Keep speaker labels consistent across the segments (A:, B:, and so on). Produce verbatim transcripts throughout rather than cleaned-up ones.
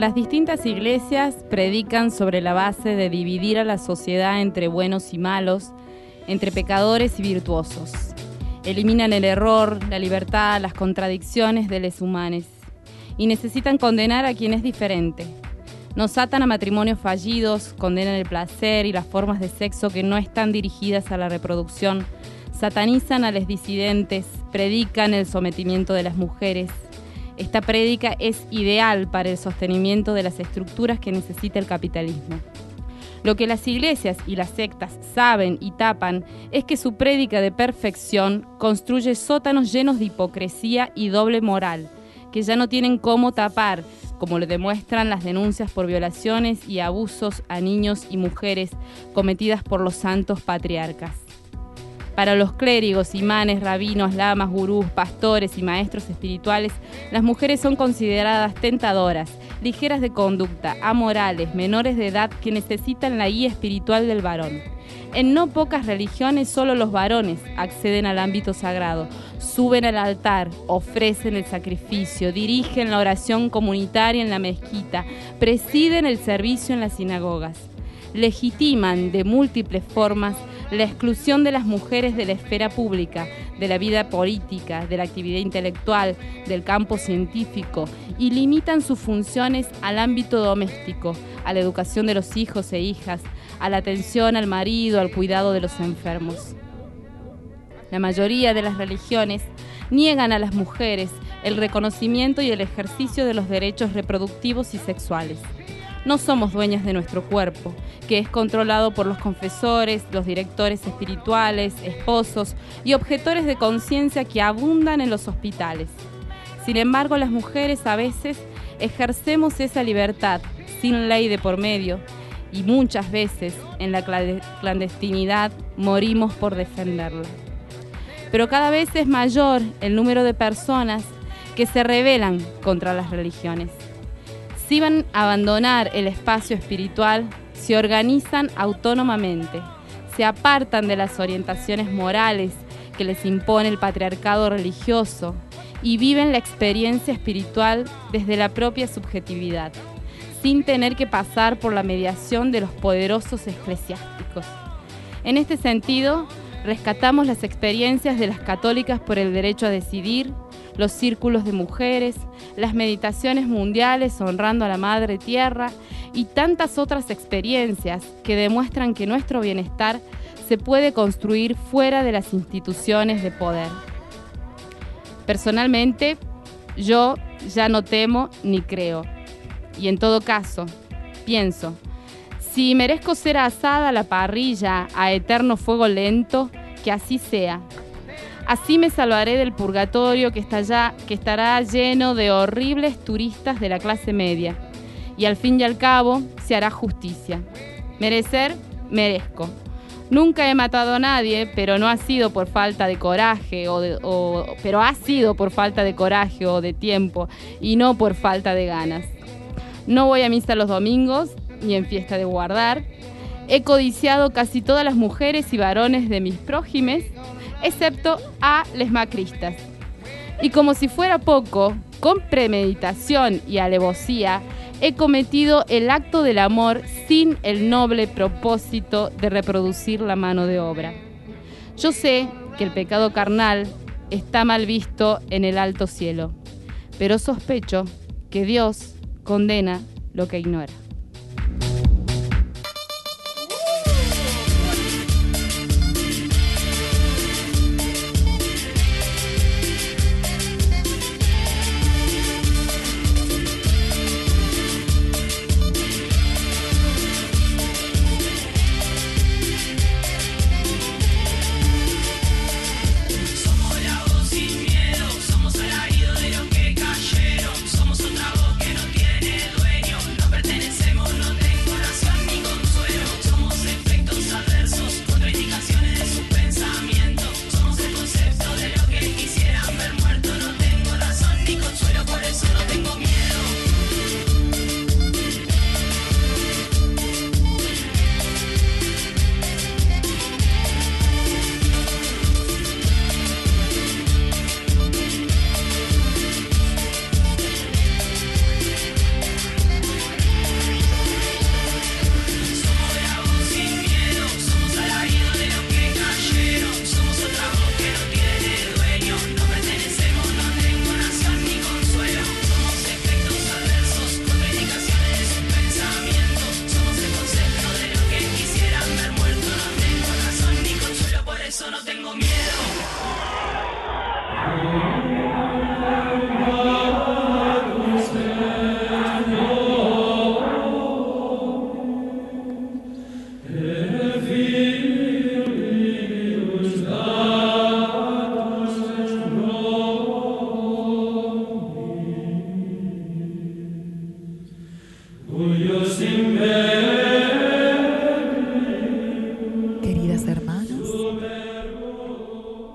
A: Las distintas iglesias predican sobre la base de dividir a la sociedad entre buenos y malos, entre pecadores y virtuosos. Eliminan el error, la libertad, las contradicciones de los humanos y necesitan condenar a quien es diferente. Nos atan a matrimonios fallidos, condenan el placer y las formas de sexo que no están dirigidas a la reproducción, satanizan a los disidentes, predican el sometimiento de las mujeres. Esta prédica es ideal para el sostenimiento de las estructuras que necesita el capitalismo. Lo que las iglesias y las sectas saben y tapan es que su prédica de perfección construye sótanos llenos de hipocresía y doble moral, que ya no tienen cómo tapar, como lo demuestran las denuncias por violaciones y abusos a niños y mujeres cometidas por los santos patriarcas. Para los clérigos, imanes, rabinos, lamas, gurús, pastores y maestros espirituales, las mujeres son consideradas tentadoras, ligeras de conducta, amorales, menores de edad que necesitan la guía espiritual del varón. En no pocas religiones solo los varones acceden al ámbito sagrado, suben al altar, ofrecen el sacrificio, dirigen la oración comunitaria en la mezquita, presiden el servicio en las sinagogas. Legitiman de múltiples formas la exclusión de las mujeres de la esfera pública, de la vida política, de la actividad intelectual, del campo científico y limitan sus funciones al ámbito doméstico, a la educación de los hijos e hijas, a la atención al marido, al cuidado de los enfermos. La mayoría de las religiones niegan a las mujeres el reconocimiento y el ejercicio de los derechos reproductivos y sexuales. No somos dueñas de nuestro cuerpo, que es controlado por los confesores, los directores espirituales, esposos y objetores de conciencia que abundan en los hospitales. Sin embargo, las mujeres a veces ejercemos esa libertad sin ley de por medio y muchas veces en la clandestinidad morimos por defenderla. Pero cada vez es mayor el número de personas que se rebelan contra las religiones. Si van a abandonar el espacio espiritual, se organizan autónomamente, se apartan de las orientaciones morales que les impone el patriarcado religioso y viven la experiencia espiritual desde la propia subjetividad, sin tener que pasar por la mediación de los poderosos eclesiásticos. En este sentido, rescatamos las experiencias de las católicas por el derecho a decidir, los círculos de mujeres, las meditaciones mundiales honrando a la Madre Tierra y tantas otras experiencias que demuestran que nuestro bienestar se puede construir fuera de las instituciones de poder. Personalmente, yo ya no temo ni creo. Y en todo caso, pienso, si merezco ser asada a la parrilla a eterno fuego lento, que así sea. Así me salvaré del purgatorio que, está ya, que estará lleno de horribles turistas de la clase media. Y al fin y al cabo se hará justicia. Merecer, merezco. Nunca he matado a nadie, pero no ha sido por falta de coraje, o de, o, pero ha sido por falta de coraje o de tiempo, y no por falta de ganas. No voy a misa los domingos, ni en fiesta de guardar. He codiciado casi todas las mujeres y varones de mis prójimes, excepto a les macristas. Y como si fuera poco, con premeditación y alevosía, he cometido el acto del amor sin el noble propósito de reproducir la mano de obra. Yo sé que el pecado carnal está mal visto en el alto cielo, pero sospecho que Dios condena lo que ignora.
B: Somos otra voz que no tiene dueño, no pertenece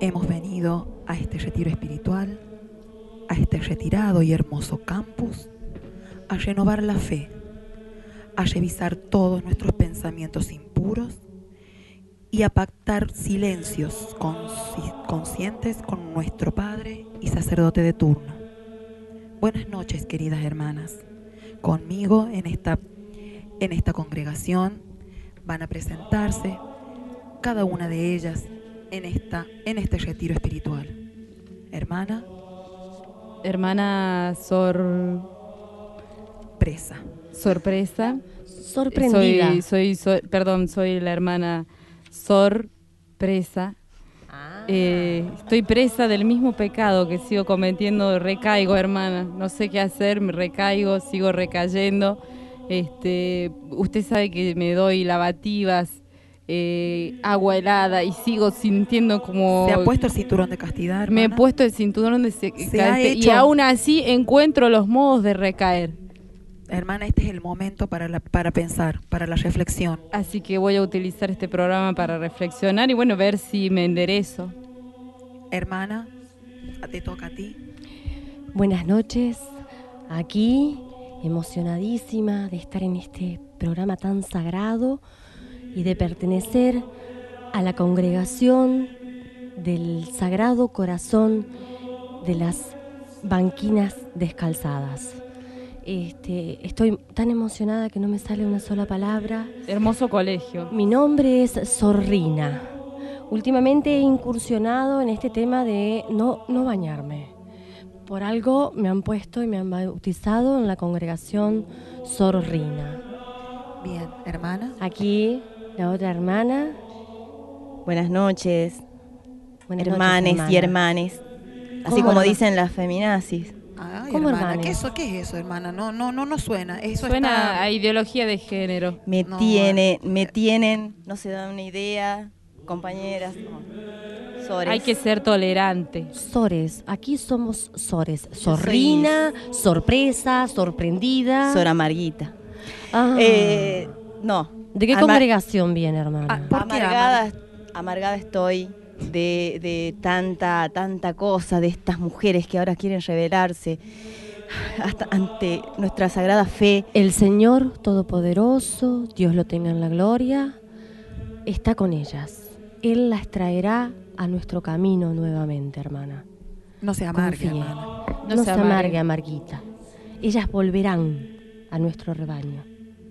B: hemos venido a este retiro espiritual, a este retirado y hermoso campus, a renovar la fe, a revisar todos nuestros pensamientos impuros y a pactar silencios consci- conscientes con nuestro Padre y sacerdote de turno. Buenas noches, queridas hermanas. Conmigo en esta, en esta congregación van a presentarse cada una de ellas en, esta, en este retiro espiritual. Hermana
A: Hermana Sor...
B: Presa.
A: Sorpresa.
C: Sorprendida.
A: Soy, soy, soy, perdón, soy la hermana Sorpresa.
C: Ah.
A: Eh, estoy presa del mismo pecado que sigo cometiendo, recaigo, hermana. No sé qué hacer, me recaigo, sigo recayendo. Este, usted sabe que me doy lavativas, eh, agua helada y sigo sintiendo como...
B: ¿Se ha puesto el cinturón de castidad, hermana?
A: Me he puesto el cinturón de se-
B: Se ha
A: y
B: hecho-
A: aún así encuentro los modos de recaer.
B: Hermana, este es el momento para, la, para pensar, para la reflexión.
A: Así que voy a utilizar este programa para reflexionar y bueno, ver si me enderezo.
B: Hermana, te toca a ti.
C: Buenas noches, aquí emocionadísima de estar en este programa tan sagrado y de pertenecer a la congregación del Sagrado Corazón de las Banquinas Descalzadas. Este, estoy tan emocionada que no me sale una sola palabra.
A: Hermoso colegio.
C: Mi nombre es Sorrina. Últimamente he incursionado en este tema de no, no bañarme. Por algo me han puesto y me han bautizado en la congregación Sorrina.
B: Bien, hermana.
C: Aquí la otra hermana.
D: Buenas noches,
C: Buenas
D: hermanes
C: noches,
D: y
C: hermana.
D: hermanes, así
C: ¿Cómo,
D: como
C: hermana?
D: dicen las feminazis.
B: Ay,
C: ¿Cómo,
B: hermana,
C: hermanes?
B: ¿qué, eso, ¿qué es eso, hermana? No, no, no, no suena. Eso
A: Suena
B: está...
A: a ideología de género.
D: Me
B: No,
D: tiene, me tienen, no se dan una idea, compañeras. no. Sores.
A: Hay que ser tolerante.
C: Sores, aquí somos Sores. Sorrina, sorpresa, sorprendida.
D: Sor Amarguita.
C: Ah.
D: Eh, no.
C: ¿De qué
D: Ama-
C: congregación viene, hermana?
B: Ah, ¿por qué
D: amargada, amargada estoy de, de tanta, tanta cosa, de estas mujeres que ahora quieren rebelarse hasta ante nuestra sagrada fe.
C: El Señor Todopoderoso, Dios lo tenga en la gloria, está con ellas. Él las traerá a nuestro camino nuevamente, hermana.
B: No se amargue,
C: Confíe.
B: hermana.
C: No,
A: No
C: se
A: se
C: amargue,
A: amargue.
C: amarguita. Ellas volverán a nuestro rebaño.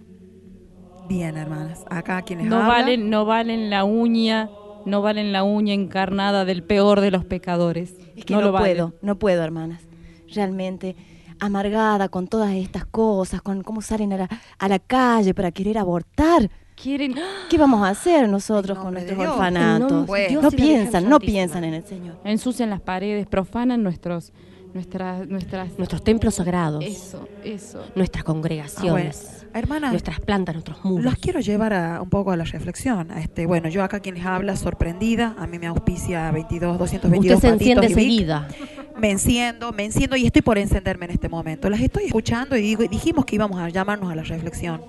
B: Bien, hermanas. Acá quienes
A: No
B: hablan...
A: valen, no valen la uña, no valen la uña encarnada del peor de los pecadores.
D: Es que no,
A: lo valen.
D: puedo, no puedo, hermanas. Realmente amargada con todas estas cosas, con cómo salen a la, a la calle para querer abortar.
A: Quieren.
D: ¿Qué vamos a hacer nosotros
B: En
D: con
B: nombre de
D: nuestros
B: Dios.
D: orfanatos?
C: En nombre
B: de
C: Dios
D: No
C: y la Virgen
D: piensan, no
C: Santísima.
D: piensan en el Señor.
A: Ensucian las paredes, profanan nuestros, nuestras, nuestras.
C: Nuestros templos sagrados,
A: Eso, eso.
C: nuestras
B: Ah,
C: congregaciones,
B: bueno. Hermana,
C: nuestras plantas, nuestros muros.
B: los quiero llevar a, un poco a la reflexión. A este, bueno, yo acá quienes habla, sorprendida. A mí me auspicia veintidós, doscientos veintidós
C: Usted se
B: patitos
C: enciende
B: y Vic.
C: seguida.
B: Me enciendo, me enciendo y estoy por encenderme en este momento. Las estoy escuchando y digo, dijimos que íbamos a llamarnos a la reflexión.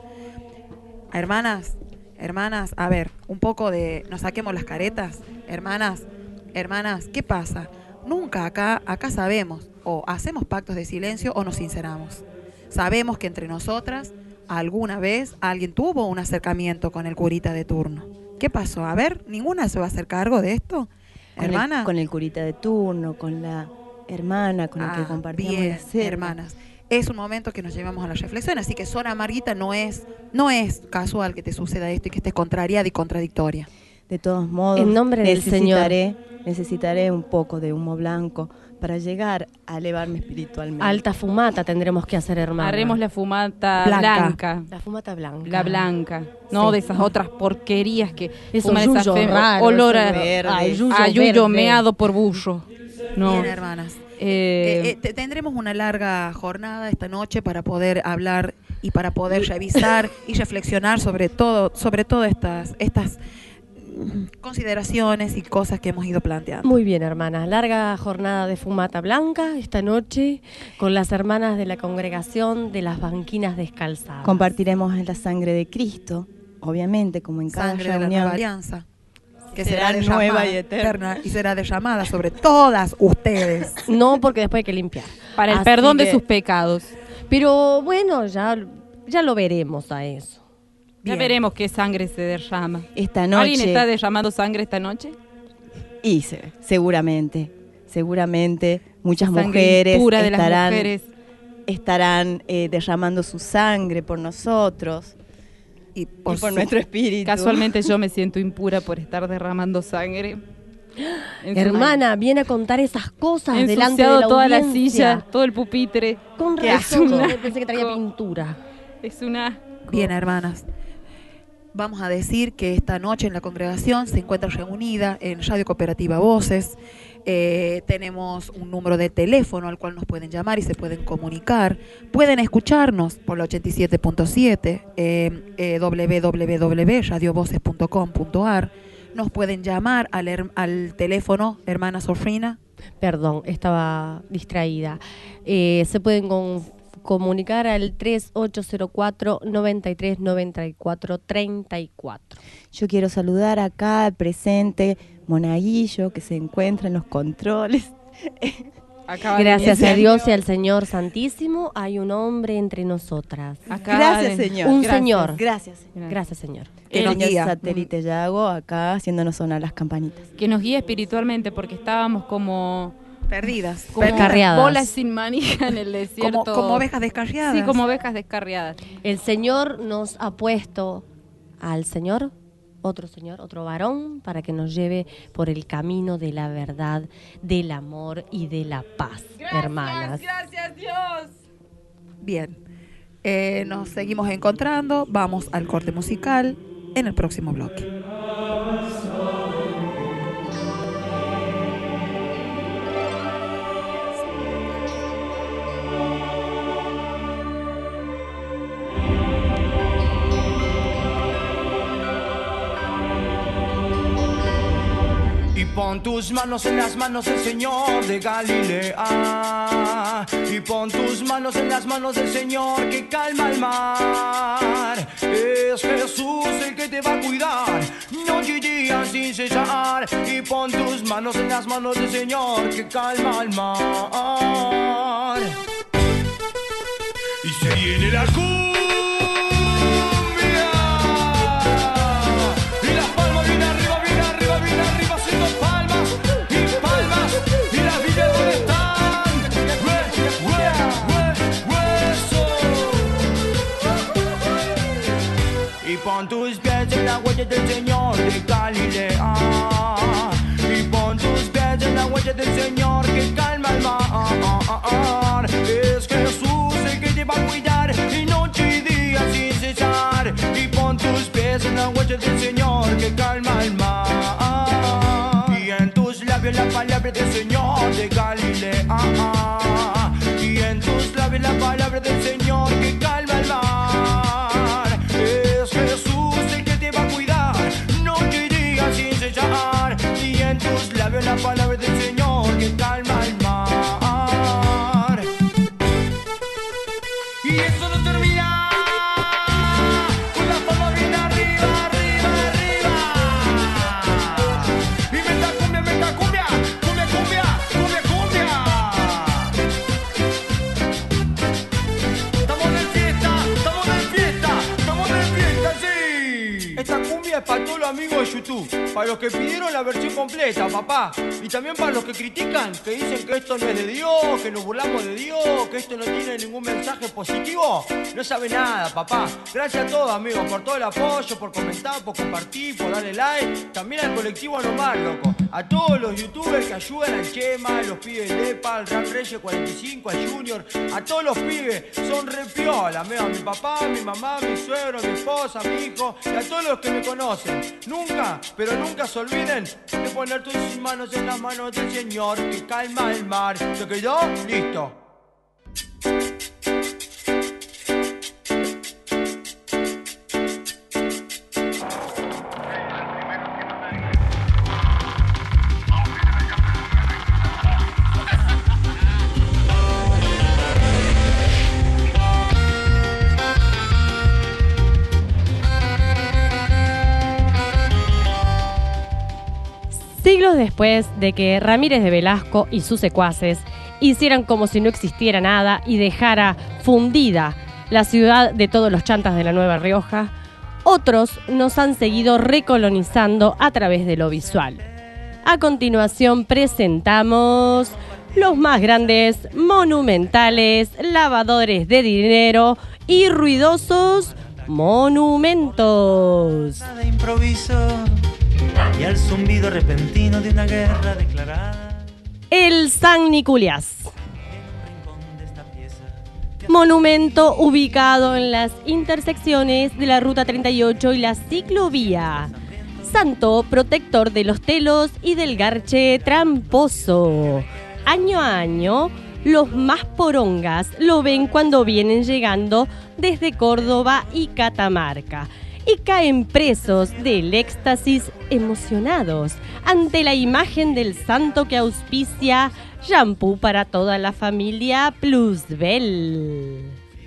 B: Hermanas, hermanas, a ver, un poco de, nos saquemos las caretas. Hermanas, hermanas, ¿qué pasa? Nunca acá, acá sabemos, o hacemos pactos de silencio o nos sinceramos. Sabemos que entre nosotras, alguna vez alguien tuvo un acercamiento con el curita de turno. ¿Qué pasó? A ver, ¿ninguna se va a hacer cargo de esto?
D: Con
B: Hermana.
D: El, con el curita de turno, con la hermana con la que
B: Ah,
D: compartíamos
B: bien,
D: la celda.
B: hermanas. Es un momento que nos llevamos a la reflexión, así que Sor Amarguita no es, no es casual que te suceda esto y que estés contrariada y contradictoria.
D: De todos modos,
C: En nombre del
D: necesitaré, necesitaré un poco de humo blanco para llegar a elevarme espiritualmente.
C: Alta fumata tendremos que hacer, hermana.
A: Haremos la fumata
B: Blanca.
A: blanca.
C: La fumata blanca.
A: La blanca, no
C: Sí.
A: de esas otras porquerías que
C: Eso
A: fuman esas
C: yuyo
A: fe-
C: raro,
A: olor
C: eso
A: a,
D: verde.
C: a yuyo
A: a yuyo
C: verde.
A: meado por bullo. No.
B: Bien, hermanas.
A: Eh,
B: Eh, eh, te- tendremos una larga jornada esta noche para poder hablar y para poder revisar y reflexionar sobre todo, sobre todas estas, estas mm, consideraciones y cosas que hemos ido planteando.
C: Muy bien, hermana. Larga jornada de fumata blanca esta noche con las hermanas de la congregación de las Banquinas Descalzadas.
D: Compartiremos la sangre de Cristo, obviamente, como en cada
B: Sangre de la
D: reunión.
B: nueva alianza. que
D: será
B: será,
D: nueva
B: derramada,
D: y eterna.
B: y será derramada sobre todas ustedes.
C: No, porque después hay que limpiar.
A: Para el
C: Así
A: perdón de
C: que-
A: sus pecados.
C: Pero bueno, ya, ya lo veremos a eso.
A: Ya
B: Bien.
A: veremos qué sangre se derrama.
D: Esta noche.
A: ¿Alguien está derramando sangre esta noche?
D: Y se- seguramente, seguramente muchas
A: Sangre
D: mujeres
A: impura de las
D: estarán,
A: mujeres.
D: estarán eh, derramando su sangre por nosotros
B: Y
D: y
B: por,
D: por
B: su-
D: nuestro espíritu.
A: Casualmente yo me siento impura por estar derramando sangre. Ensu-
C: Hermana, viene a contar esas cosas delante de
A: ensuciado
C: la
A: toda la
C: audiencia.
A: silla, todo el pupitre.
C: Con
A: Qué
C: razón,
A: asco.
C: yo pensé que traía
A: Asco.
C: pintura.
A: Es una...
B: Bien, hermanas. Vamos a decir que esta noche en la congregación se encuentra reunida en Radio Cooperativa Voces. Eh, tenemos un número de teléfono al cual nos pueden llamar y se pueden comunicar. Pueden escucharnos por la ochenta y siete punto siete, eh, eh, doble u doble u doble u punto radio voces punto com punto a r. Nos pueden llamar al, her- al teléfono, hermana Sofrina.
C: Perdón, estaba distraída. Eh, se pueden con- comunicar al tres ocho cero cuatro, noventa y tres, noventa y cuatro, treinta y cuatro.
D: Yo quiero saludar acá al presente Monaguillo, que se encuentra en los controles.
A: Acaba de
C: Gracias a
A: iniciar.
C: Dios y al Señor Santísimo, hay un hombre entre nosotras.
A: Acaba
D: Gracias,
A: de-
D: señor.
C: Un
D: Gracias.
C: señor.
D: Gracias, señor.
C: Gracias, Señor.
B: Que
D: El
B: nos
D: señor
B: guía.
D: Satélite Yago acá haciéndonos sonar las campanitas.
A: Que nos guíe espiritualmente porque estábamos como,
B: Perdidas.
A: como
C: Descarriadas.
A: bolas sin manija en el desierto.
B: Como, como ovejas descarriadas.
A: Sí, como ovejas descarriadas.
C: El Señor nos ha puesto al Señor, otro Señor, otro varón, para que nos lleve por el camino de la verdad, del amor y de la paz, hermanas.
A: Gracias, Dios.
B: Bien. Eh, nos seguimos encontrando. Vamos al corte musical en el próximo bloque.
E: Y pon tus manos en las manos del Señor de Galilea. Y pon tus manos en las manos del Señor que calma el mar. Es Jesús el que te va a cuidar, noche y día sin cesar. Y pon tus manos en las manos del Señor que calma el mar. Y se viene la cumbia. Y las palmas bien arriba, bien arriba, bien arriba, haciendo palmas y palmas. Y las villas donde están. Hue, hue, hue, hueso. Y pon tus pies en la huella del Señor de Galilea. Y pon tus pies en la huella del Señor que calma el mar. Es Jesús el que te va a cuidar y noche y día sin cesar. Y pon tus pies en la huella del Señor que calma el mar. Y en tus labios la palabra del Señor de Galilea. Y en tus labios la palabra del Señor que calma el mar. Es Jesús el que te va a cuidar noche y día sin cesar. Y en tus labios la palabra del Señor que calma el mar. Y eso no termina con la palma bien arriba, arriba, arriba. Y meta cumbia, meta cumbia, cumbia, cumbia, cumbia, cumbia. Estamos de fiesta, estamos de fiesta, estamos de fiesta, sí. Esta cumbia es para todos los amigos de YouTube, para los que pidieron la versión completa, papá. Y también para los que critican, que dicen que esto no es de Dios, que nos burlamos de Dios, que esto no tiene ningún mensaje positivo. No sabe nada, papá. Gracias a todos, amigos, por todo el apoyo, por comentar, por compartir, por darle like. También al colectivo Nomás, loco. A todos los youtubers que ayudan al Chema, los pibes de Lepa, al Ram Reyes cuarenta y cinco, al Junior. A todos los pibes, son re piola, amigo. A mi papá, mi mamá, mi suegro, mi esposa, mi hijo. Y a todos los que me conocen. Nunca, pero nunca se olviden de poner tus manos en las manos del Señor que calma el mar. ¿Se quedó? Listo.
C: Siglos después de que Ramírez de Velasco y sus secuaces hicieran como si no existiera nada y dejara fundida la ciudad de todos los chantas de la Nueva Rioja, otros nos han seguido recolonizando a través de lo visual. A continuación presentamos los más grandes, monumentales, lavadores de dinero y ruidosos monumentos.
F: De improviso y al zumbido repentino de una guerra declarada.
C: El San Niculiás. Monumento ubicado en las intersecciones de la Ruta treinta y ocho y la ciclovía. Santo protector de los telos y del garche tramposo. Año a año, los más porongas lo ven cuando vienen llegando desde Córdoba y Catamarca y caen presos del éxtasis emocionados ante la imagen del santo que auspicia shampoo para toda la familia Plusbel.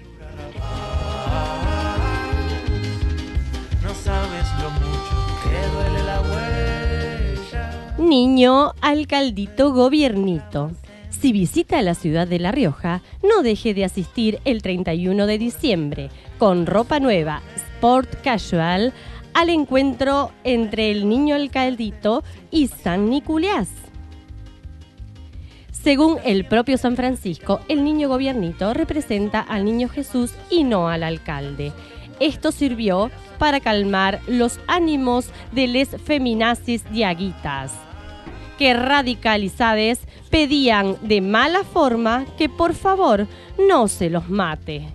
F: No sabes lo mucho que duele la huella.
C: Niño, alcaldito, gobiernito. Si visita la ciudad de La Rioja, no deje de asistir el treinta y uno de diciembre con ropa nueva, sport casual, al encuentro entre el niño alcaldito y San Niculiás. Según el propio San Francisco, el niño gobiernito representa al niño Jesús y no al alcalde. Esto sirvió para calmar los ánimos de les feminazis diaguitas, que radicalizades pedían de mala forma que por favor no se los mate.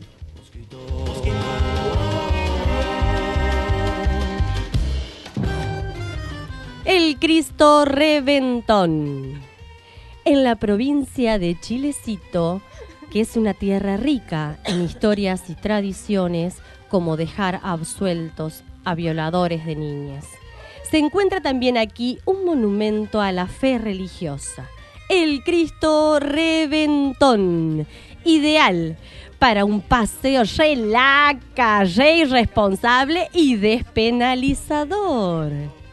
C: El Cristo Reventón. En la provincia de Chilecito, que es una tierra rica en historias y tradiciones, como dejar absueltos a violadores de niñas, se encuentra también aquí un monumento a la fe religiosa, el Cristo Reventón, ideal para un paseo relaca, re irresponsable y despenalizador.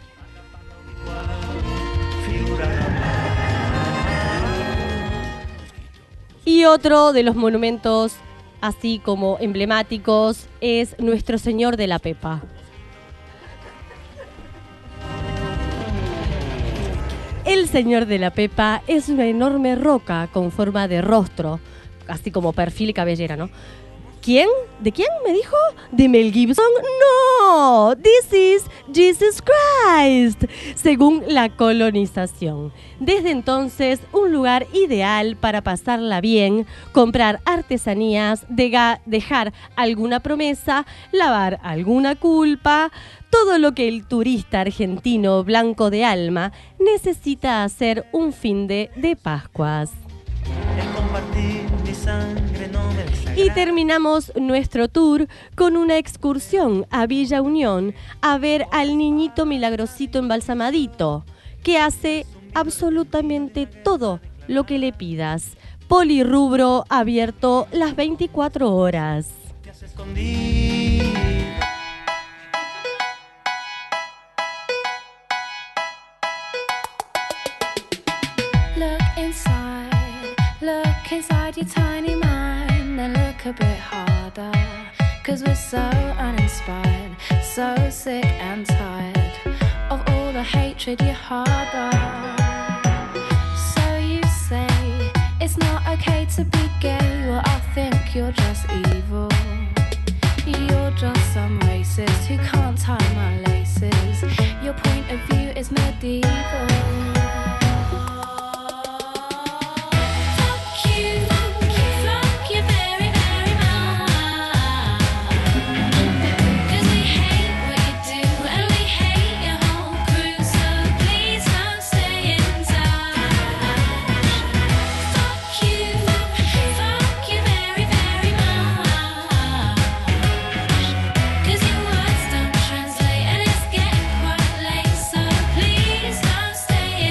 C: Y otro de los monumentos así como emblemáticos es Nuestro Señor de la Pepa. El Señor de la Pepa es una enorme roca con forma de rostro, así como perfil y cabellera, ¿no? ¿Quién? ¿De quién me dijo? ¿De Mel Gibson? ¡No! This is Jesus Christ, según la colonización. Desde entonces, un lugar ideal para pasarla bien, comprar artesanías, dega- dejar alguna promesa, lavar alguna culpa, todo lo que el turista argentino blanco de alma necesita hacer un finde de Pascuas.
F: El compartir mi sangre no me desagrada.
C: Y terminamos nuestro tour con una excursión a Villa Unión a ver al niñito milagrosito embalsamadito, que hace absolutamente todo lo que le pidas. Polirrubro abierto las veinticuatro horas.
F: Te has escondido.
G: Look inside, look inside your tiny mind, then look a bit harder, cause we're so uninspired, so sick and tired of all the hatred you harbor. So you say it's not okay to be gay, well I think you're just evil. You're just some racist who can't tie my laces. Your point of view is medieval.
H: Stay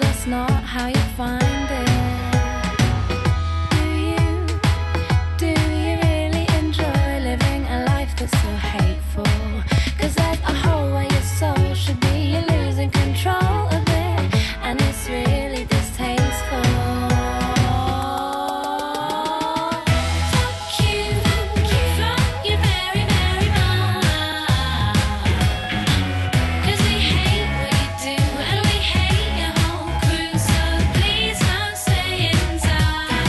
G: that's not how you find it. Do you, do you really enjoy living a life that's so hateful? Cause there's a hole where your soul should be, you're losing control of it, and it's really distasteful. Fuck you, fuck your very, very much. Cause we hate what you do, and we hate your whole crew, so please don't stay in touch.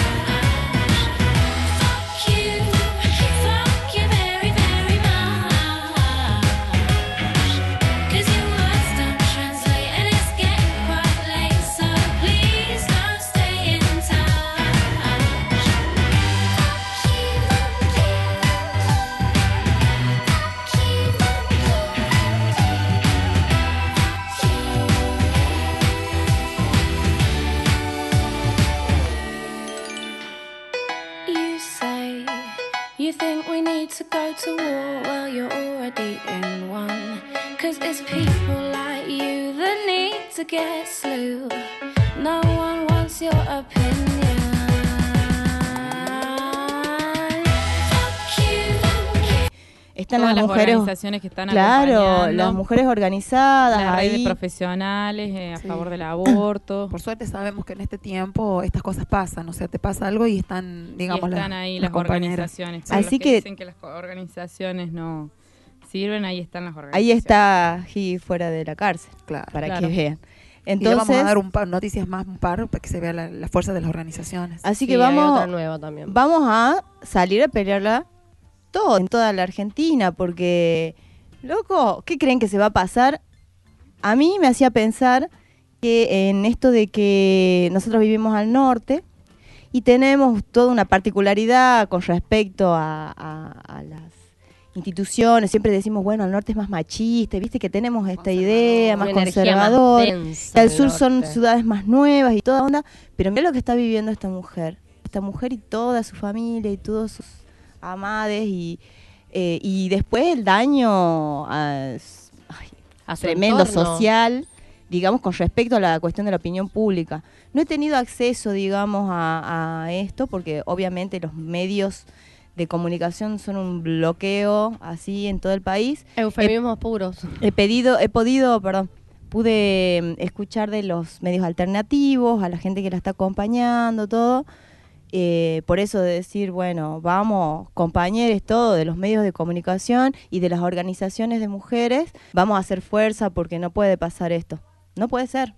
G: Fuck you, fuck your very, very much. Cause your words don't translate, and it's getting quite late, so please don't stay in touch. Fuck you, You say you think we need to go to war, well you're already in one. Cause it's people like you that need to get slew. No one wants your opinion. Fuck you.
D: Están
A: Todas
D: las
A: las
D: mujeres,
A: organizaciones que están
D: claro,
A: acompañando,
D: las mujeres organizadas
A: las redes
D: ahí.
A: profesionales eh, a
B: Sí.
A: favor del aborto.
B: Por suerte sabemos que en este tiempo estas cosas pasan, o sea, te pasa algo y están, digamos,
A: y están
B: las,
A: ahí
B: las
A: las
B: compañeras.
A: organizaciones. Para
D: Así
A: los que,
D: que-
A: dicen que las co- organizaciones no sirven, ahí están las organizaciones.
D: Ahí está G fuera de la cárcel,
B: Claro.
D: para
A: Claro.
D: que vean.
B: Y le vamos a
D: Entonces,
B: dar un par noticias más, un par, para que se vea la, la fuerza de las organizaciones.
D: así
C: Sí,
D: que
C: hay
D: vamos,
C: otra nueva también.
D: vamos a salir a pelearla todo, en toda la Argentina, porque, loco, ¿qué creen que se va a pasar? A mí me hacía pensar que en esto de que nosotros vivimos al norte y tenemos toda una particularidad con respecto a, a- a las instituciones, siempre decimos, bueno, el norte es más machista, viste que tenemos esta idea más
C: Una energía
D: conservadora.
C: más densa
D: Al
C: del
D: sur son
C: norte.
D: ciudades más nuevas y toda onda, pero mira lo que está viviendo esta mujer. Esta mujer y toda su familia y todos sus amades y, eh, y después el daño a- ay,
C: A su
D: tremendo
C: entorno.
D: social, digamos, con respecto a la cuestión de la opinión pública. No he tenido acceso, digamos, a, a esto porque obviamente los medios de comunicación son un bloqueo así en todo el país.
C: Eufemismos puros.
D: He pedido, he podido, perdón, pude mm, escuchar de los medios alternativos, a la gente que la está acompañando, todo. Eh, por eso de decir, bueno, vamos, compañeros, todo, de los medios de comunicación y de las organizaciones de mujeres, vamos a hacer fuerza porque no puede pasar esto. No puede ser.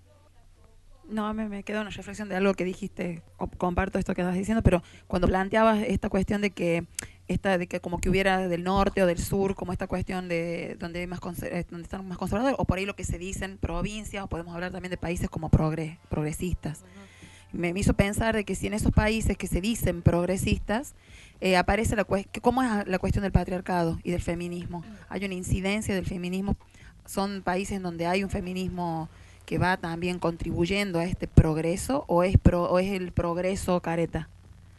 B: No, me, me queda una reflexión de algo que dijiste, o comparto esto que estás diciendo, pero cuando planteabas esta cuestión de que esta de que como que hubiera del norte o del sur, como esta cuestión de donde hay más conser- eh, donde están más conservadores, o por ahí lo que se dicen provincias, o podemos hablar también de países como progre, progresistas. Me, me hizo pensar de que si en esos países que se dicen progresistas eh, aparece la cuestión, ¿cómo es la cuestión del patriarcado y del feminismo? Hay una incidencia del feminismo, son países en donde hay un feminismo que va también contribuyendo a este progreso, o es pro, o es el progreso careta.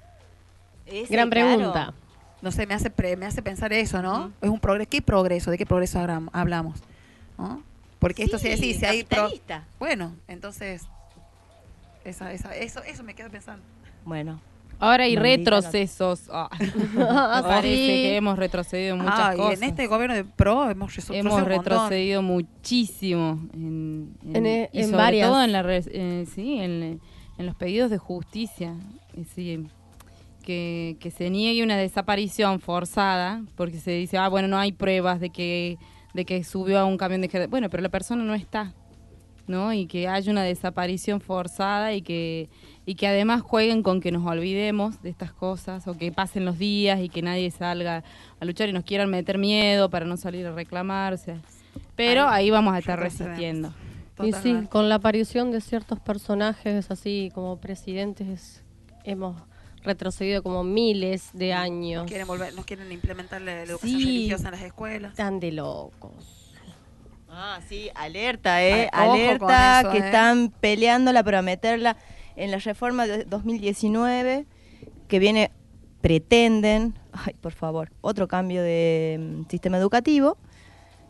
C: Gran pregunta.
B: No sé, me hace pre- me hace pensar eso, ¿no? Uh-huh. Es un progreso. ¿Qué progreso? ¿De qué progreso hablamos? hablamos? ¿No? Porque esto se dice, si hay pro, bueno, entonces esa, esa, eso, eso me queda pensando.
D: Bueno.
A: Ahora hay
D: Maldita
A: retrocesos. Oh. Parece
C: Sí.
A: que hemos retrocedido en muchas
B: Ah,
A: cosas.
B: y en este gobierno de pro hemos retrocedido
A: Hemos
B: un montón.
A: retrocedido muchísimo en, en,
C: En, eh,
A: y
C: en
A: sobre
C: varias.
A: todo en la re- eh, sí, en, en los pedidos de justicia. Eh, sí, que, que se niegue una desaparición forzada porque se dice, ah, bueno, no hay pruebas de que de que subió a un camión de gente. Bueno, pero la persona no está, ¿no? Y que haya una desaparición forzada y que y que además jueguen con que nos olvidemos de estas cosas o que pasen los días y que nadie salga a luchar y nos quieran meter miedo para no salir a reclamarse. Pero ahí, ahí vamos a estar resistiendo.
C: Y sí, con la aparición de ciertos personajes así como presidentes hemos retrocedido como miles de años.
B: Nos quieren, volver, nos quieren implementar la educación
C: Sí.
B: religiosa en las escuelas.
C: Tan de locos.
D: Ah, sí, alerta, ¿eh?
B: Ay, ojo
D: alerta,
B: con eso,
D: que
B: eh.
D: están peleándola para meterla en la reforma de dos mil diecinueve, que viene, pretenden, ay, por favor, otro cambio de mm, sistema educativo,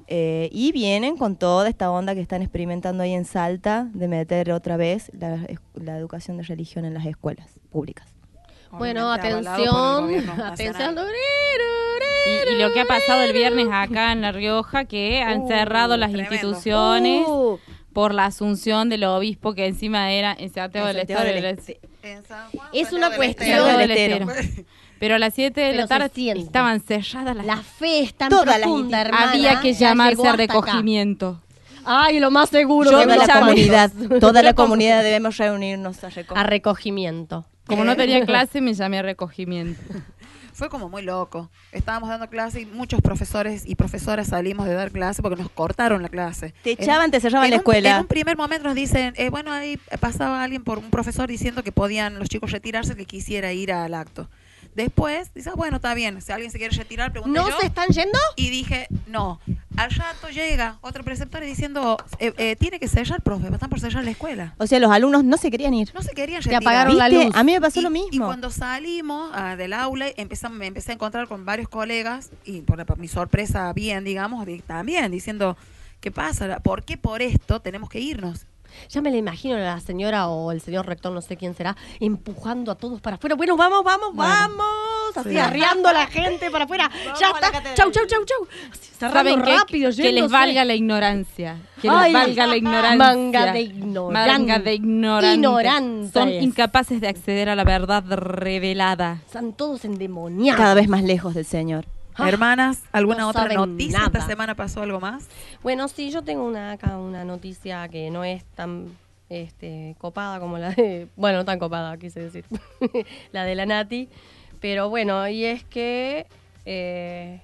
D: Eh, y vienen con toda esta onda que están experimentando ahí en Salta de meter otra vez la, la educación de religión en las escuelas públicas.
C: Bueno,
B: Obviamente avalado por el
C: atención,
B: gobierno
C: atención.
B: nacional.
A: Y, y lo que ha pasado el viernes acá en La Rioja, que han
B: Uh,
A: cerrado las
B: tremendo.
A: instituciones
D: Uh,
A: por la asunción del obispo que encima era en Santiago
D: En
A: del
D: Santiago
A: Estero.
D: del
A: del-
B: En San Juan,
C: Es
B: Santiago
C: una
B: del
C: cuestión-
B: Estero.
A: Santiago del
D: Estero.
A: Estero. Pero a las siete de
C: Pero
A: la
C: se
A: tarde
C: siente.
A: estaban cerradas las...
C: La fe es tan
D: Todas las
C: profunda,
D: institu-
C: hermana.
A: Había que
C: ya
A: llamarse
C: llegó
A: a
C: hasta acá.
A: recogimiento.
C: Ay, lo más seguro.
A: Yo
C: que
D: toda
A: me
D: la
A: llamé-
D: comunidad, toda la
A: Yo como-
D: comunidad debemos reunirnos a recoger.
C: A recogimiento.
A: Como no tenía clase, me llamé a recogimiento.
B: Fue como muy loco. Estábamos dando clase y muchos profesores y profesoras salimos de dar clase porque nos cortaron la clase.
D: Te echaban, te cerraban
B: en
D: la
B: un-
D: escuela.
B: En un primer momento nos dicen, eh, bueno, ahí pasaba alguien por un profesor diciendo que podían los chicos retirarse, que quisiera ir al acto. Después, dice, bueno, está bien, si alguien se quiere retirar, pregunté
C: ¿No
B: yo.
C: se están yendo?
B: Y dije, no. Al rato llega otro preceptor y diciendo, eh, eh, tiene que cerrar, profe, están por cerrar la escuela.
D: O sea, los alumnos no se querían ir.
B: No se querían
C: Te
B: retirar.
C: apagaron la
D: ¿Viste?
C: luz.
D: A mí me pasó
B: y,
D: lo mismo.
B: Y cuando salimos ah, del aula, empezamos, me empecé a encontrar con varios colegas y por, por mi sorpresa bien, digamos, di- también diciendo, ¿qué pasa? ¿Por qué por esto tenemos que irnos?
C: Ya me la imagino a la señora o el señor rector, no sé quién será, empujando a todos para afuera. Bueno, vamos, vamos,
B: Bueno,
C: vamos. Así
B: sí.
C: arriando a la gente para afuera. Ya
D: a la
C: está.
D: catedral.
C: Chau, chau, chau, chau. Así, cerrando
A: ¿Saben qué?
C: rápido,
A: Que les
C: yéndose.
A: valga la ignorancia. Que
C: Ay,
A: les valga la ignorancia.
C: manga de ignorantes.
A: Manga de ignorantes.
C: Ignorantes.
A: Son incapaces de acceder a la verdad revelada.
C: Están todos endemoniados.
D: Cada vez más lejos del Señor.
C: Ah,
B: Hermanas, ¿alguna
C: no
B: otra
C: saben
B: noticia?
C: nada.
B: ¿Esta semana pasó algo más?
C: Bueno, sí, yo tengo una acá una noticia que no es tan este, copada como la de... Bueno, no tan copada, quise decir. La de la Nati. Pero bueno, y es que... eh,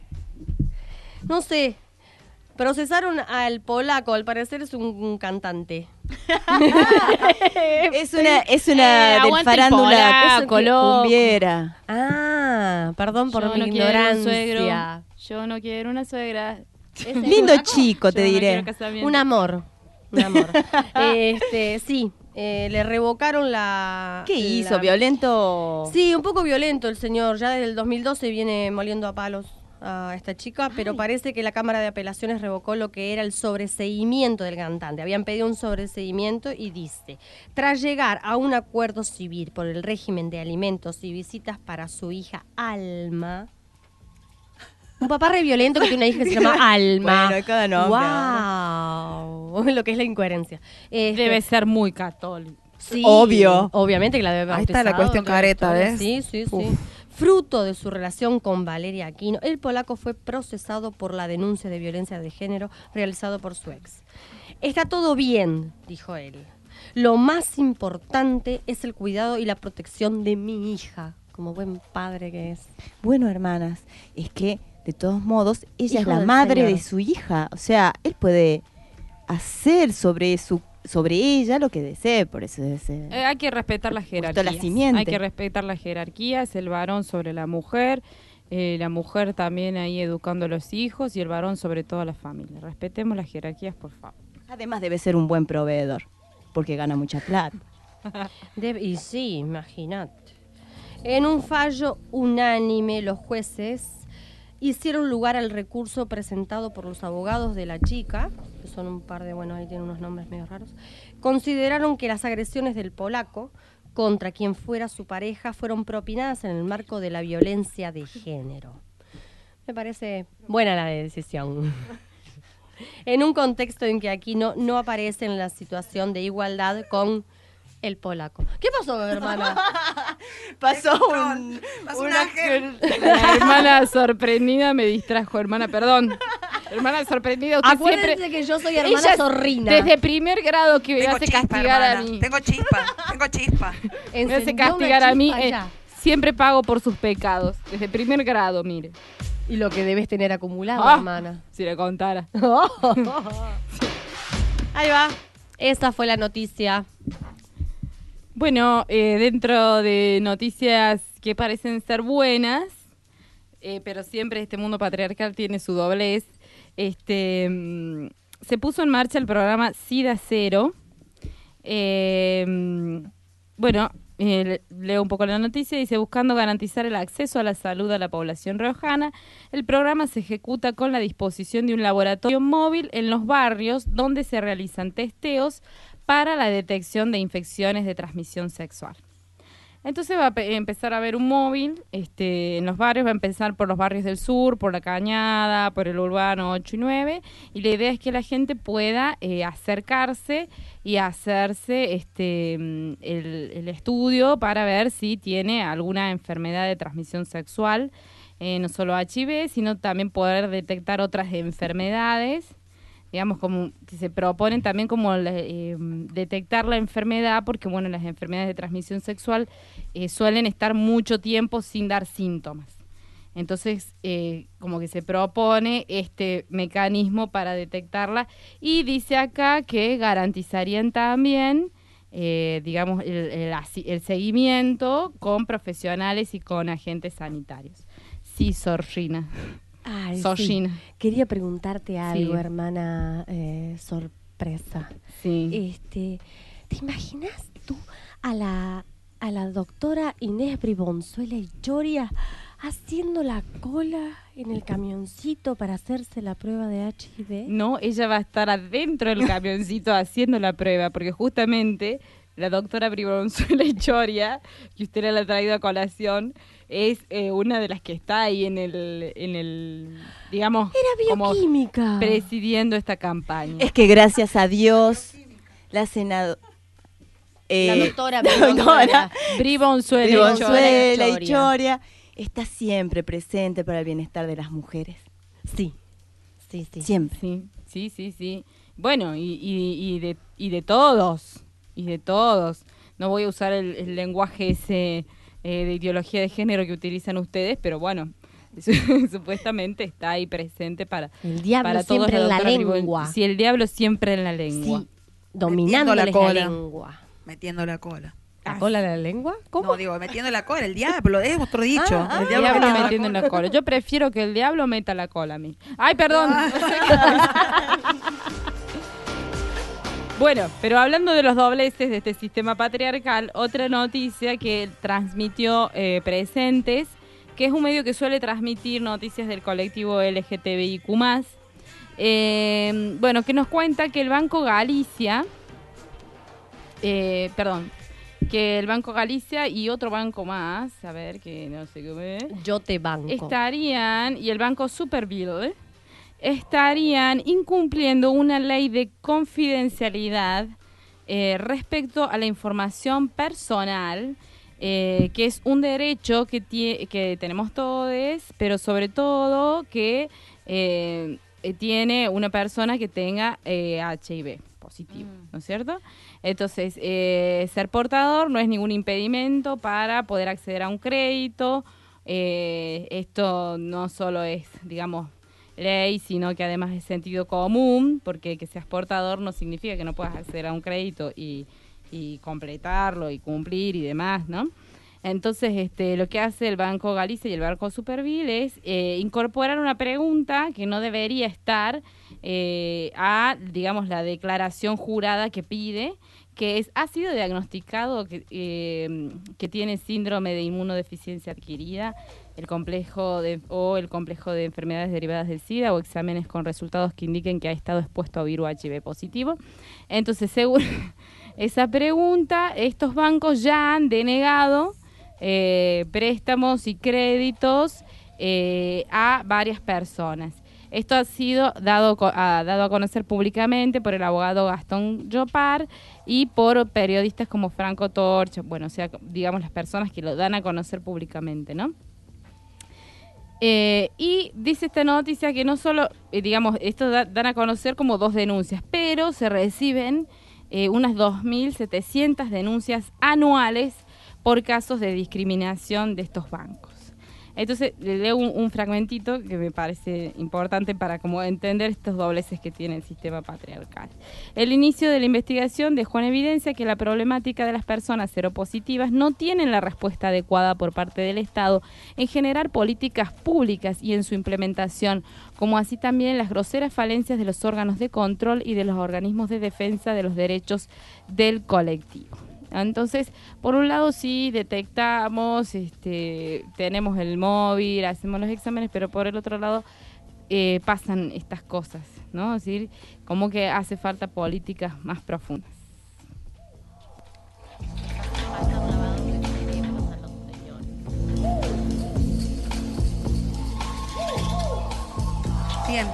C: no sé. Procesaron al polaco, al parecer es un, un cantante.
D: Es una, es una
A: Eh,
D: del
A: aguanta el
D: farándula
A: polaco,
D: es
A: loco.
D: cumbiera.
C: Ah, perdón por
A: Yo
C: mi
A: no quiero un
C: ignorancia.
A: suegro. Yo no quiero una suegra.
C: ¿Ese
D: Lindo
C: polaco?
D: chico, te
A: Yo no
D: diré.
A: quiero casamiento.
C: Un amor. Un amor. este, sí, eh, le revocaron la...
D: ¿Qué hizo?
C: la-
D: ¿Violento?
C: Sí, un poco violento el señor. Ya desde el dos mil doce viene moliendo a palos a esta chica, pero parece que la Cámara de Apelaciones revocó lo que era el sobreseimiento del cantante. Habían pedido un sobreseimiento y dice, tras llegar a un acuerdo civil por el régimen de alimentos y visitas para su hija Alma, un papá re violento que tiene una hija que se llama Alma.
D: Bueno, cada nombre,
C: ¡Wow! Lo que es la incoherencia. Este,
A: Debe ser muy católico.
C: Sí,
D: Obvio.
C: Obviamente que la debe
B: Ahí está la
C: bautizado,
B: cuestión
C: toda la
B: careta,
C: historia.
B: ¿ves?
C: Sí, sí, sí.
B: Uf.
C: Fruto de su relación con Valeria Aquino, el polaco fue procesado por la denuncia de violencia de género realizado por su ex. Está todo bien, dijo él. Lo más importante es el cuidado y la protección de mi hija, como buen padre que es.
D: Bueno, hermanas, es que de todos modos ella
C: Hijo
D: es la
C: del
D: madre
C: Señor.
D: de su hija. O sea, él puede hacer sobre su sobre ella lo que desee, por eso debe ser.
A: Eh, hay que respetar las jerarquías.
D: la simiente.
A: Hay que respetar las jerarquías, el varón sobre la mujer, eh, la mujer también ahí educando a los hijos y el varón sobre toda la familia. Respetemos las jerarquías, por favor.
D: Además debe ser un buen proveedor, porque gana mucha plata.
C: Debe- y sí, imagínate. En un fallo unánime, los jueces hicieron lugar al recurso presentado por los abogados de la chica, que son un par de, bueno, ahí tienen unos nombres medio raros, consideraron que las agresiones del polaco contra quien fuera su pareja fueron propinadas en el marco de la violencia de género. Me parece buena la decisión. En un contexto en que aquí no, no aparece en la situación de igualdad con el polaco. ¿Qué pasó, hermana?
D: Pasó un,
B: Pasó un
D: un
B: ángel.
A: La hermana sorprendida me distrajo, hermana, perdón. Hermana sorprendida, usted
C: Acuérdense
A: siempre...
C: que yo soy hermana
A: Ella
C: zorrina.
A: Desde primer grado que me
B: Tengo
A: hace
B: chispa,
A: castigar a
B: hermana.
A: mí.
B: Tengo chispa, tengo chispa.
A: Me hace
C: Encendió una
A: castigar a mí.
C: chispa
A: eh,
C: ya.
A: siempre pago por sus pecados. Desde primer grado, mire.
C: Y lo que debes tener acumulado,
A: Ah.
C: hermana.
A: Si le contara.
C: Ahí va. Esa fue la noticia.
A: Bueno, eh, dentro de noticias que parecen ser buenas, eh, pero siempre este mundo patriarcal tiene su doblez, este, mm, se puso en marcha el programa SIDA Cero, eh, mm, bueno, eh, leo un poco la noticia, dice, buscando garantizar el acceso a la salud a la población riojana, el programa se ejecuta con la disposición de un laboratorio móvil en los barrios donde se realizan testeos para la detección de infecciones de transmisión sexual. Entonces va a pe- empezar a haber un móvil este, en los barrios, va a empezar por los barrios del sur, por la Cañada, por el Urbano ocho y nueve, y la idea es que la gente pueda eh, acercarse y hacerse este, mm, el, el estudio para ver si tiene alguna enfermedad de transmisión sexual, eh, no solo H I V, sino también poder detectar otras enfermedades. Digamos, como que se proponen también como eh, detectar la enfermedad, porque bueno, las enfermedades de transmisión sexual eh, suelen estar mucho tiempo sin dar síntomas. Entonces, eh, como que se propone este mecanismo para detectarla, y dice acá que garantizarían también, eh, digamos, el, el, el seguimiento con profesionales y con agentes sanitarios. Sí, Sorrina.
C: Ay,
A: Soshina.
C: sí. Quería preguntarte algo,
A: Sí.
C: hermana eh, sorpresa.
A: Sí.
C: Este, ¿te imaginas tú a la a la doctora Inés Bribonzuela y Choria haciendo la cola en el camioncito para hacerse la prueba de H I V?
A: No, ella va a estar adentro del camioncito haciendo la prueba, porque justamente la doctora Bribonzuela y Choria, que usted la ha traído a colación, es eh, una de las que está ahí en el, en el digamos,
C: Era
A: como
C: bioquímica.
A: presidiendo esta campaña.
D: Es que gracias a Dios, la senadora...
C: La doctora
D: la doctora
A: Bribonzuela y
D: Bribonzuela
A: Choria.
D: y Choria está siempre presente para el bienestar de las mujeres.
C: Sí, sí, sí.
D: Siempre.
A: Sí, sí, sí, sí. Bueno, y, y, y, de, y de todos, y de todos. No voy a usar el, el lenguaje ese eh, de ideología de género que utilizan ustedes, pero bueno, supuestamente está ahí presente para,
C: El diablo
A: para todos.
C: siempre en la
A: doctora Bribon-
C: lengua.
A: Sí, el diablo siempre en la lengua.
C: Sí, dominándoles
B: Metiendo
C: la,
B: la cola.
C: lengua.
B: Metiendo la cola.
C: ¿La cola de la lengua? ¿Cómo?
B: No, digo, metiendo la cola, el diablo, es otro dicho.
C: Ah,
B: el
A: El diablo
B: metiendo
A: metiendo en la cola. Yo prefiero que el diablo meta la cola a mí. ¡Ay, perdón! Bueno, pero hablando de los dobleces de este sistema patriarcal, otra noticia que transmitió eh, Presentes, que es un medio que suele transmitir noticias del colectivo L G T B I Q más, eh, bueno, que nos cuenta que el Banco Galicia, eh, perdón, que el Banco Galicia y otro banco más, a ver, que no sé qué,
C: Yo te banco.
A: estarían, y el Banco Superville, estarían incumpliendo una ley de confidencialidad eh, respecto a la información personal, eh, que es un derecho que, tie- que tenemos todos, pero sobre todo que eh, tiene una persona que tenga eh, H I V positivo,
D: Mm.
A: ¿no es cierto? Entonces, eh, ser portador no es ningún impedimento para poder acceder a un crédito. Eh, esto no solo es, digamos, ley, sino que además es sentido común, porque que seas portador no significa que no puedas acceder a un crédito y, y completarlo y cumplir y demás, ¿no? Entonces, este, lo que hace el Banco Galicia y el Banco Superville es eh, incorporar una pregunta que no debería estar eh, a, digamos, la declaración jurada que pide, que es, ¿ha sido diagnosticado que, eh, que tiene síndrome de inmunodeficiencia adquirida, el complejo de, o el complejo de enfermedades derivadas del SIDA, o exámenes con resultados que indiquen que ha estado expuesto a virus H I V positivo? Entonces, según esa pregunta, estos bancos ya han denegado eh, préstamos y créditos eh, a varias personas. Esto ha sido dado, a, dado a conocer públicamente por el abogado Gastón Llopar y por periodistas como Franco Torcha, bueno, o sea, digamos las personas que lo dan a conocer públicamente, ¿no? Eh, y dice esta noticia que no solo, eh, digamos, esto da, dan a conocer como dos denuncias, pero se reciben eh, unas dos mil setecientas denuncias anuales por casos de discriminación de estos bancos. Entonces, le leo un, un fragmentito que me parece importante para como entender estos dobleces que tiene el sistema patriarcal. El inicio de la investigación dejó en evidencia que la problemática de las personas seropositivas no tienen la respuesta adecuada por parte del Estado en generar políticas públicas y en su implementación, como así también las groseras falencias de los órganos de control y de los organismos de defensa de los derechos del colectivo. Entonces, por un lado sí detectamos, este, tenemos el móvil, hacemos los exámenes, pero por el otro lado eh, pasan estas cosas, ¿no? Es decir, como que hace falta políticas más profundas.
B: Bien,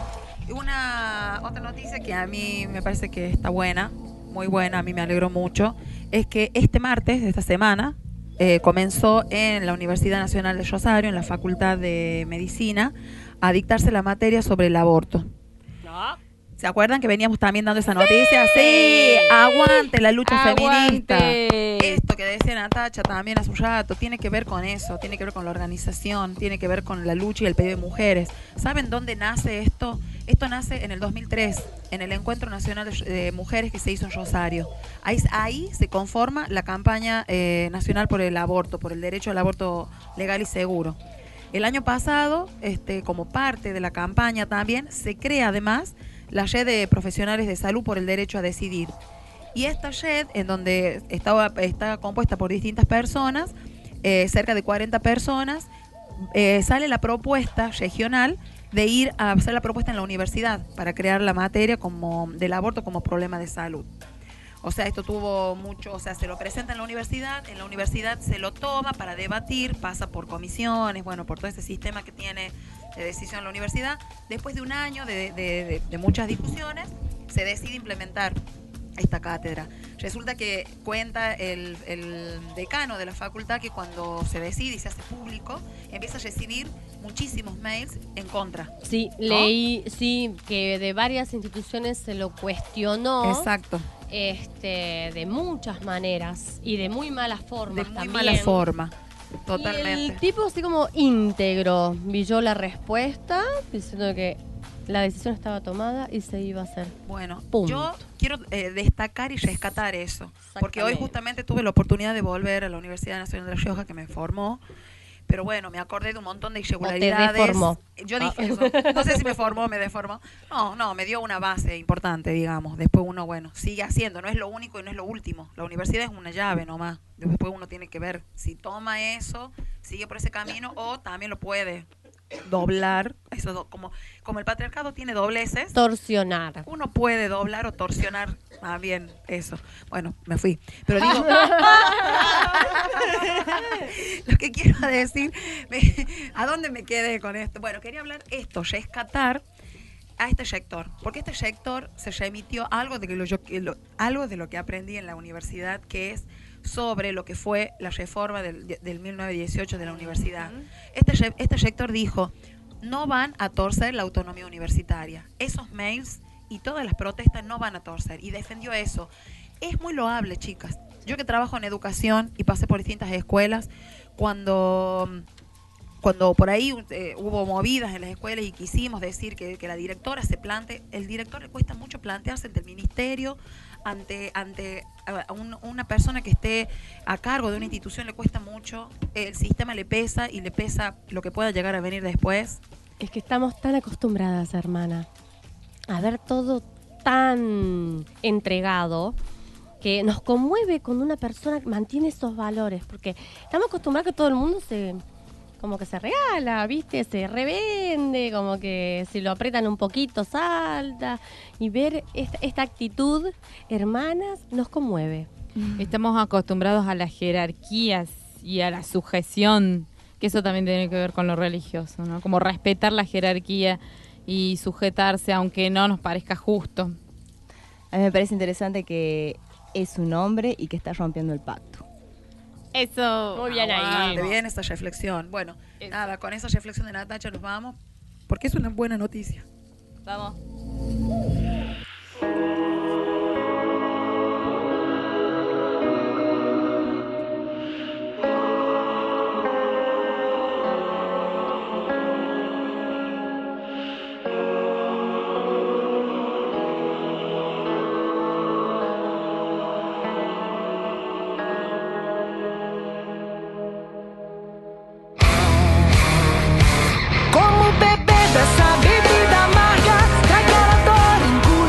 B: una otra noticia que a mí me parece que está buena, muy buena, a mí me alegró mucho, es que este martes de esta semana eh, comenzó en la Universidad Nacional de Rosario, en la Facultad de Medicina, a dictarse la materia sobre el aborto.
C: No.
B: ¿Se acuerdan que veníamos también dando esa noticia? Sí, sí, aguante la lucha
A: ¡Aguante!
B: feminista. Esto que decía Natacha también hace un rato, tiene que ver con eso, tiene que ver con la organización, tiene que ver con la lucha y el pedido de mujeres. ¿Saben dónde nace esto? Esto nace en el dos mil tres, en el Encuentro Nacional de, de Mujeres que se hizo en Rosario. Ahí, ahí se conforma la campaña eh, nacional por el aborto, por el derecho al aborto legal y seguro. El año pasado, este, como parte de la campaña también, se crea además la red de profesionales de salud por el derecho a decidir. Y esta red, en donde estaba, está compuesta por distintas personas, eh, cerca de cuarenta personas, eh, sale la propuesta regional de ir a hacer la propuesta en la universidad para crear la materia como del aborto como problema de salud. O sea, esto tuvo mucho, o sea, se lo presenta en la universidad, en la universidad se lo toma para debatir, pasa por comisiones, bueno, por todo ese sistema que tiene de decisión en la universidad. Después de un año de, de, de, de muchas discusiones, se decide implementar esta cátedra. Resulta que cuenta el, el decano de la facultad que cuando se decide y se hace público, empieza a recibir muchísimos mails en contra.
C: Sí,
B: ¿no?
C: leí, sí, que de varias instituciones se lo cuestionó.
B: Exacto.
C: Este, de muchas maneras y de muy malas formas
B: De muy
C: también.
B: mala forma, totalmente.
C: Y el tipo así como íntegro vio la respuesta diciendo que la decisión estaba tomada y se iba a hacer.
B: Bueno,
C: Punto.
B: yo quiero eh, destacar y rescatar eso, porque hoy justamente tuve la oportunidad de volver a la Universidad Nacional de La Rioja, que me formó, pero bueno, me acordé de un montón de irregularidades.
C: O te deformó.
B: Yo dije
C: Ah.
B: eso, no sé si me formó o me deformó. No, no, me dio una base importante, digamos. Después uno, bueno, sigue haciendo, no es lo único y no es lo último. La universidad es una llave nomás. Después uno tiene que ver si toma eso, sigue por ese camino o también lo puede doblar, eso do, como, como el patriarcado tiene dobleces,
C: Torsionar.
B: uno puede doblar o torsionar más bien eso. Bueno, me fui. Pero digo, lo que quiero decir, me, ¿a dónde me quedé con esto? Bueno, quería hablar esto, rescatar a este sector, porque este sector se remitió a algo de, que lo, yo, que lo, algo de lo que aprendí en la universidad, que es sobre lo que fue la reforma del, del mil novecientos dieciocho de la universidad. Este, este sector dijo, no van a torcer la autonomía universitaria. Esos mails y todas las protestas no van a torcer. Y defendió eso. Es muy loable, chicas. Yo que trabajo en educación y pasé por distintas escuelas, cuando... Cuando por ahí eh, hubo movidas en las escuelas y quisimos decir que, que la directora se plante, el director le cuesta mucho plantearse ante el ministerio, ante ante a un, una persona que esté a cargo de una institución le cuesta mucho, el sistema le pesa y le pesa lo que pueda llegar a venir después.
C: Es que estamos tan acostumbradas, hermana, a ver todo tan entregado que nos conmueve cuando una persona mantiene esos valores, porque estamos acostumbrados a que todo el mundo se... como que se regala, ¿viste? Se revende, como que si lo apretan un poquito salta. Y ver esta, esta actitud, hermanas, nos conmueve.
A: Estamos acostumbrados a las jerarquías y a la sujeción, que eso también tiene que ver con lo religioso, ¿no? Como respetar la jerarquía y sujetarse aunque no nos parezca justo.
D: A mí me parece interesante que es un hombre y que está rompiendo el pacto.
A: Eso.
C: Muy bien ahí.
B: Aguante, bien esta reflexión. Bueno, eso. Nada, con esa reflexión de Natacha nos vamos, porque es una buena noticia.
A: Vamos.
H: Como beber dessa bebida amarga, daquela dor engolida.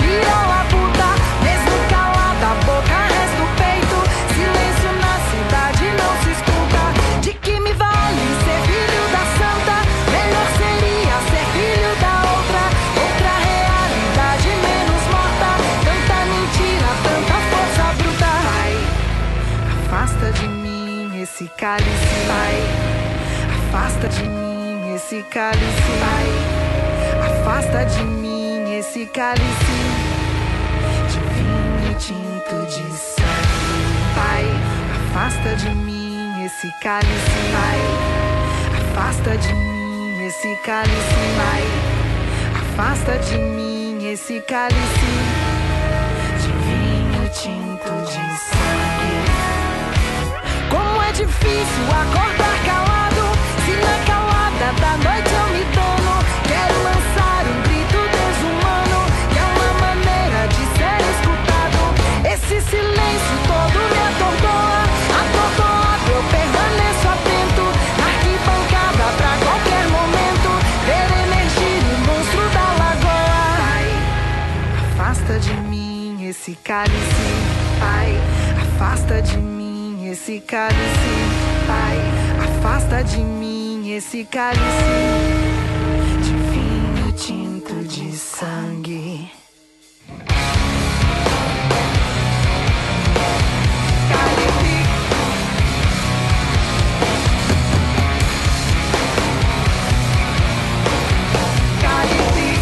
B: afasta de mim esse cálice, Pai. Afasta de mim esse cálice, Pai. Afasta de mim esse cálice de vinho tinto de sangue, Pai. Afasta de mim esse cálice, Pai. Afasta de mim esse cálice, Pai. Afasta de mim esse cálice de vinho tinto de sangue. Como é difícil acordar calado, se na calada da noite eu me dano. Quero lançar um grito desumano, que é uma maneira de ser escutado. Esse silêncio todo me atordoa, atordoado eu permaneço atento. Na arquibancada pra qualquer momento ver emergir o monstro da lagoa. Pai, afasta de mim esse cálice, Pai. Afasta de mim esse cálice, Pai. Afasta de mim esse cálice de vinho tinto de sangue. Cálice, cálice,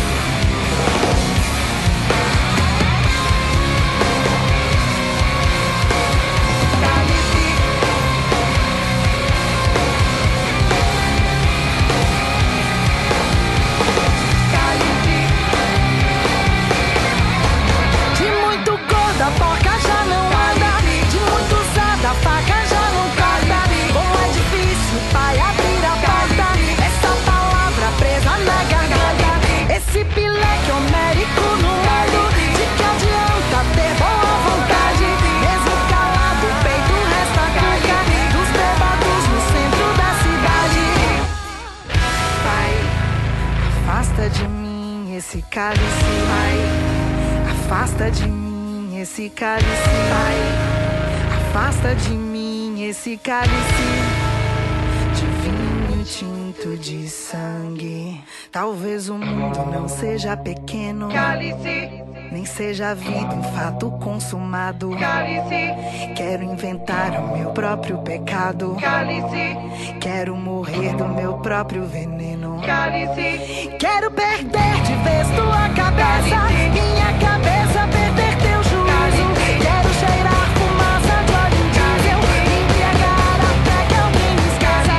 B: a porca já não anda, de muito usada a faca já não corta. Como é difícil, Pai, abrir a porta, essa palavra presa na garganta. Esse pileque homérico no mundo, de que adianta ter boa vontade? Mesmo calado, o peito resta cuca dos bêbados no centro da cidade. Pai, afasta de mim esse cálice, Pai. Afasta de mim esse cálice, Pai. Afasta de mim esse cálice de vinho tinto de sangue. Talvez o mundo não seja pequeno, cálice, nem seja a vida um fato consumado, cálice. Quero inventar o meu próprio pecado, cálice. Quero morrer do meu próprio veneno, cálice. Quero perder de vez tua cabeça, cálice. Minha cabeça perder teu juízo. Quero cheirar fumaça de óleo diesel, embriagar até que alguém me esqueça.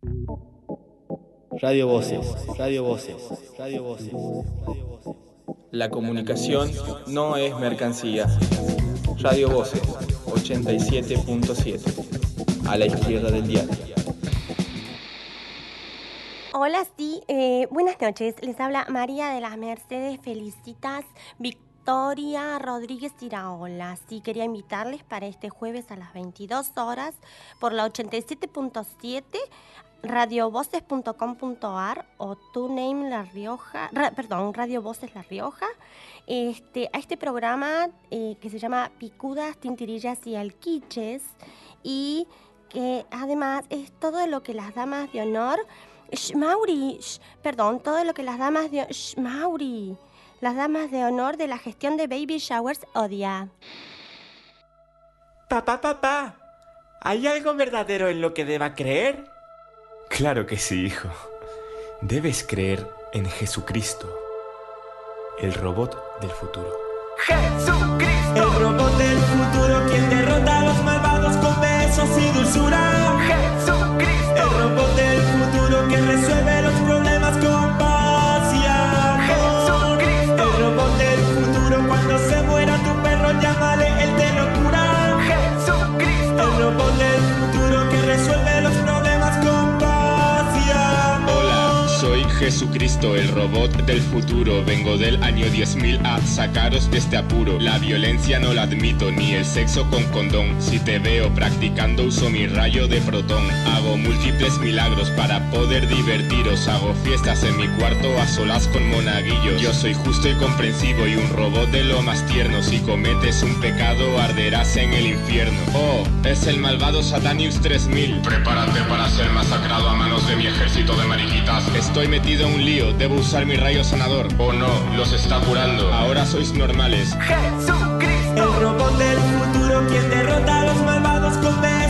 H: Radio Voces, Radio Voces, Radio Voces, Radio Voces.
I: La comunicación no es mercancía. Radio Voces, ochenta y siete punto siete, a la izquierda del diario.
C: Hola, sí, eh, buenas noches. Les habla María de las Mercedes Felicitas Victoria Rodríguez Tiraola. Sí, quería invitarles para este jueves a las veintidós horas por la ochenta y siete punto siete, radiovoces punto com punto ar o TuneIn La Rioja, ra, perdón, Radio Voces La Rioja, este, a este programa eh, que se llama Picudas, Tintirillas y Alquiches, y que además es todo lo que las damas de honor, sh, Mauri, sh, perdón, todo lo que las damas de sh, Mauri, las damas de honor de la gestión de Baby Showers odia.
J: Papá, papá, ¿hay algo verdadero en lo que deba creer?
K: Claro que sí, hijo. Debes creer en Jesucristo, el robot del futuro.
J: ¡Jesucristo! El robot del futuro, quien derrota a los malvados con besos y dulzura. ¡Jesucristo! El robot del futuro que resuelve los problemas con paz y amor. ¡Jesucristo! El robot del futuro, cuando se muera tu perro, llámale, él te lo cura. ¡Jesucristo! El robot del futuro que resuelve los problemas con paz y amor.
L: Hola, soy Jesucristo, el robot del futuro. Vengo del año diez mil a sacaros de este apuro. La violencia no la admito, ni el sexo con condón. Si te veo practicando uso mi rayo de protón. Hago múltiples milagros para poder divertiros. Hago fiestas en mi cuarto a solas con monaguillos. Yo soy justo y comprensivo y un robot de lo más tierno. Si cometes un pecado arderás en el infierno. Oh, es el malvado Satanius tres mil. Prepárate para ser masacrado a manos de mi ejército de mariquitas. Estoy metido en un lío, debo usar mi rayo sanador. Oh no, los está curando, ahora sois normales.
J: ¡Jesucristo! El robot del futuro, quien derrota a los malvados con besos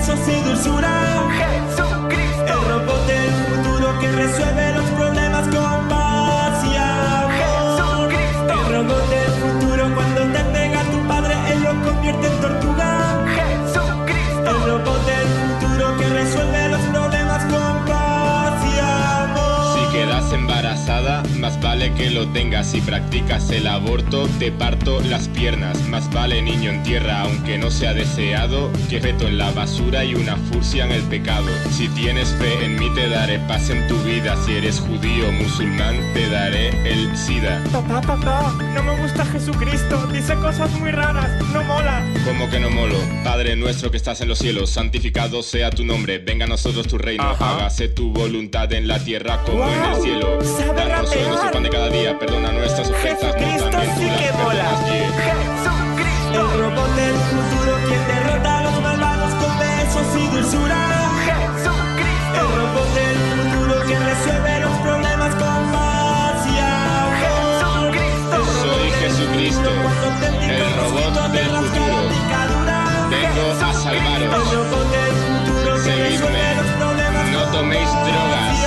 J: besos y dulzura. Jesucristo. El robot del futuro que resuelve los problemas con paz y amor. Jesucristo. El robot del futuro cuando te pega tu padre, él lo convierte en tortuga. Jesucristo. El robot del futuro que resuelve los problemas con paz y amor.
L: Si quedas embarazada, más vale que lo tengas. Si practicas el aborto, te parto las piernas. Más vale niño en tierra, aunque no sea deseado, que feto en la basura y una furcia en el pecado. Si tienes fe en mí, te daré paz en tu vida. Si eres judío o musulmán, te daré el SIDA.
M: Papá, papá, no me gusta Jesucristo. Dice cosas muy raras, no mola.
L: ¿Cómo que no molo? Padre nuestro que estás en los cielos, santificado sea tu nombre. Venga a nosotros tu reino. Ajá. Hágase tu voluntad en la tierra como wow. en el cielo. Danos hoy nuestro pan de cada día. Perdona nuestras ofensas, como también tú las perdonas.
J: Jesucristo. El robot del futuro quien derrota a los malvados con besos y dulzura. Jesucristo. El robot del futuro que resuelve los problemas con paz y amor. Jesucristo.
L: Soy Jesucristo, el robot del futuro. Vengo a salvaros.
J: El robot del futuro que resuelve los problemas.
L: No toméis drogas.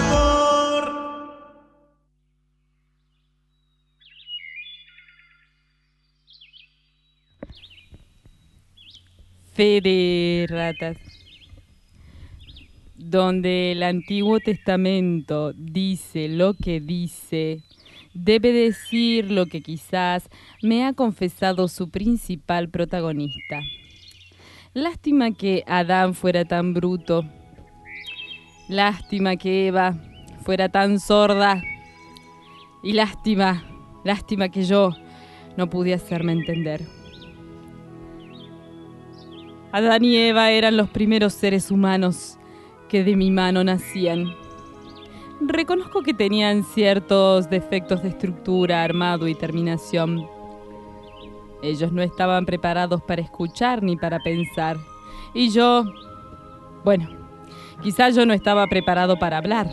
A: Fe de ratas. Donde el Antiguo Testamento dice lo que dice, debe decir lo que quizás me ha confesado su principal protagonista. Lástima que Adán fuera tan bruto. Lástima que Eva fuera tan sorda. Y lástima, lástima que yo no pude hacerme entender. Adán y Eva eran los primeros seres humanos que de mi mano nacían. Reconozco que tenían ciertos defectos de estructura, armado y terminación. Ellos no estaban preparados para escuchar ni para pensar. Y yo, bueno, quizás yo no estaba preparado para hablar.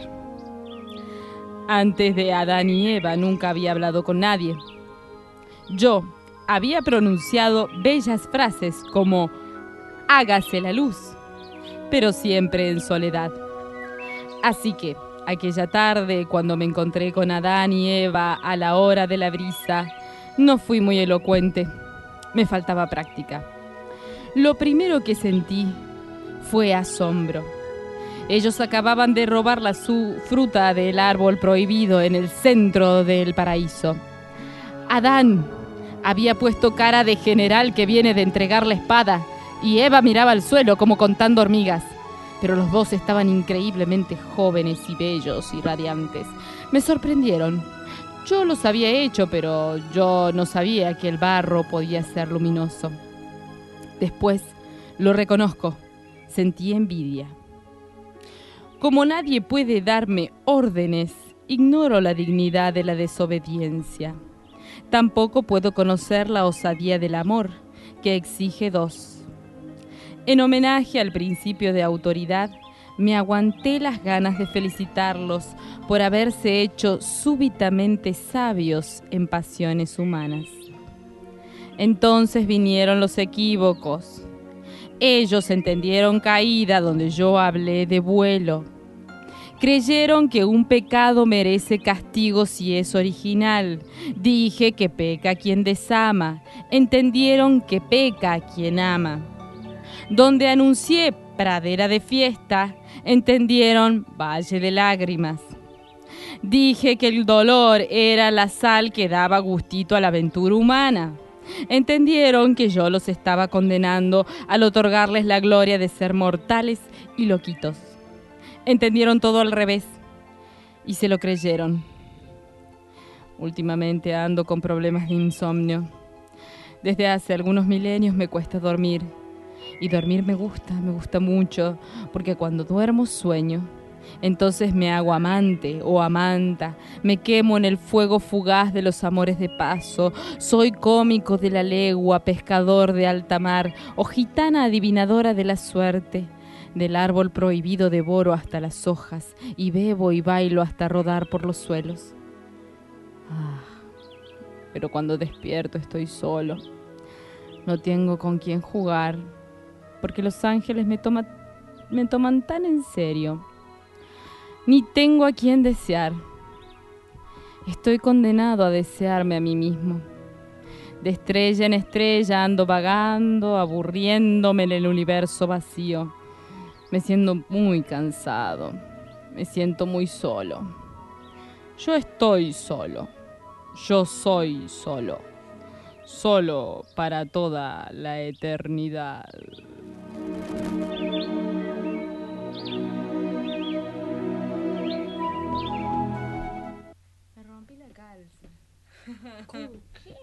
A: Antes de Adán y Eva nunca había hablado con nadie. Yo había pronunciado bellas frases como hágase la luz, pero siempre en soledad. Así que, aquella tarde, cuando me encontré con Adán y Eva a la hora de la brisa, no fui muy elocuente. Me faltaba práctica. Lo primero que sentí fue asombro. Ellos acababan de robar la su fruta del árbol prohibido en el centro del paraíso. Adán había puesto cara de general que viene de entregar la espada, y Eva miraba al suelo como contando hormigas. Pero los dos estaban increíblemente jóvenes y bellos y radiantes. Me sorprendieron. Yo los había hecho, pero yo no sabía que el barro podía ser luminoso. Después, lo reconozco, sentí envidia. Como nadie puede darme órdenes, ignoro la dignidad de la desobediencia. Tampoco puedo conocer la osadía del amor, que exige dos. En homenaje al principio de autoridad, me aguanté las ganas de felicitarlos por haberse hecho súbitamente sabios en pasiones humanas. Entonces vinieron los equívocos. Ellos entendieron caída donde yo hablé de vuelo. Creyeron que un pecado merece castigo si es original. Dije que peca quien desama. Entendieron que peca quien ama. Donde anuncié pradera de fiesta, entendieron valle de lágrimas. Dije que el dolor era la sal que daba gustito a la aventura humana. Entendieron que yo los estaba condenando al otorgarles la gloria de ser mortales y loquitos. Entendieron todo al revés y se lo creyeron. Últimamente ando con problemas de insomnio. Desde hace algunos milenios me cuesta dormir. Y dormir me gusta, me gusta mucho, porque cuando duermo sueño. Entonces me hago amante o amanta, me quemo en el fuego fugaz de los amores de paso. Soy cómico de la legua, pescador de alta mar, o gitana adivinadora de la suerte. Del árbol prohibido devoro hasta las hojas, y bebo y bailo hasta rodar por los suelos. Ah, pero cuando despierto estoy solo. No tengo con quién jugar. porque los ángeles me, toma, me toman tan en serio. Ni tengo a quien desear. Estoy condenado a desearme a mí mismo. De estrella en estrella ando vagando, aburriéndome en el universo vacío. Me siento muy cansado. Me siento muy solo. Yo estoy solo. Yo soy solo. Solo para toda la eternidad.
C: Me rompí la calza.
A: ¿Cómo?
C: ¿Qué?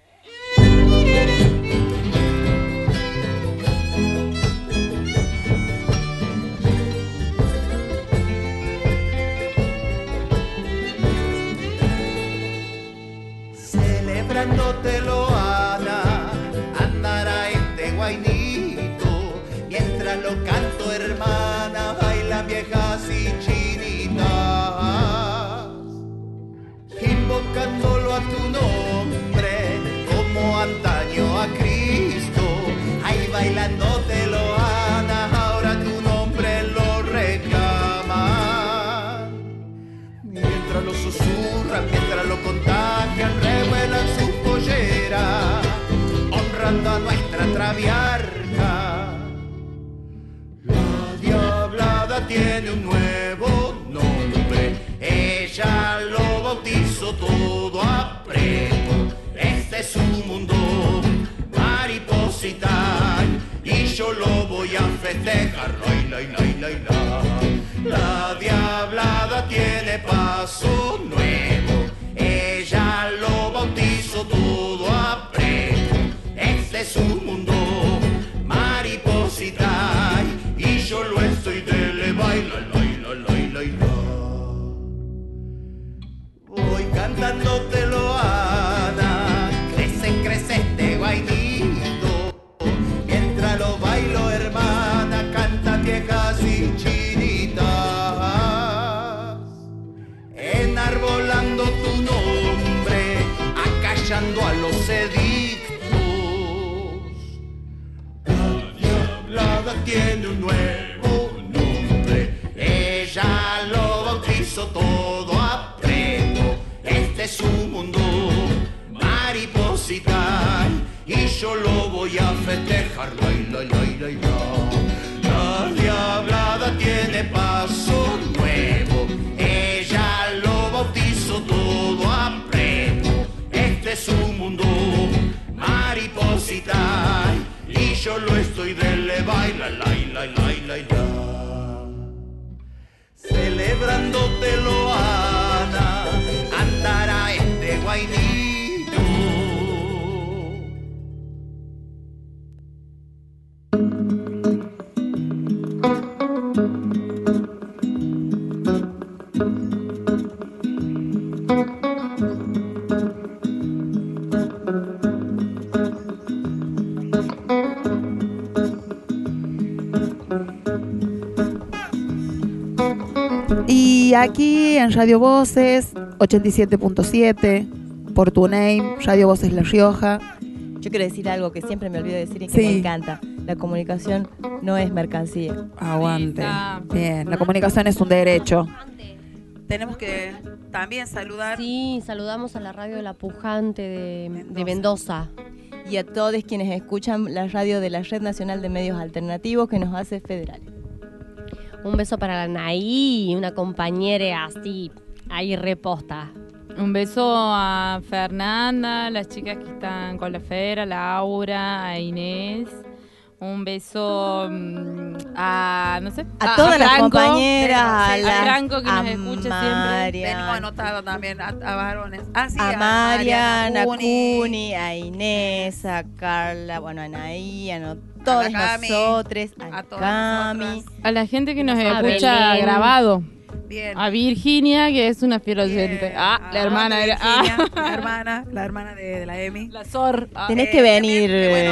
N: Celebrándotelo, Ana, andará este guainito, mientras lo canto, hermana, bailan viejas y chinitas, invocándolo a tu nombre, como antaño a Cristo, ahí bailándotelo, Ana, ahora tu nombre lo reclaman, mientras lo susurran, mientras lo contagian, revuelan su pollera, honrando a nuestra traviarca. La diablada tiene un nuevo nombre, ella lo bautizó todo apreto. Este es su mundo mariposita y yo lo voy a festejar. Lai, lai, lai, lai, la. La diablada tiene paso nuevo, ella lo bautizó todo apreto. Este es su mundo mariposita y yo lo estoy de le baila, la, la, la, la. Voy cantándotelo, Ana, crece, crece este guainito, mientras lo bailo, hermana, cantan viejas y chinitas, enarbolando tu nombre, acallando a los edictos. La diablada tiene un nuevo nombre, ella lo bautizó todo apreto. Este es su mundo mariposita y yo lo voy a festejar. Lai, lai, lai, lai, la. La diablada tiene paso nuevo, ella lo bautizó todo apreto. Este es su mundo mariposita y yo lo estoy de le baila, lai, lai, lai, lai, la. Celebrándotelo, Ana, andará este guainito.
B: Y aquí en Radio Voces ochenta y siete punto siete, por tu name, Radio Voces La Rioja.
D: Yo quiero decir algo que siempre me olvido decir y que
B: Sí.
D: me encanta. La comunicación no es mercancía.
B: Aguante. Bien, la comunicación es un derecho. Tenemos que también saludar.
C: Sí, saludamos a la radio de La Pujante de de Mendoza.
D: Y a todos quienes escuchan la radio de la Red Nacional de Medios Alternativos que nos hace federal.
C: Un beso para la Naí, una compañera así, ahí reposta.
A: Un beso a Fernanda, las chicas que están con la Fera, Laura, a Inés. Un beso um, a, no sé,
D: A todas las
A: Franco,
D: compañeras,
A: a,
D: a las-
A: Franco que
D: a
A: nos escucha
D: Marian.
A: siempre.
B: Tenemos anotado también a, a varones. Ah, sí,
D: A Mariana, a
B: Cuni.
D: Cuni, a Inés, a Carla, bueno, a Anaí, a no, todos
B: A la Cami,
D: nosotros, a,
B: a todas
D: Cami.
A: A la gente que nos
C: A
A: escucha
C: Belén.
A: grabado.
B: Bien.
A: A Virginia, que es una fiel oyente. Ah, la hermana
B: de
A: era. Ah.
B: La hermana, la hermana de, de la Emi.
A: La Sor. Ah.
D: Tenés
B: Eh,
D: que venir.
B: también, que
D: eh,
B: bueno,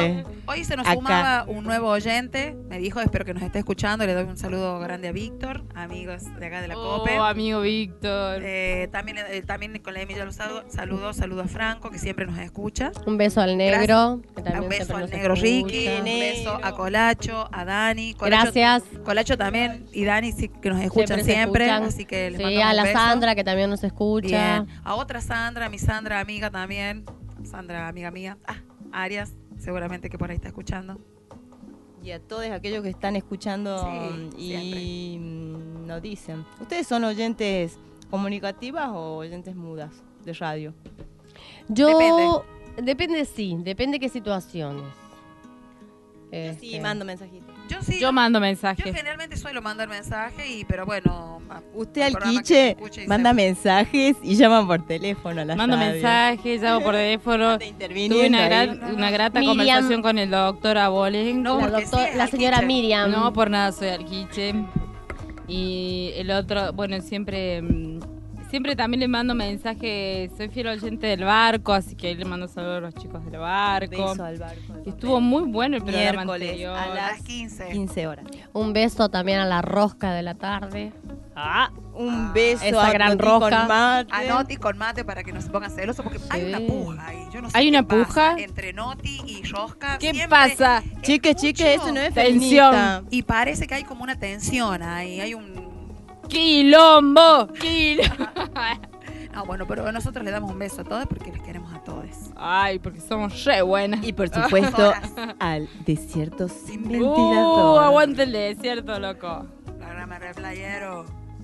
B: Hoy se nos
D: Acá.
B: sumaba un nuevo oyente, me dijo, espero que nos esté escuchando, le doy un saludo grande a Víctor, amigos de acá de la
A: Oh,
B: COPE.
A: amigo Víctor.
B: Eh, también, eh, también con la Emilia los saludo, saludo, saludo a Franco, que siempre nos escucha.
C: Un beso al negro.
B: Gracias.
C: Que también
B: Un beso
C: siempre
B: al
C: nos
B: negro
C: escucha.
B: Ricky, un beso a Colacho, a Dani. Colacho,
C: Gracias.
B: Colacho también y Dani sí que nos escuchan
C: se
B: siempre,
C: escuchan.
B: así que les
C: Sí,
B: mandamos
C: a la
B: un beso.
C: Sandra que también nos escucha.
B: Bien. A otra Sandra, mi Sandra amiga también, Sandra amiga mía, ah, Arias, seguramente que por ahí está escuchando.
D: Y a todos aquellos que están escuchando
B: Sí,
D: y mm, nos dicen. ¿Ustedes son oyentes comunicativas o oyentes mudas de radio?
C: Yo. Depende, sí, depende qué situaciones.
D: Yo sí
C: Este,
D: mando mensajitos.
B: Yo sí.
A: Yo mando
B: Yo
A: mensajes.
B: generalmente suelo mandar mensaje y, pero bueno, a-
D: Usted
B: al
D: al
B: programa que
D: quiche
B: me escuche y
D: manda
B: se-
D: mensajes y llaman por teléfono a la
A: Mando
D: radio.
A: mensajes, llamo por teléfono.
D: interviniendo
A: Tuve una,
D: ahí.
A: gran- una grata
C: Miriam.
A: conversación con el doctor Abolen.
B: No,
C: la,
B: porque
C: doctor-
B: sí es
C: la
B: al
C: señora
B: quiche.
C: Miriam.
A: No, por nada soy alquiche. Y el otro, bueno, siempre mm, siempre también le mando mensajes. Soy fiel oyente del barco, así que ahí le mando saludos a los chicos del barco.
D: Beso al barco.
A: Y estuvo muy bueno el programa
D: Miércoles
A: anterior.
D: a
B: A
D: las
B: las quince.
D: quince horas.
C: Un beso también a la rosca de la tarde.
D: Ah, un beso
C: esa
D: a
C: gran
D: Noti
C: roja.
D: con mate.
B: A Noti con mate para que no se pongan celosos, porque hay una puja ahí. Yo no sé
A: ¿Hay
B: qué
A: una
B: pasa
A: puja?
B: entre Noti y Rosca.
A: ¿Qué
B: Siempre
A: pasa?
B: es
D: Chiques,
B: mucho.
D: chiques, eso no es
A: Tensión.
D: feminista.
B: Y parece que hay como una tensión ahí. Hay un.
A: ¡Quilombo! ¡Quilombo!
B: No, bueno, pero nosotros le damos un beso a todos porque les queremos a todos.
A: Ay, porque somos re buenas.
D: Y por supuesto,
B: Horas.
D: al desierto sin
A: Uh,
D: ventilador.
A: aguante el desierto, loco.
B: Programa de playero.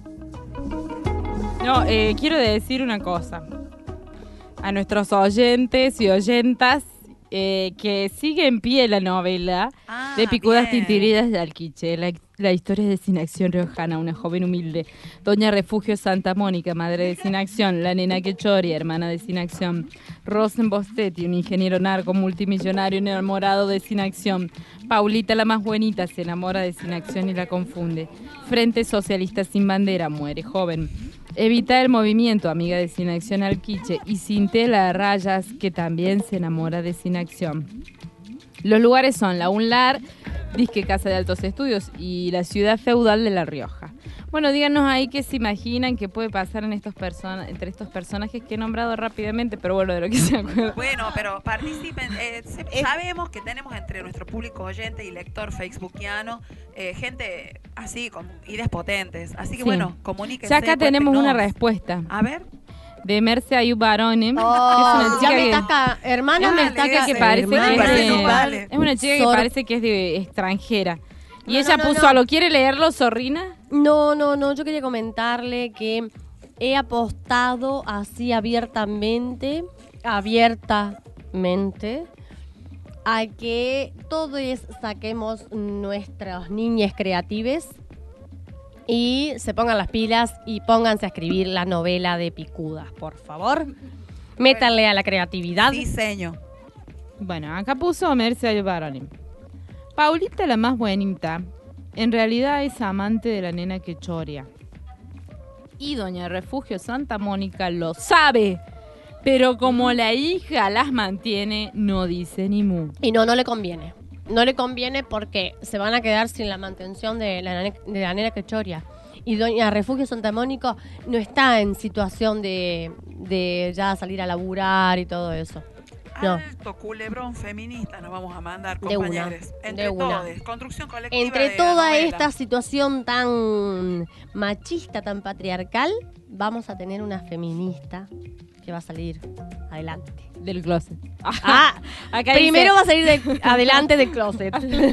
A: No, eh, quiero decir una cosa. A nuestros oyentes y oyentas eh, que sigue en pie la novela
B: Ah,
A: de Picudas
B: bien.
A: Tintiridas de Alquiche. La, la historia de Sin Acción riojana, una joven humilde. Doña Refugio Santa Mónica, madre de Sin Acción. La nena Quechoria, hermana de Sin Acción. Rosen Bostetti, un ingeniero narco multimillonario enamorado de Sin Acción. Paulita, la más buenita, se enamora de Sin Acción y la confunde. Frente Socialista Sin Bandera, muere joven. Evita el movimiento, amiga de Sin Acción Alquiche. Y Cintela Rayas, que también se enamora de Sin Acción. Los lugares son la UNLAR, Disque Casa de Altos Estudios y la ciudad feudal de La Rioja. Bueno, díganos ahí qué se imaginan que puede pasar en estos persona- entre estos personajes que he nombrado rápidamente, pero bueno, de lo que se acuerdan.
B: Bueno, pero participen. eh, se- sabemos que tenemos entre nuestro público oyente y lector facebookiano eh, gente así, con ideas potentes. Así que
A: Sí.
B: bueno, comuníquense.
A: Ya acá tenemos
B: cuéntenos.
A: una respuesta.
B: A ver.
A: De Merce Ayub Barone, que es
C: Oh,
A: una
C: ya
A: chica
C: me
A: que...
C: estás ca- hermana,
A: es
C: me
A: una
C: estás
A: chica que
C: ca-
A: parece que
C: hermana.
A: es, de-
B: Vale.
A: es una chica que
C: Sor-
A: parece que es de extranjera. Y
C: No,
A: ella
C: no, no,
A: puso
C: no.
A: a lo quiere leerlo, Zorrina.
C: No, no, no, yo quería comentarle que he apostado así abiertamente, abiertamente, a que todos saquemos nuestras niñas creatives y se pongan las pilas y pónganse a escribir la novela de Picudas, por favor. Métanle a la creatividad.
B: Diseño.
A: Bueno, acá puso Merce Ayub Barone. Paulita, la más buenita, en realidad es amante de la nena Quechoria. Y Doña Refugio Santa Mónica lo sabe, pero como la hija las mantiene, no dice ni mu.
C: Y no, no le conviene. No le conviene porque se van a quedar sin la mantención de la, nane- de la nena Quechoria. Y Doña Refugio Santa Mónica no está en situación de, de ya salir a laburar y todo eso. No.
B: Alto culebrón feminista nos vamos a mandar,
C: De una,
B: compañeros. Entre
C: de una.
B: todos. Construcción colectiva.
C: Entre
B: de
C: toda
B: la novela.
C: esta situación tan machista, tan patriarcal, vamos a tener una feminista que va a salir adelante.
A: Del closet.
C: Ah,
A: Acá
C: primero
A: dice-
C: va a salir de, adelante del closet.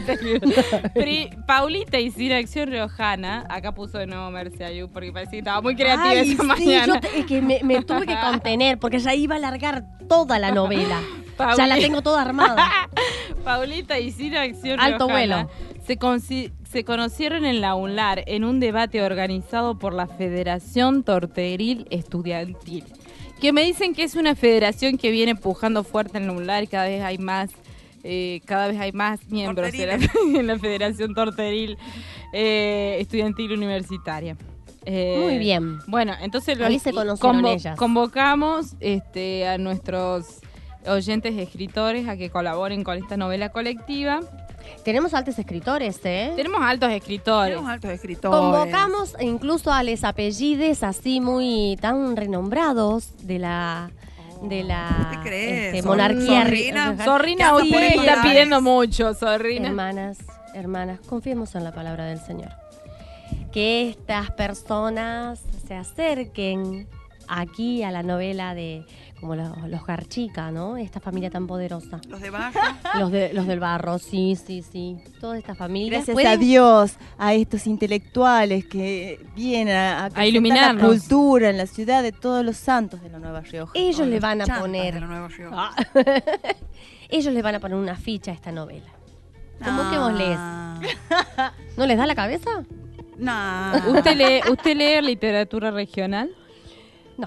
A: Pri- Paulita y Sin Acción Riojana, acá puso de nuevo Merce Ayub porque parecía que estaba muy creativa
C: Ay,
A: esa
C: sí,
A: mañana.
C: yo te- es que me, me tuve que contener porque ya iba a largar toda la novela.
A: Pauli-
C: Ya la tengo toda armada.
A: Paulita y Sin Acción
C: Alto
A: Riojana
C: vuelo.
A: se, conci- se conocieron en la UNLAR en un debate organizado por la Federación Torteril Estudiantil, que me dicen que es una federación que viene empujando fuerte en la UNLAR y cada vez hay más eh, cada vez hay más miembros en la, en la Federación Torteril eh, Estudiantil Universitaria. Eh,
C: Muy bien.
A: Bueno, entonces
C: Ahí se conocieron ellas.
A: convocamos este, a nuestros oyentes escritores a que colaboren con esta novela colectiva.
C: Tenemos altos escritores, ¿eh?
A: Tenemos altos escritores.
B: Tenemos altos escritores.
C: Convocamos incluso a los apellidos así muy tan renombrados de la de la
B: ¿Qué crees?
C: este, monarquía.
B: Zorrina.
A: Zorrina,
B: ¿Qué
A: usted
B: hace por
A: está
B: ahí?
A: pidiendo mucho, Zorrina.
C: Hermanas, hermanas, confiemos en la palabra del Señor. Que estas personas se acerquen aquí a la novela de como los, los Garchica, ¿no? Esta familia tan poderosa.
B: Los de Barro.
C: Los de los del Barro, sí, sí, sí. Toda esta familia.
D: Gracias
C: pueden-
D: a Dios, a estos intelectuales que vienen a, a acrecentar
A: iluminarnos.
D: la cultura en la ciudad de todos los santos de la Nueva Rioja.
C: Ellos
B: Con
C: le
B: los
C: van a
B: chantas
C: poner.
B: de la Nueva Rioja.
C: Ah. Ellos le van a poner una ficha a esta novela. Convoquémosles.
B: Ah.
C: ¿No les da la cabeza?
B: No.
A: ¿Usted lee, ¿Usted lee literatura regional?
C: No.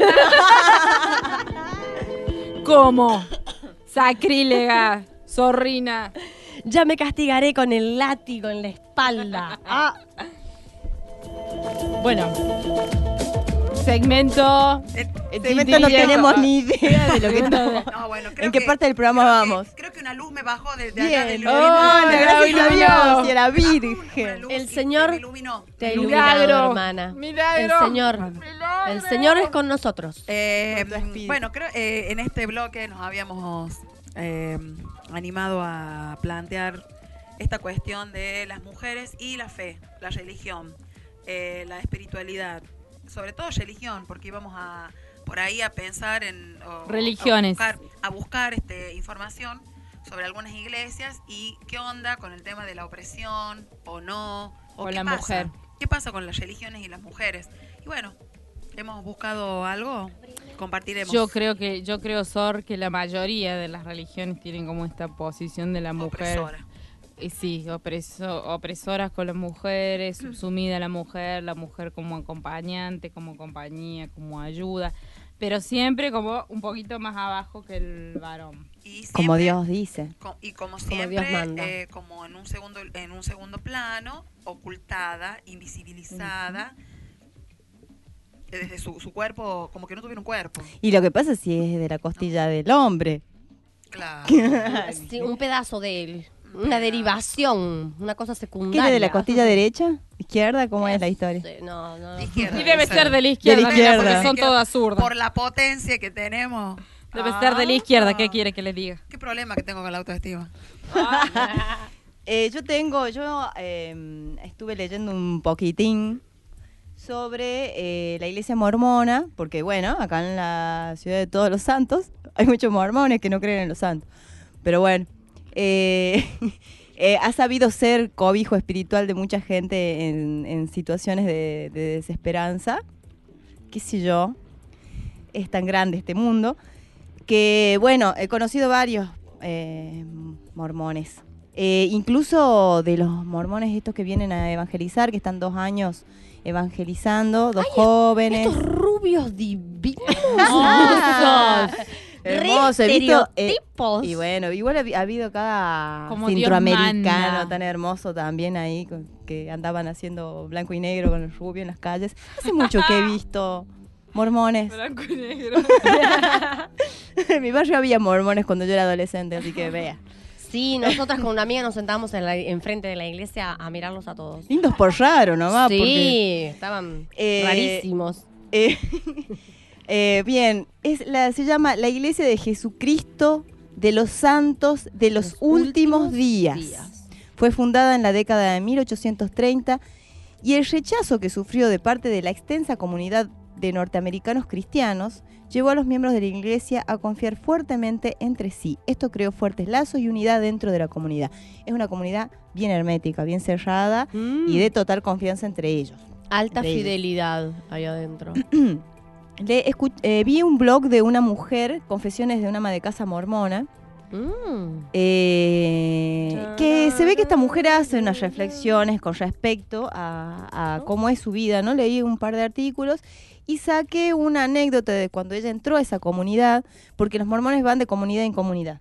A: ¿Cómo? Sacrílega, Zorrina.
C: Ya me castigaré con el látigo en la espalda. Ah.
A: Bueno, segmento.
B: El
D: segmento no tenemos ni idea de lo que estamos.
B: No, bueno, creo
D: ¿En qué
B: que-
D: parte del programa
B: creo
D: vamos?
B: Que, creo que una luz me bajó de, de allá
D: Bien.
B: del
D: Oh,
B: iluminador.
D: gracias a
A: iluminó.
D: Dios y a la
B: Una
D: Virgen.
B: luz
C: El
B: y-
C: Señor
B: y me iluminó.
C: te ha iluminado,
A: Milagro,
C: hermana.
A: milagro.
C: El Señor. El Señor es con nosotros.
B: Eh,
D: Con tu espíritu.
B: bueno, creo eh, en este bloque nos habíamos eh, animado a plantear esta cuestión de las mujeres y la fe, la religión, eh, la espiritualidad, sobre todo religión, porque íbamos a por ahí a pensar en o-
A: Religiones.
B: a buscar, a buscar este, información sobre algunas iglesias y qué onda con el tema de la opresión o no, o
A: Con
B: qué
A: la
B: pasa,
A: mujer.
B: qué pasa con las religiones y las mujeres. Y bueno, hemos buscado algo, compartiremos.
A: Yo creo que, yo creo, Sor, que la mayoría de las religiones tienen como esta posición de la mujer.
B: Opresora.
A: Y sí, opreso- opresoras con las mujeres, subsumida a la mujer, la mujer como acompañante, como compañía, como ayuda, pero siempre como un poquito más abajo que el varón.
B: Y siempre-
D: Como Dios dice.
B: co- y como
C: Como
B: siempre,
C: Dios manda.
B: eh, como en un segundo, en un segundo plano, ocultada, invisibilizada, eh, desde su, su cuerpo, como que no tuviera un cuerpo.
D: Y lo que pasa es si es de la costilla del hombre.
B: Claro.
C: Sí, un pedazo de él. Una derivación, una cosa
D: ¿Qué
C: secundaria.
D: es de la costilla derecha? ¿Izquierda? ¿Cómo es la historia?
C: Sí, no, no.
B: Izquierda
A: Y debe
B: ser.
A: ser de la izquierda,
D: De la
A: mira,
D: izquierda.
A: porque son todas zurdas.
B: Por la potencia que tenemos.
A: Debe ser de la izquierda, ¿qué
B: Ah,
A: quiere que le diga?
B: ¿Qué problema que tengo con la autoestima?
D: Eh, yo tengo, yo eh, estuve leyendo un poquitín sobre eh, la iglesia mormona, porque bueno, acá en la ciudad de Todos los Santos hay muchos mormones que no creen en los santos. Pero bueno, eh, eh, ha sabido ser cobijo espiritual de mucha gente en, en situaciones de, de desesperanza. Qué sé yo, es tan grande este mundo, que bueno, he conocido varios eh, mormones. Eh, incluso de los mormones estos que vienen a evangelizar, que están dos años evangelizando, dos jóvenes.
C: Estos rubios divinos.
D: Ah,
C: Re
D: hermoso, he visto, eh,
C: estereotipos.
D: y bueno, igual ha, ha habido cada
A: Como Dios
D: centroamericano
A: manda.
D: tan hermoso también ahí, con- que andaban haciendo blanco y negro con el rubio en las calles. Hace mucho que he visto mormones.
A: Blanco y negro.
D: En mi barrio había mormones cuando yo era adolescente, así que vea.
C: Sí, nosotras con una amiga nos sentamos en la, enfrente de la iglesia a mirarlos a todos.
D: Lindos por raro nomás,
C: Sí,
D: porque...
C: estaban
D: Eh,
C: rarísimos.
D: Eh, eh, bien, es la, se llama la Iglesia de Jesucristo de los Santos de los,
C: Los
D: últimos,
C: últimos
D: días.
C: días.
D: Fue fundada en la década de mil ochocientos treinta y el rechazo que sufrió de parte de la extensa comunidad de norteamericanos cristianos llevó a los miembros de la Iglesia a confiar fuertemente entre sí. Esto creó fuertes lazos y unidad dentro de la comunidad. Es una comunidad bien hermética, bien cerrada
C: Mm.
D: y de total confianza entre ellos.
C: Alta
D: de ellos.
C: fidelidad ahí adentro.
D: Le escu- eh, vi un blog de una mujer, Confesiones de una ama de casa mormona,
C: Mm.
D: eh, que se ve que esta mujer hace unas reflexiones con respecto a, a cómo es su vida, ¿no? Leí un par de artículos y saqué una anécdota de cuando ella entró a esa comunidad, porque los mormones van de comunidad en comunidad.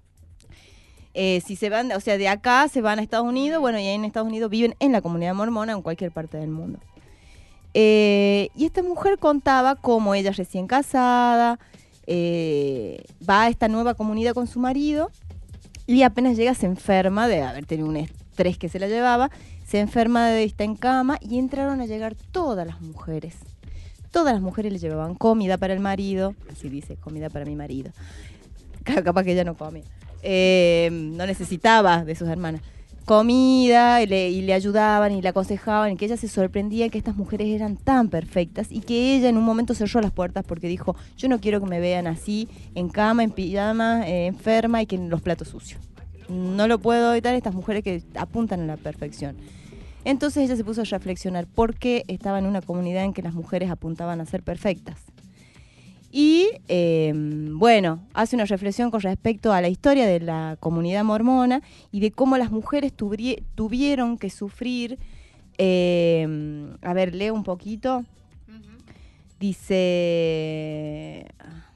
D: Eh, si se van, o sea, de acá se van a Estados Unidos, bueno, y ahí en Estados Unidos viven en la comunidad mormona o en cualquier parte del mundo. Eh, y esta mujer contaba cómo ella recién casada eh, va a esta nueva comunidad con su marido y apenas llega se enferma de haber tenido un estrés que se la llevaba, se enferma de está en cama y entraron a llegar todas las mujeres. Todas las mujeres le llevaban comida para el marido, así dice, comida para mi marido. Capaz que ella no comía, eh, no necesitaba de sus hermanas. Comida y le, y le ayudaban y le aconsejaban y que ella se sorprendía que estas mujeres eran tan perfectas y que ella en un momento cerró las puertas porque dijo, yo no quiero que me vean así, en cama, en pijama, eh, enferma y que los platos sucios. No lo puedo evitar, estas mujeres que apuntan a la perfección. Entonces ella se puso a reflexionar por qué estaba en una comunidad en que las mujeres apuntaban a ser perfectas. Y eh, bueno, hace una reflexión con respecto a la historia de la comunidad mormona y de cómo las mujeres tuvri- tuvieron que sufrir. Eh, a ver, leo un poquito. Uh-huh. Dice...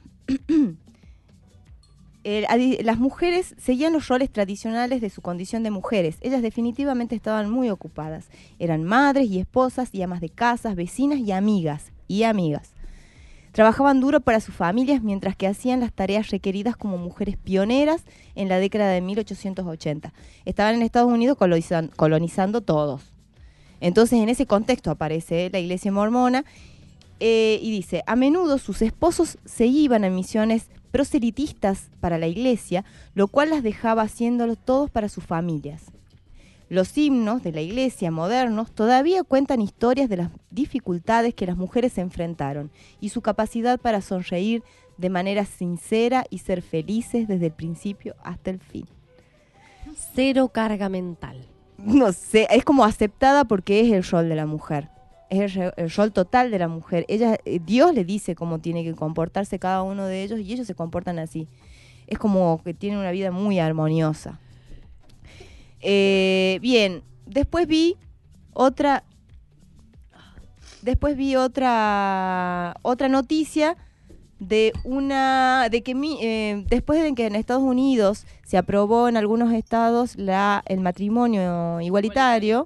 D: El, las mujeres seguían los roles tradicionales de su condición de mujeres. Ellas definitivamente estaban muy ocupadas. Eran madres y esposas y amas de casas, vecinas y amigas. Y amigas. Trabajaban duro para sus familias mientras que hacían las tareas requeridas como mujeres pioneras en la década de mil ochocientos ochenta. Estaban en Estados Unidos colonizan, colonizando todos. Entonces, en ese contexto aparece la iglesia mormona eh, y dice, a menudo sus esposos se iban a misiones proselitistas para la iglesia, lo cual las dejaba haciéndolo todos para sus familias. Los himnos de la iglesia modernos todavía cuentan historias de las dificultades que las mujeres se enfrentaron y su capacidad para sonreír de manera sincera y ser felices desde el principio hasta el fin.
C: Cero carga mental.
D: No sé, es como aceptada porque es el rol de la mujer. Es el, el rol total de la mujer. Ella, Dios le dice cómo tiene que comportarse cada uno de ellos y ellos se comportan así. Es como que tienen una vida muy armoniosa. Eh, bien, después vi otra después vi otra otra noticia de una de que mi, eh, después de que en Estados Unidos se aprobó en algunos estados la el matrimonio igualitario,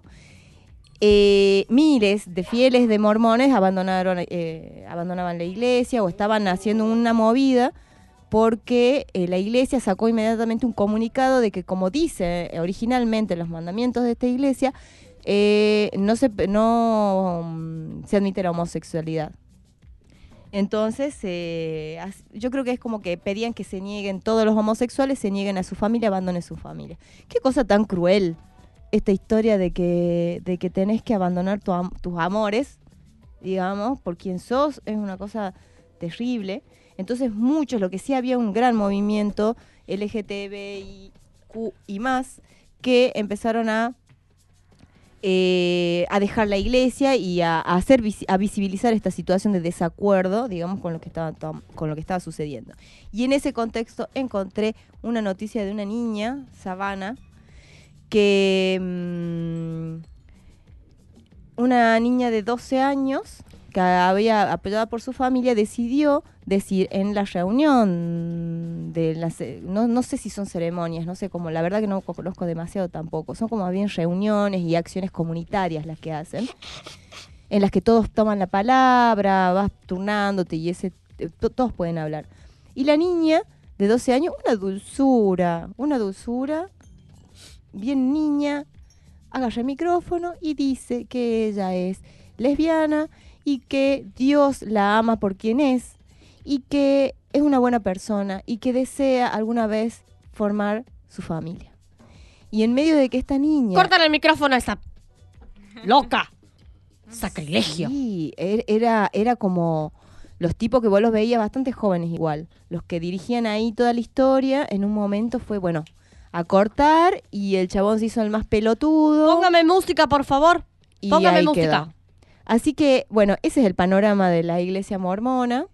D: eh, miles de fieles de mormones abandonaron eh, abandonaban la iglesia o estaban haciendo una movida porque eh, la iglesia sacó inmediatamente un comunicado de que, como dice eh, originalmente los mandamientos de esta iglesia, eh, no, se, no um, se admite la homosexualidad. Entonces, eh, yo creo que es como que pedían que se nieguen todos los homosexuales, se nieguen a su familia, abandonen su familia. Qué cosa tan cruel esta historia de que, de que tenés que abandonar tu, tus amores, digamos, por quien sos, es una cosa terrible. Entonces muchos, lo que sí había un gran movimiento L G T B I Q y más, que empezaron a, eh, a dejar la iglesia y a, a, hacer, a visibilizar esta situación de desacuerdo, digamos, con lo que estaba, con lo que estaba sucediendo. Y en ese contexto encontré una noticia de una niña, Savannah, que mmm, una niña de doce años, que había apoyada por su familia, decidió decir en la reunión de las, no, no sé si son ceremonias, no sé cómo, la verdad que no conozco demasiado tampoco, son como bien reuniones y acciones comunitarias las que hacen, en las que todos toman la palabra, vas turnándote y ese to, todos pueden hablar. Y la niña de doce años, una dulzura, una dulzura, bien niña, agarra el micrófono y dice que ella es lesbiana y que Dios la ama por quien es y que es una buena persona y que desea alguna vez formar su familia. Y en medio de que esta niña...
C: ¡Córtale el micrófono a esa loca! ¡Sacrilegio!
D: Sí, era, era como los tipos que vos los veías bastante jóvenes igual. Los que dirigían ahí toda la historia, en un momento fue, bueno, a cortar y el chabón se hizo el más pelotudo.
C: Póngame música, por favor.
D: Y
C: Póngame
D: ahí
C: música.
D: Quedó. Así que, bueno, ese es el panorama de la iglesia mormona.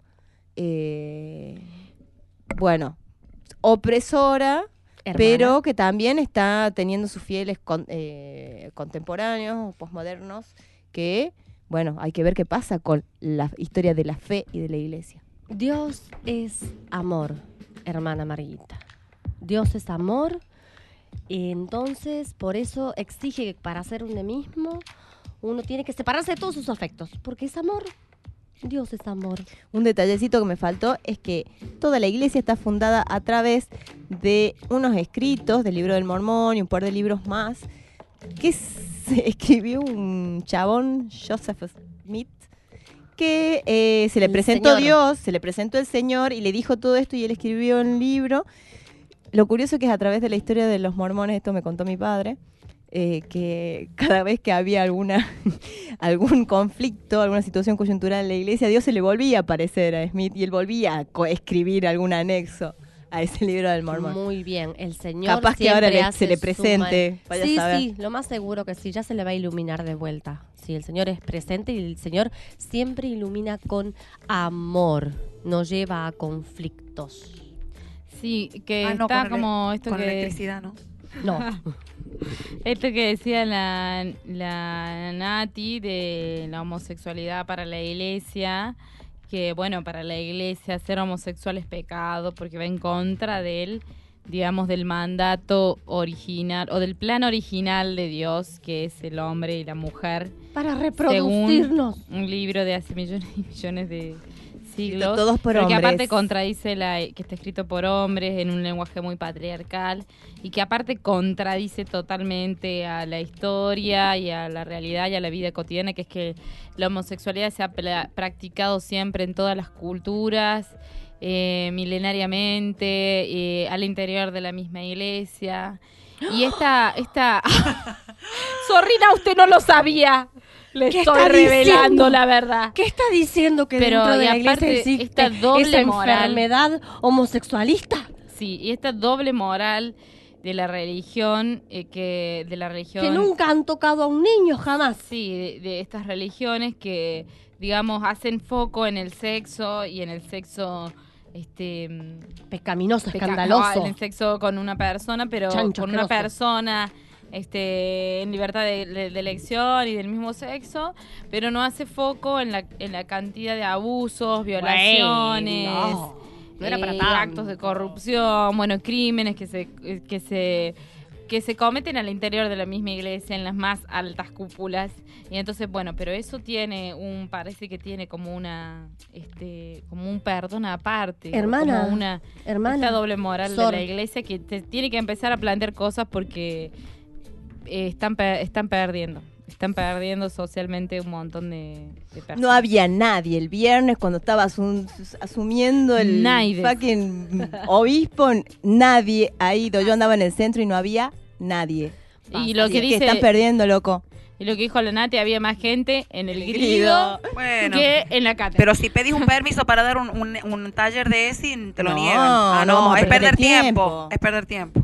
D: Eh, bueno, opresora, hermana, pero que también está teniendo sus fieles con, eh, contemporáneos, posmodernos, que, bueno, hay que ver qué pasa con la historia de la fe y de la iglesia.
C: Dios es amor, hermana Marguita. Dios es amor, y entonces por eso exige que para ser uno mismo uno tiene que separarse de todos sus afectos, porque es amor. Dios es amor.
D: Un detallecito que me faltó es que toda la iglesia está fundada a través de unos escritos del Libro del Mormón y un par de libros más que se escribió un chabón, Joseph Smith, que eh, se le
C: El
D: presentó
C: Señor.
D: Dios, se le presentó el Señor y le dijo todo esto y él escribió un libro. Lo curioso es que es a través de la historia de los mormones, esto me contó mi padre, eh, que cada vez que había alguna algún conflicto, alguna situación coyuntural en la iglesia, Dios se le volvía a aparecer a Smith y él volvía a co- escribir algún anexo a ese libro del Mormón.
C: Muy bien, el Señor
D: Capaz que
C: siempre
D: ahora le-
C: hace
D: se le
C: su
D: presente,
C: mal-
D: vaya a
C: sí,
D: saber.
C: sí, lo más seguro que sí, ya se le va a iluminar de vuelta. Sí, el Señor es presente y el Señor siempre ilumina con amor, no lleva a conflictos.
A: Sí, que
B: Ah, no,
A: está
B: con ele-
A: como esto
B: con
A: que...
B: electricidad, ¿no?
C: No.
A: Esto que decía la, la Nati de la homosexualidad para la iglesia, que bueno, para la iglesia ser homosexual es pecado porque va en contra del, digamos, del mandato original o del plan original de Dios, que es el hombre y la mujer.
C: Para reproducirnos.
A: Según un libro de hace millones y millones de siglos.
D: Todos por
A: pero que
D: hombres.
A: aparte contradice la que está escrito por hombres en un lenguaje muy patriarcal y que aparte contradice totalmente a la historia y a la realidad y a la vida cotidiana, que es que la homosexualidad se ha pla- practicado siempre en todas las culturas, eh, milenariamente, eh, al interior de la misma iglesia. Y esta, esta... Sorrina, usted no lo sabía. Le
C: ¿Qué
A: estoy
C: está
A: revelando
C: diciendo?
A: la verdad.
C: ¿Qué está diciendo que
A: Pero,
C: dentro de
A: y
C: la iglesia
A: aparte,
C: existe
A: esta doble
C: esa
A: moral.
C: enfermedad homosexualista?
A: Sí, y esta doble moral de la religión, eh, que de la religión...
C: Que nunca han tocado a un niño, jamás.
A: Sí, de, de estas religiones que, digamos, hacen foco en el sexo y en el sexo... este
C: Pecaminoso,
A: peca-
C: escandaloso.
A: no, en el sexo con una persona, pero
C: Chancho,
A: con una
C: asqueroso.
A: persona este en libertad de, de- de elección y del mismo sexo, pero no hace foco en la, en la cantidad de abusos, violaciones,
C: no, no era para
A: eh,
C: tanto.
A: actos de corrupción, bueno, crímenes que se que se que se cometen al interior de la misma iglesia en las más altas cúpulas. Y entonces, bueno, pero eso tiene un, parece que tiene como una, este, como un perdón aparte.
C: Hermana,
A: como una,
C: hermana,
A: esta doble moral
C: Sor.
A: de la iglesia que te tiene que empezar a plantear cosas porque eh, están, pe- están perdiendo. Están perdiendo socialmente un montón de, de personas.
D: No había nadie el viernes cuando estaba asum- asumiendo el
A: Nadie.
D: fucking obispo, nadie ha ido. Yo andaba en el centro y no había nadie.
A: Y lo
D: Así
A: que dice...
D: están perdiendo, loco.
A: Y lo que dijo la Nati, había más gente en el
D: grido.
A: grido
B: Bueno.
A: que en la cátedra.
B: Pero si pedís un permiso para dar un, un, un taller de ese, te lo
D: No,
B: niegan. Ah,
D: no
B: no,
D: vamos a
B: es
D: perder
B: perder tiempo.
D: tiempo.
B: Es perder tiempo.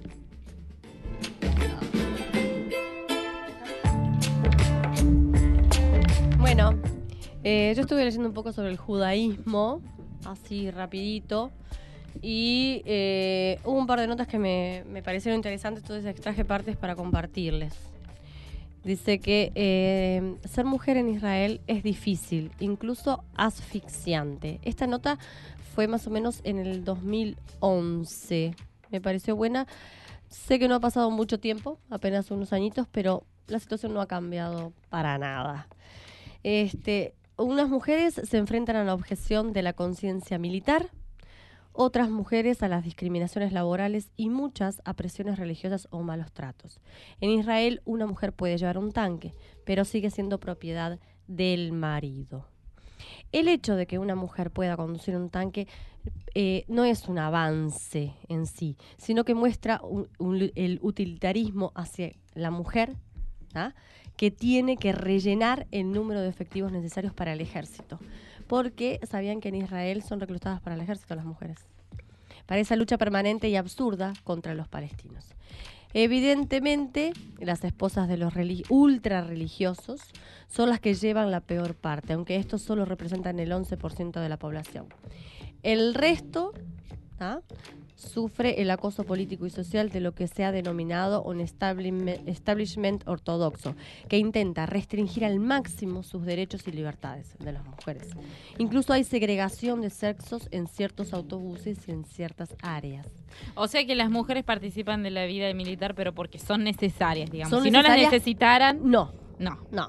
C: Bueno, eh, yo estuve leyendo un poco sobre el judaísmo, así rapidito, y eh, hubo un par de notas que me, me parecieron interesantes, entonces extraje partes para compartirles. Dice que eh, ser mujer en Israel es difícil, incluso asfixiante. Esta nota fue más o menos en el dos mil once. Me pareció buena. Sé que no ha pasado mucho tiempo, apenas unos añitos, pero la situación no ha cambiado para nada. Este, unas mujeres se enfrentan a la objeción de la conciencia militar, otras mujeres a las discriminaciones laborales y muchas a presiones religiosas o malos tratos. En Israel, una mujer puede llevar un tanque, pero sigue siendo propiedad del marido. El hecho de que una mujer pueda conducir un tanque eh, no es un avance en sí, sino que muestra un, un, el utilitarismo hacia la mujer, ¿ah? que tiene que rellenar el número de efectivos necesarios para el ejército. Porque sabían que en Israel son reclutadas para el ejército las mujeres. Para esa lucha permanente y absurda contra los palestinos. Evidentemente, las esposas de los religi- ultra religiosos son las que llevan la peor parte, aunque estos solo representan el once por ciento de la población. El resto, ¿ah? sufre el acoso político y social de lo que se ha denominado un establishment, establishment ortodoxo, que intenta restringir al máximo sus derechos y libertades de las mujeres. Incluso hay segregación de sexos en ciertos autobuses y en ciertas áreas.
A: O sea que las mujeres participan de la vida militar, pero porque son necesarias, digamos.
C: ¿Son
A: si no las
C: necesarias?
A: necesitaran,
C: No,
A: no.
C: no.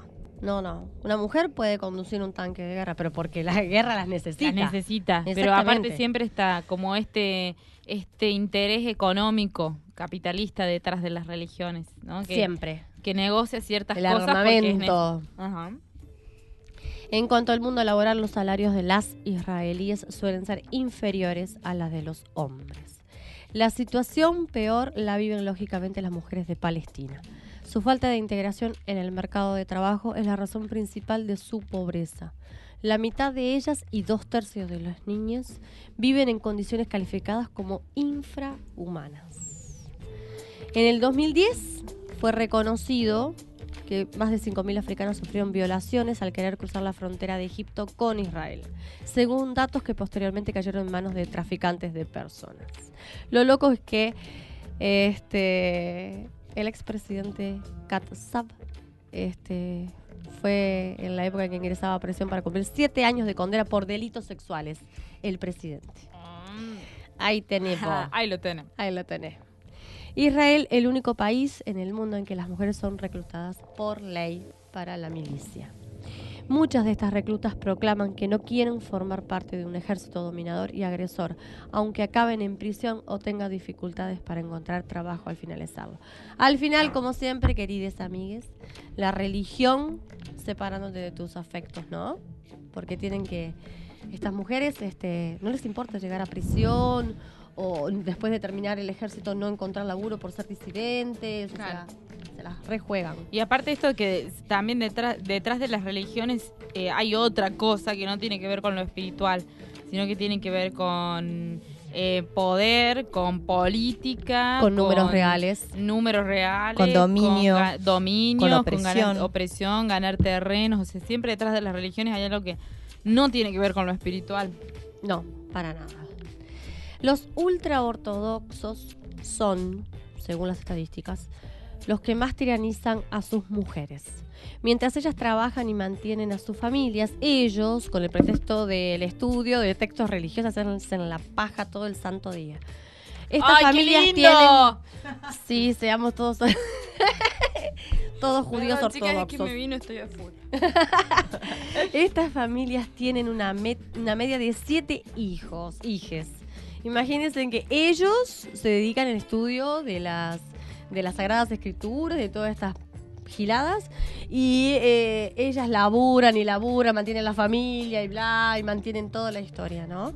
C: No, no. Una mujer puede conducir un tanque de guerra, pero porque la guerra las necesita.
A: Las necesita, pero aparte siempre está como este este interés económico capitalista detrás de las religiones, ¿no? Que,
C: siempre.
A: Que negocia ciertas
C: el
A: cosas.
C: Armamento.
A: Porque es Ajá.
C: En cuanto al mundo laboral, los salarios de las israelíes suelen ser inferiores a las de los hombres. La situación peor la viven lógicamente las mujeres de Palestina. Su falta de integración en el mercado de trabajo es la razón principal de su pobreza. La mitad de ellas y dos tercios de las niñas viven en condiciones calificadas como infrahumanas. En el dos mil diez fue reconocido que más de cinco mil africanos sufrieron violaciones al querer cruzar la frontera de Egipto con Israel, según datos que posteriormente cayeron en manos de traficantes de personas. Lo loco es que este, el expresidente Kassab este, fue en la época en que ingresaba a prisión para cumplir siete años de condena por delitos sexuales. El presidente. Ahí tenés vos.
A: Ahí lo tenés.
C: Ahí lo tenés. Israel, el único país en el mundo en que las mujeres son reclutadas por ley para la milicia. Muchas de estas reclutas proclaman que no quieren formar parte de un ejército dominador y agresor, aunque acaben en prisión o tengan dificultades para encontrar trabajo al finalizarlo. Al final, como siempre, queridas amigues, la religión separándote de tus afectos, ¿no? Porque tienen que... Estas mujeres este, no les importa llegar a prisión o después de terminar el ejército no encontrar laburo por ser disidentes, claro. O sea, se las rejuegan.
A: Y aparte esto de que también detrás, detrás de las religiones eh, hay otra cosa que no tiene que ver con lo espiritual, sino que tiene que ver con eh, poder, con política,
C: con números con reales,
A: números reales,
D: con dominio,
A: con, dominio,
D: con
A: con
D: opresión.
A: ganar, opresión, ganar terrenos. O sea, siempre detrás de las religiones hay algo que no tiene que ver con lo espiritual.
C: No, para nada. Los ultraortodoxos son, según las estadísticas, los que más tiranizan a sus mujeres. Mientras ellas trabajan y mantienen a sus familias, ellos, con el pretexto del estudio de textos religiosos, hacen la paja todo el santo día. Estas
A: ¡ay,
C: familias
A: qué lindo!
C: tienen... Sí, seamos todos... todos judíos
A: Perdón, chicas,
C: ortodoxos.
A: es que me vino, estoy a full.
C: Estas familias tienen una, me- una media de siete hijos, hijes. Imagínense en que ellos se dedican al estudio de las, de las Sagradas Escrituras, de todas estas giladas, y eh, ellas laburan y laburan, mantienen la familia y bla, y mantienen toda la historia, ¿no?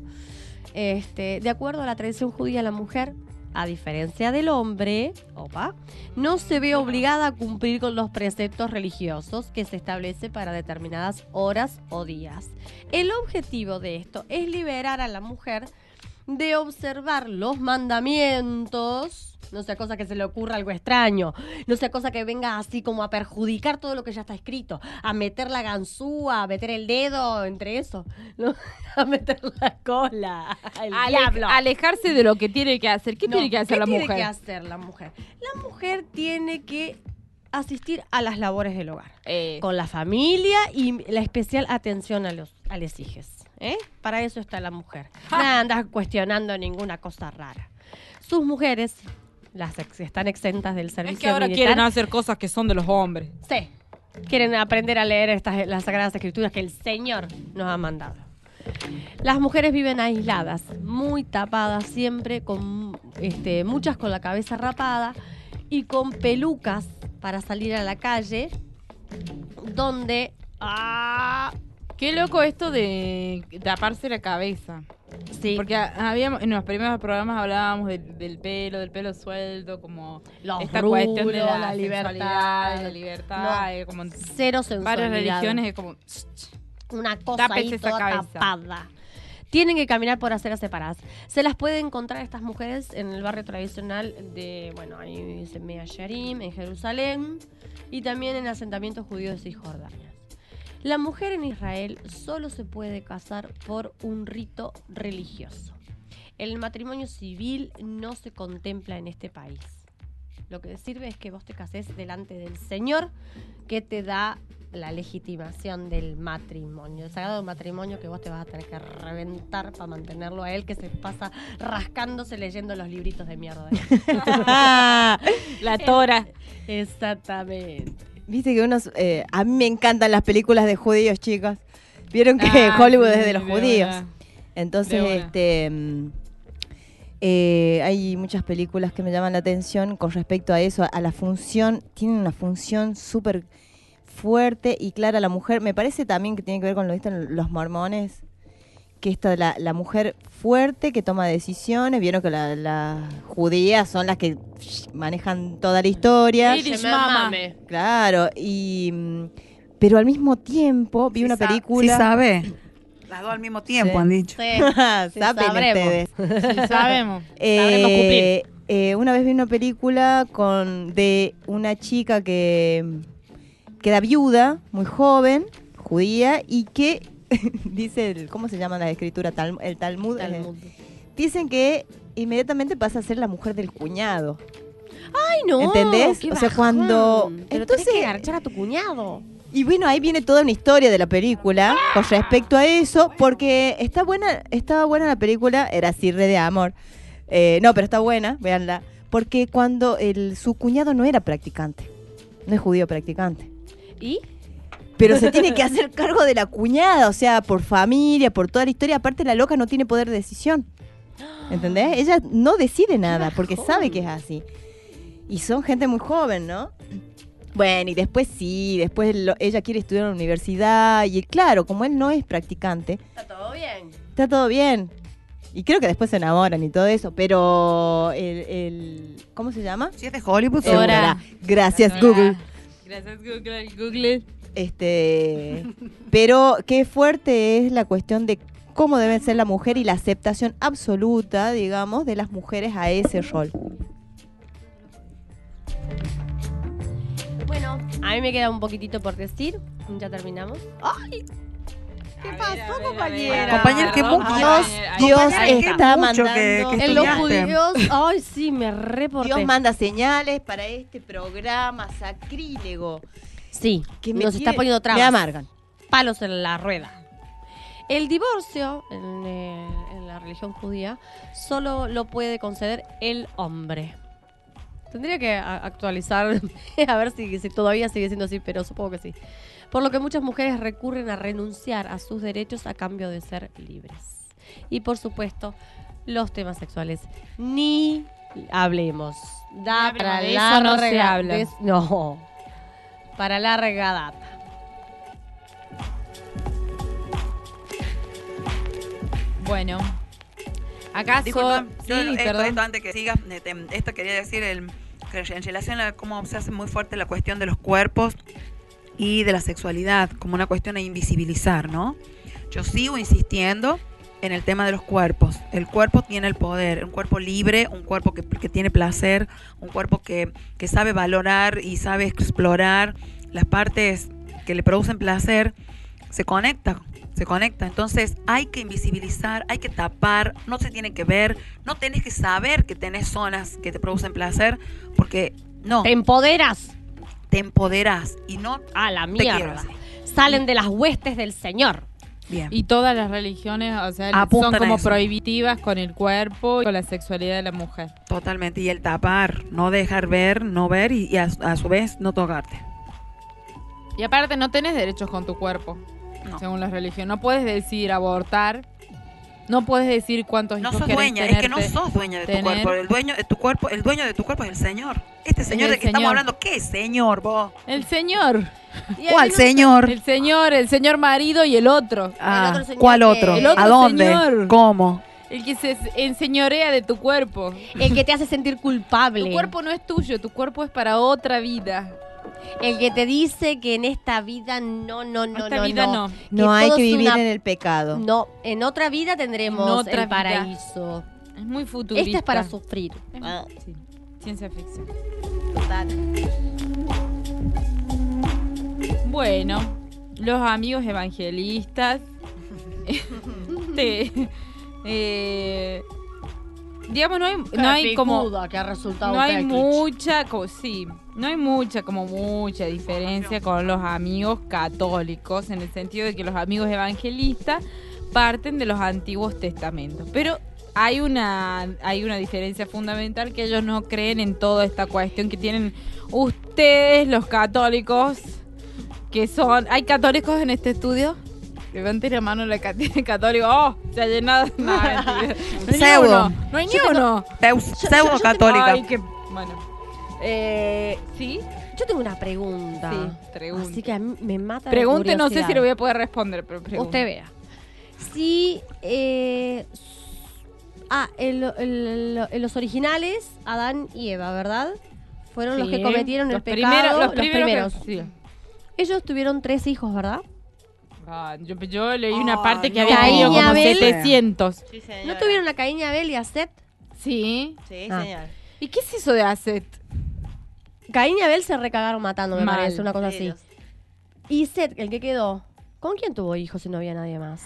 C: Este, de acuerdo a la tradición judía, la mujer, a diferencia del hombre, opa, no se ve obligada a cumplir con los preceptos religiosos que se establece para determinadas horas o días. El objetivo de esto es liberar a la mujer de observar los mandamientos, no sea cosa que se le ocurra algo extraño, no sea cosa que venga así como a perjudicar todo lo que ya está escrito, a meter la ganzúa, a meter el dedo entre eso, ¿no? A meter la cola, el
A: Ale-
C: diablo.
A: Alejarse de lo que tiene que hacer. ¿Qué
C: No,
A: tiene que hacer
C: ¿qué
A: la
C: tiene
A: mujer?
C: que hacer la mujer? La mujer tiene que asistir a las labores del hogar,
A: Eh,
C: con la familia y la especial atención a los a los hijos. ¿Eh? Para eso está la mujer. No andas cuestionando ninguna cosa rara. Sus mujeres, las ex- están exentas del servicio
A: es que ahora
C: militar.
A: quieren hacer cosas que son de los hombres.
C: Sí. Quieren aprender a leer estas, las Sagradas Escrituras que el Señor nos ha mandado. Las mujeres viven aisladas, muy tapadas, siempre con este, muchas con la cabeza rapada y con pelucas para salir a la calle, donde... ¡ah!
A: Qué loco esto de taparse la cabeza.
C: Sí.
A: Porque habíamos, en los primeros programas hablábamos de- del pelo, del pelo suelto, como
C: Los
A: esta
C: rulos,
A: cuestión de la,
C: la
A: sexualidad,
C: libertad.
A: la libertad,
C: No,
A: eh, como en
C: cero sensualidad.
A: varias religiones es como
C: Una cosa
A: tápese
C: ahí
A: esa
C: toda
A: cabeza.
C: tapada. Tienen que caminar por aceras separadas. Se las puede encontrar estas mujeres en el barrio tradicional de, bueno, ahí dice Mea Sharim, en Jerusalén, y también en asentamientos judíos de Cisjordania. La mujer en Israel solo se puede casar por un rito religioso. El matrimonio civil no se contempla en este país. Lo que sirve es que vos te cases delante del Señor, que te da la legitimación del matrimonio, el sagrado matrimonio que vos te vas a tener que reventar para mantenerlo a él, que se pasa rascándose leyendo los libritos de mierda.
A: la tora.
C: Exactamente.
D: Viste que unos... Eh, a mí me encantan las películas de judíos, chicos. Vieron que
A: Ah,
D: Hollywood
A: sí,
D: es de los
A: de
D: judíos.
A: una.
D: Entonces,
A: De una.
D: este... mm, eh, hay muchas películas que me llaman la atención con respecto a eso, a la función. Tienen una función súper fuerte y clara la mujer. Me parece también que tiene que ver con lo visto en los mormones, que esta la, la mujer fuerte que toma decisiones. Vieron que las la judías son las que psh, manejan toda la historia.
C: Se me mame.
D: Claro, y mm, pero al mismo tiempo vi
B: Sí
D: una
B: sa-
D: película.
B: sí sabe. Las dos al mismo tiempo
D: Sí.
B: han dicho.
C: Sí, sí,
D: Saben
C: sabremos.
D: ustedes.
A: Sí, sabemos.
D: Eh,
A: Sabremos cumplir.
D: eh, una vez vi una película con de una chica que mm, queda viuda, muy joven, judía, y que dice, el- ¿cómo se llama la escritura? Tal- el Talmud. eh,
C: Talmud.
D: dicen que inmediatamente pasa a ser la mujer del cuñado.
C: Ay, no.
D: ¿Entendés?
C: qué
D: O sea,
C: bajón.
D: cuando-
C: Pero
D: entonces-
C: tenés que garchar a tu cuñado.
D: Y bueno, ahí viene toda una historia de la película con respecto a eso, porque está buena, estaba buena la película, era así re de amor. Eh, no, pero está buena, véanla. Porque cuando el, su cuñado no era practicante, no es judío practicante.
C: ¿Y?
D: Pero se tiene que hacer cargo de la cuñada, o sea, por familia, por toda la historia. Aparte, la loca no tiene poder de decisión. ¿Entendés? Ella no decide nada porque sabe que es así. Y son gente muy joven, ¿no? Bueno, y después sí, después lo- ella quiere estudiar en la universidad. Y claro, como él no es practicante,
C: Está todo bien.
D: está todo bien. Y creo que después se enamoran y todo eso. Pero el... el- ¿cómo se llama?
B: Si es de Hollywood,
D: Segura.
A: Dora.
D: Gracias,
A: Dora.
D: Google.
A: Gracias, Google. Google.
D: Este, pero qué fuerte es la cuestión de cómo debe ser la mujer y la aceptación absoluta, digamos, de las mujeres a ese rol.
C: Bueno, a mí me queda un poquitito por decir. Ya terminamos. ¡Ay! ¿Qué pasó, compañera?
B: Compañero, que
A: Perdón,
B: mucho.
D: Dios,
A: compañera.
D: Dios
C: Ahí
D: está
B: está.
D: mandando.
B: Mucho que- que
C: En los
B: estudiaste.
C: judíos. Ay, sí, me reporté.
D: Dios manda señales para este programa sacrílego.
C: Sí,
D: Que me
C: nos está
D: quiere-
C: poniendo trabas.
D: Me amargan.
C: Palos en la rueda. El divorcio en, eh, en la religión judía solo lo puede conceder el hombre. Tendría que a- actualizar, a ver si, si todavía sigue siendo así, pero supongo que sí. Por lo que muchas mujeres recurren a renunciar a sus derechos a cambio de ser libres. Y por supuesto, los temas sexuales. Ni hablemos. Da
A: Ni hablemos,
C: para
A: de eso no se
C: larga-
A: habla.
C: de- no. Para larga data.
A: Bueno. ¿Acaso?
B: Disculpa,
A: Sí,
B: yo esto,
A: perdón.
B: esto antes que sigas, eh, te- esto quería decir el, que en relación a cómo se hace muy fuerte la cuestión de los cuerpos y de la sexualidad, como una cuestión a invisibilizar, ¿no? Yo sigo insistiendo en el tema de los cuerpos. El cuerpo tiene el poder, un cuerpo libre, un cuerpo que, que tiene placer, un cuerpo que, que sabe valorar y sabe explorar las partes que le producen placer, se conecta, se conecta. Entonces hay que invisibilizar, hay que tapar, no se tiene que ver, no tenés que saber que tenés zonas que te producen placer, porque no.
C: Te empoderas.
B: Te empoderás y no
C: a la
B: te quiero
C: mierda.
B: así.
C: Salen de las huestes del Señor.
B: Bien.
A: Y todas las religiones, o sea,
B: Apuntan
A: son
B: a
A: como
B: eso.
A: prohibitivas con el cuerpo y con la sexualidad de la mujer.
B: Totalmente. Y el tapar, no dejar ver, no ver y, y a, a su vez no tocarte.
A: Y aparte no tenés derechos con tu cuerpo,
B: No.
A: según la religión. No puedes decir abortar, no puedes decir cuántos
B: No
A: hijos
B: sos
A: querés
B: dueña, es que no
A: tenerte-
B: sos dueña de tu
A: tener.
B: cuerpo. El dueño de tu cuerpo, el dueño de tu cuerpo es el Señor. Este Señor
A: el
B: del que estamos
A: Señor.
B: hablando, ¿qué Señor, vos?
A: El señor.
B: ¿Cuál Señor?
A: El señor, el señor marido y el otro.
B: Ah,
C: otro señor
B: ¿cuál
C: que-
B: otro?
A: El otro
B: ¿A dónde?
A: señor.
B: ¿Cómo?
A: El que se enseñorea de tu cuerpo.
C: El que te hace sentir culpable.
A: Tu cuerpo no es tuyo, tu cuerpo es para otra vida.
C: El que te dice que en esta vida no, no, no,
A: Esta
C: no,
A: vida
C: no.
A: no.
D: No hay
C: todo
D: que
C: es
D: vivir
C: una-
D: en el pecado.
C: No, en otra vida tendremos
A: En otra
C: el
A: vida.
C: paraíso.
A: Es muy futurista.
C: Este es para sufrir.
A: Es-
C: Ah,
A: sí, ciencia ficción.
C: total.
A: Bueno, los amigos evangelistas. este, eh, digamos, no hay, no hay como.
C: Picuda que ha resultado
A: No hay
C: Pekic.
A: mucha, co- sí, no hay mucha, como mucha diferencia con los amigos católicos, en el sentido de que los amigos evangelistas parten de los antiguos testamentos. Pero hay una, hay una diferencia fundamental, que ellos no creen en toda esta cuestión que tienen ustedes, los católicos, que son... ¿Hay católicos en este estudio? Levanten la mano la católico. ¡Oh! Se ha llenado. No, mentira. No hay
B: Pseudo.
A: ni uno. No hay ni uno.
B: Pseudo católica.
A: Ay, qué... Bueno. Eh, ¿Sí?
C: Yo tengo una pregunta.
A: Sí, pregunte.
C: Así que a mí me mata
A: Pregunte,
C: la
A: no sé
C: curiosidad.
A: si lo voy a poder responder, pero pregunte.
C: Usted vea. Si eh, ah, en, lo- en lo- en los originales, Adán y Eva, ¿verdad? Fueron los
A: Sí,
C: que cometieron el
A: los
C: pecado.
A: primeros- los
C: los
A: primeros
C: primeros.
A: que- sí.
C: Ellos tuvieron tres hijos, ¿verdad?
A: Ah, yo, yo leí una
B: Ah,
A: parte que
B: no.
A: había tenido
C: Caín y
A: como
C: Abel.
A: setecientos.
D: Sí, señora.
C: ¿No tuvieron a Caín y Abel y a Set?
A: Sí.
D: Sí,
C: Ah.
D: señor.
A: ¿Y qué es eso de Aset?
C: Caín y Abel se recagaron matando, me
A: Mal.
C: parece, una cosa
D: Sí,
C: así.
D: los-
C: Y Set, el que quedó, ¿con quién tuvo hijos si no había nadie más?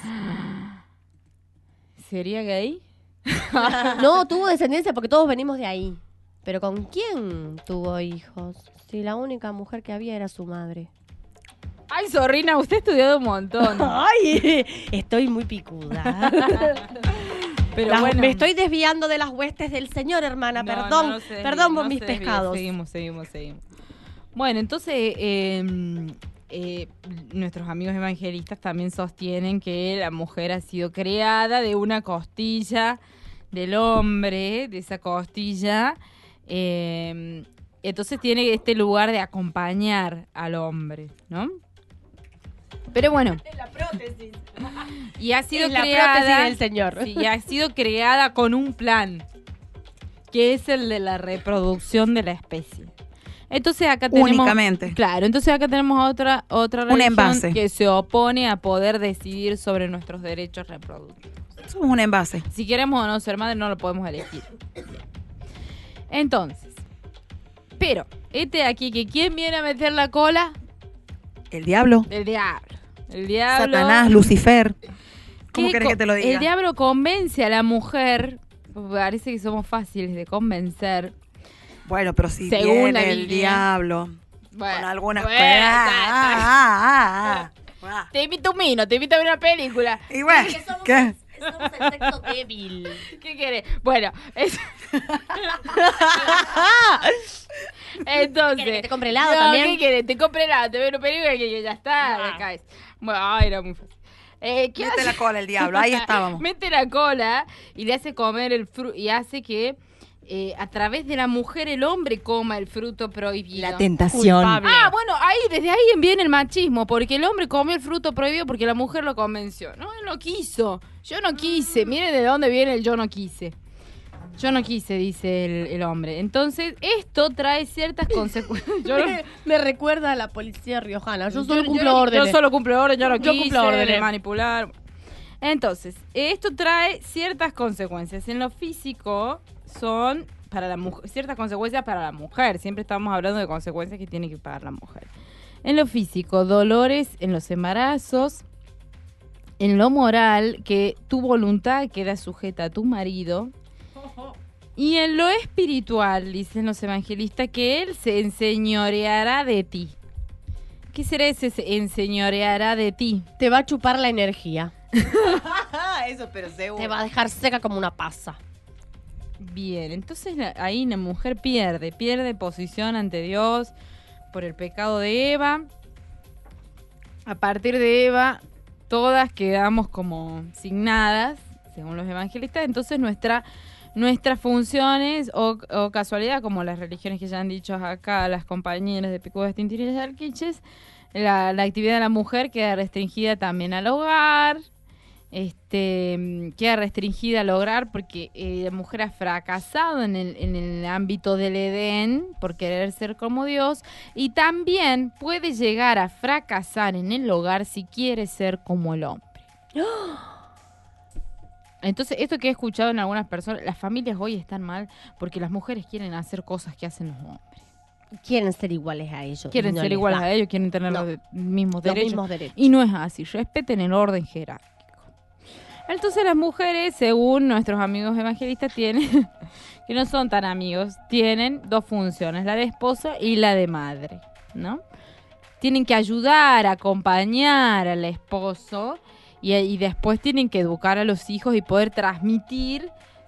A: ¿Sería gay?
C: No, tuvo descendencia porque todos venimos de ahí. Pero ¿con quién tuvo hijos? Si la única mujer que había era su madre.
A: Ay, Zorrina, usted ha estudiado un montón.
C: ¡Ay! Estoy muy picuda.
A: Pero
C: Las-
A: bueno.
C: Me estoy desviando de las huestes del Señor, hermana.
A: No,
C: perdón,
A: no, no se desvíe,
C: perdón por
A: no
C: mis
A: se desvíe.
C: pescados.
A: Seguimos, seguimos, seguimos. Bueno, entonces eh, eh, nuestros amigos evangelistas también sostienen que la mujer ha sido creada de una costilla del hombre, de esa costilla. eh, entonces tiene este lugar de acompañar al hombre, ¿no? Pero bueno.
C: Es la prótesis.
A: Y ha sido
C: Es la
A: creada,
C: prótesis del Señor.
A: Sí, y ha sido creada con un plan, que es el de la reproducción de la especie. Entonces acá tenemos...
B: Únicamente.
A: Claro, entonces acá tenemos otra, otra
B: Un
A: religión
B: envase.
A: que se opone a poder decidir sobre nuestros derechos reproductivos.
B: Somos un envase.
A: Si queremos o no ser madre, no lo podemos elegir. Entonces, pero, este de aquí, que ¿quién viene a meter la cola?
B: El diablo.
A: El diablo. El diablo...
B: Satanás, Lucifer. ¿Cómo
A: ¿Qué
B: querés que te lo
A: co-
B: diga?
A: El diablo convence a la mujer, parece que somos fáciles de convencer.
B: Bueno, pero si
A: Según la
B: viene el
A: Biblia.
B: diablo
A: Bueno,
B: con algunas
A: bueno,
B: cosas.
A: está,
B: Ah, ah, ah, ah.
A: Te invito un vino, te invito a ver una película.
B: Y bueno,
C: Que somos,
B: ¿qué?
C: somos el sexo débil.
A: ¿Qué querés? Bueno, es... Entonces...
C: ¿Querés que te compre helado
A: no,
C: también?
A: ¿qué querés? Te compre helado, te veo una película y ya está,
C: Ah.
A: me caes. Bueno, ay, era muy fácil. Eh, ¿qué
B: Mete
A: hace?
B: la cola el diablo, ahí estábamos.
A: Mete la cola y le hace comer el fruto y hace que eh, a través de la mujer el hombre coma el fruto prohibido.
D: La tentación.
C: Culpable.
A: Ah, bueno, ahí desde ahí viene el machismo, porque el hombre comió el fruto prohibido porque la mujer lo convenció. No, él no quiso. Yo no quise. Miren de dónde viene el yo no quise. Yo no quise, dice el, el hombre. Entonces, esto trae ciertas consecuencias. Yo no-
C: me, me recuerda a la policía riojana. Yo solo
A: yo-
C: cumplo
A: yo-
C: órdenes.
A: Yo solo cumplo órdenes, yo no
C: Yo
A: quise
C: cumplo órdenes.
A: manipular. Entonces, esto trae ciertas consecuencias. En lo físico son para la mujer, ciertas consecuencias para la mujer. Siempre estamos hablando de consecuencias que tiene que pagar la mujer. En lo físico, dolores en los embarazos. En lo moral, que tu voluntad queda sujeta a tu marido. Y en lo espiritual, dicen los evangelistas, que él se enseñoreará de ti. ¿Qué será ese se enseñoreará de ti?
C: Te va a chupar la energía.
D: Eso, pero seguro.
C: Te va a dejar seca como una pasa.
A: Bien, entonces la- ahí la mujer pierde, pierde posición ante Dios por el pecado de Eva. A partir de Eva, todas quedamos como signadas, según los evangelistas. Entonces nuestra, nuestras funciones o, o casualidad, como las religiones que ya han dicho acá las compañeras de Picudas, Tintirillas y Alquiches, la, la actividad de la mujer queda restringida también al hogar. Este queda restringida al hogar porque eh, la mujer ha fracasado en el, en el ámbito del Edén por querer ser como Dios, y también puede llegar a fracasar en el hogar si quiere ser como el hombre. Entonces, esto que he escuchado en algunas personas, las familias hoy están mal porque las mujeres quieren hacer cosas que hacen los hombres.
C: Quieren ser iguales a ellos.
A: Quieren
C: y no
A: ser
C: les
A: iguales
C: da.
A: a ellos, quieren tener
C: No.
A: los de- mismos,
C: Los
A: derechos.
C: mismos derechos.
A: Y no es así, respeten el orden jerárquico. Entonces las mujeres, según nuestros amigos evangelistas, tienen, que no son tan amigos, tienen dos funciones, la de esposa y la de madre, ¿no? Tienen que ayudar, acompañar al esposo y, y después tienen que educar a los hijos y poder transmitir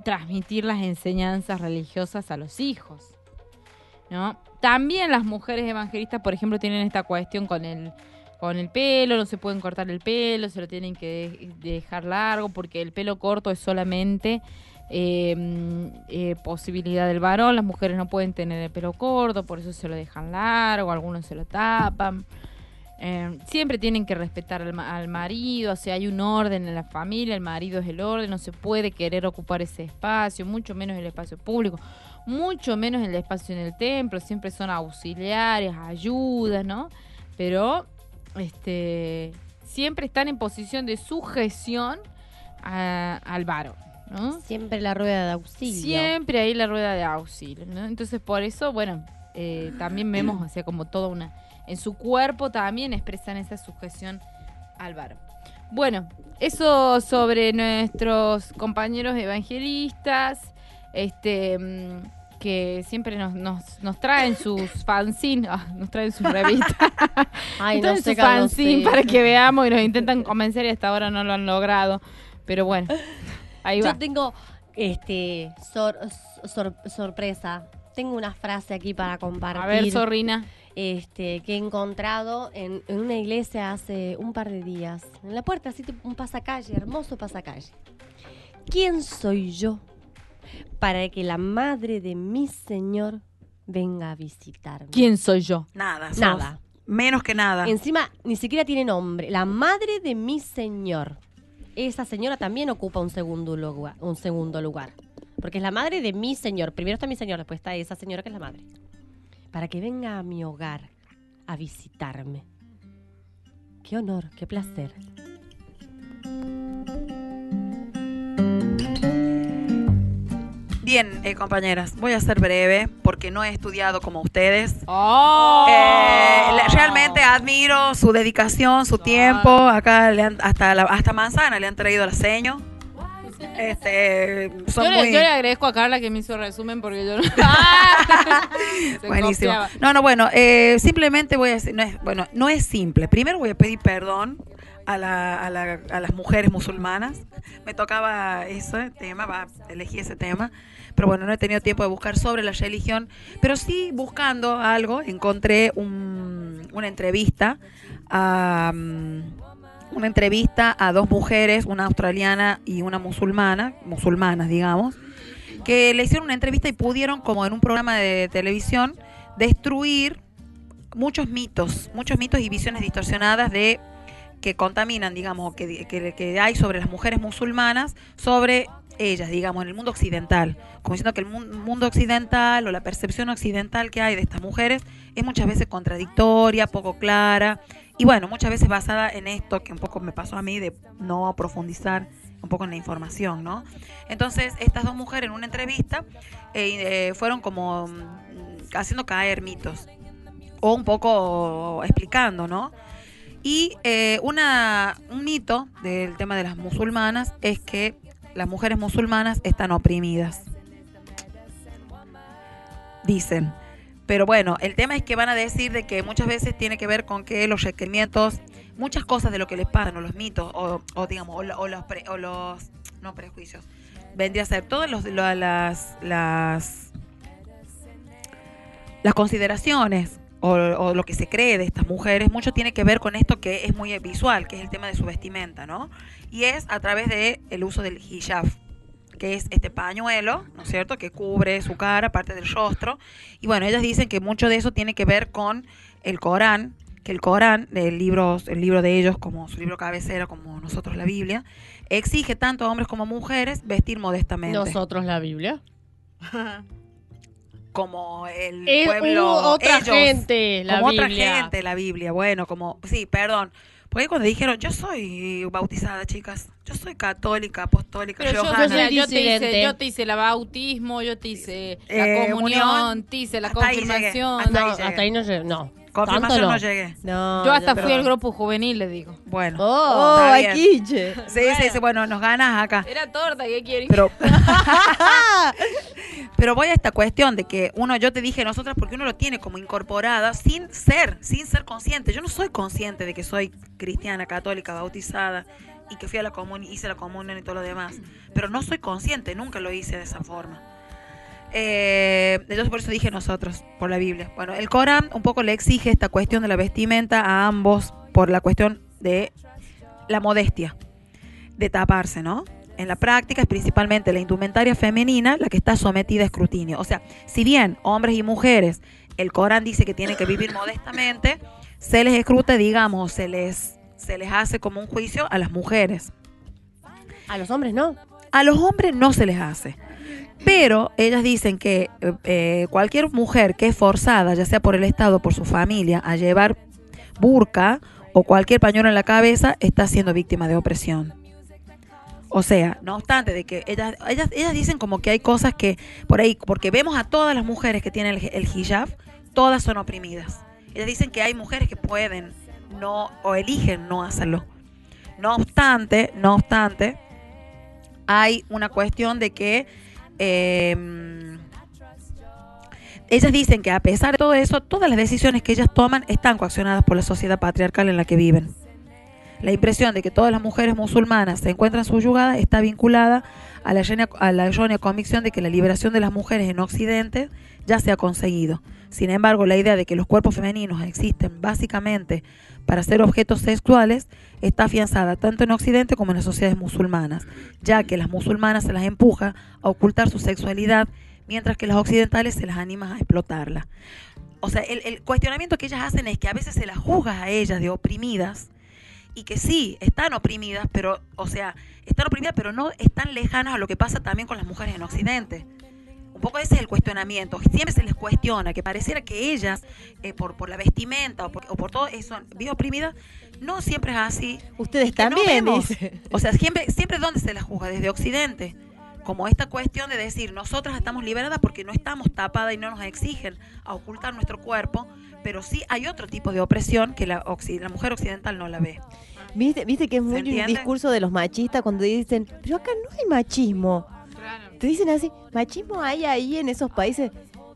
A: transmitir las enseñanzas religiosas a los hijos, ¿no? También las mujeres evangelistas, por ejemplo, tienen esta cuestión con el con el pelo, no se pueden cortar el pelo, se lo tienen que de- dejar largo, porque el pelo corto es solamente eh, eh, posibilidad del varón. Las mujeres no pueden tener el pelo corto, por eso se lo dejan largo, algunos se lo tapan. Eh, siempre tienen que respetar al, ma- al marido, o sea, hay un orden en la familia, el marido es el orden, no se puede querer ocupar ese espacio, mucho menos el espacio público, mucho menos el espacio en el templo, siempre son auxiliares, ayudas, ¿no? Pero este siempre están en posición de sujeción a- al varón, ¿no?
C: Siempre la rueda de auxilio.
A: Siempre ahí la rueda de auxilio, ¿no? Entonces por eso, bueno, eh, también vemos, o sea, como toda una... En su cuerpo también expresan esa sujeción al varón. Bueno, eso sobre nuestros compañeros evangelistas, este, mm, que siempre nos, nos, nos traen sus fanzines, ah, nos traen sus revistas,
C: Ay,
A: nos
C: no
A: traen
C: sé,
A: sus
C: Carlos,
A: fanzines
C: sí.
A: para que veamos y nos intentan convencer y hasta ahora no lo han logrado. Pero bueno, ahí va.
C: Yo tengo este sor- sor- sorpresa. Tengo una frase aquí para compartir.
A: A ver, Zorrina.
C: Este, que he encontrado en, en una iglesia hace un par de días. En la puerta, así tipo un pasacalle, hermoso pasacalle. ¿Quién soy yo para que la madre de mi Señor venga a visitarme?
A: ¿Quién soy yo?
B: Nada, sos
C: Nada.
B: menos que nada.
C: Encima, ni siquiera tiene nombre. La madre de mi Señor. Esa señora también ocupa un segundo lugar, un segundo lugar. Porque es la madre de mi Señor. Primero está mi Señor, después está esa señora que es la madre. Para que venga a mi hogar a visitarme. Qué honor, qué placer.
B: Bien, eh, compañeras, voy a ser breve porque no he estudiado como ustedes.
A: ¡Oh!
B: Eh, le- realmente admiro su dedicación, su tiempo. Acá le han- hasta, la- hasta manzana le han traído la seño. Este, son
A: Yo le,
B: muy
A: yo le agradezco a Carla que me hizo resumen porque yo no... Se
B: buenísimo.
A: copiaba.
B: No, no, bueno, eh, simplemente voy a decir, no es, bueno, no es simple. Primero voy a pedir perdón a, la, a, la- a las mujeres musulmanas. Me tocaba ese tema, va, elegí ese tema. Pero bueno, no he tenido tiempo de buscar sobre la religión. Pero sí, buscando algo, encontré un- una entrevista a... mm, una entrevista a dos mujeres, una australiana y una musulmana, musulmanas, digamos, que le hicieron una entrevista y pudieron, como en un programa de televisión, destruir muchos mitos, muchos mitos y visiones distorsionadas de que contaminan, digamos, que, que, que hay sobre las mujeres musulmanas, sobre ellas, digamos, en el mundo occidental, como diciendo que el mu- mundo occidental o la percepción occidental que hay de estas mujeres es muchas veces contradictoria, poco clara, y bueno, muchas veces basada en esto que un poco me pasó a mí de no profundizar un poco en la información, ¿no? Entonces, estas dos mujeres en una entrevista eh, eh, fueron como mm, haciendo caer mitos o un poco explicando, ¿no? Y eh, una, un mito del tema de las musulmanas es que las mujeres musulmanas están oprimidas. Dicen. Pero bueno, el tema es que van a decir de que muchas veces tiene que ver con que los requerimientos, muchas cosas de lo que les pasan, o los mitos, o, o digamos, o, lo- o los, pre- o los, no prejuicios, vendría a ser todas los, lo- las, las, las consideraciones o, o lo que se cree de estas mujeres, mucho tiene que ver con esto que es muy visual, que es el tema de su vestimenta, ¿no? Y es a través de el uso del hijab, que es este pañuelo, ¿no es cierto?, que cubre su cara, parte del rostro. Y bueno, ellas dicen que mucho de eso tiene que ver con el Corán, que el Corán, el libro, el libro de ellos, como su libro cabecera, como nosotros la Biblia, exige tanto a hombres como a mujeres vestir modestamente.
C: Nosotros la Biblia.
B: Como el
C: Eh,
B: pueblo,
C: uh, otra
B: ellos,
C: gente, la
B: como
C: Biblia.
B: otra gente, la Biblia. Bueno, como, sí, perdón. Porque cuando dijeron, yo soy bautizada, chicas, yo soy católica, apostólica,
A: Pero yo,
B: Johanna.
A: mira, yo te hice, yo te hice el bautismo, yo te hice la
B: Eh,
A: comunión,
B: unión.
A: te hice la
B: Hasta ahí llegué,
A: confirmación.
B: hasta ahí
A: No,
B: llegué.
C: Hasta ahí no llegué, no.
B: Confirmación
C: Tanto
B: no llegué.
C: No,
A: yo hasta
C: no,
A: fui
C: pero-
A: al grupo juvenil, le digo.
B: Bueno.
D: Oh,
B: está bien.
D: aquí, che.
B: Sí, sí, sí, bueno, nos ganas acá.
A: Era torta, ¿qué quieres?
B: Pero, pero voy a esta cuestión de que uno, yo te dije nosotras porque uno lo tiene como incorporada sin ser, sin ser consciente. Yo no soy consciente de que soy cristiana, católica, bautizada y que fui a la comunión, hice la comunión y todo lo demás. Pero no soy consciente, nunca lo hice de esa forma. Eh, entonces por eso dije nosotros, por la Biblia. Bueno, el Corán un poco le exige esta cuestión de la vestimenta a ambos por la cuestión de la modestia, de taparse, ¿no? En la práctica es principalmente la indumentaria femenina la que está sometida a escrutinio. O sea, si bien hombres y mujeres, el Corán dice que tienen que vivir modestamente, se les escruta, digamos, se les, se les hace como un juicio a las mujeres.
C: A los hombres no.
B: A los hombres no se les hace. Pero ellas dicen que eh, cualquier mujer que es forzada, ya sea por el Estado o por su familia, a llevar burka o cualquier pañuelo en la cabeza, está siendo víctima de opresión. O sea, no obstante de que ellas, ellas, ellas dicen como que hay cosas que por ahí, porque vemos a todas las mujeres que tienen el, el hijab, todas son oprimidas. Ellas dicen que hay mujeres que pueden no o eligen no hacerlo. No obstante, no obstante, hay una cuestión de que eh, ellas dicen que a pesar de todo eso, todas las decisiones que ellas toman están coaccionadas por la sociedad patriarcal en la que viven. La impresión de que todas las mujeres musulmanas se encuentran subyugadas está vinculada a la, errónea, a la errónea convicción de que la liberación de las mujeres en Occidente ya se ha conseguido. Sin embargo, la idea de que los cuerpos femeninos existen básicamente para ser objetos sexuales está afianzada tanto en Occidente como en las sociedades musulmanas, ya que las musulmanas se las empuja a ocultar su sexualidad, mientras que las occidentales se las anima a explotarla. O sea, el, el cuestionamiento que ellas hacen es que a veces se las juzga a ellas de oprimidas, y que sí, están oprimidas, pero, o sea, están oprimidas, pero no están lejanas a lo que pasa también con las mujeres en Occidente. Un poco ese es el cuestionamiento. Siempre se les cuestiona que pareciera que ellas, eh, por, por la vestimenta o por, o por todo eso, bien oprimidas. No siempre es así.
C: Ustedes también,
B: no
C: dice.
B: O sea, siempre, siempre ¿dónde se las juzga? Desde Occidente. Como esta cuestión de decir, nosotras estamos liberadas porque no estamos tapadas y no nos exigen a ocultar nuestro cuerpo, pero sí hay otro tipo de opresión que la, la mujer occidental no la ve.
D: ¿Viste, viste que es muy un discurso de los machistas cuando dicen, pero acá no hay machismo? Claro. Te dicen así, machismo hay ahí en esos países.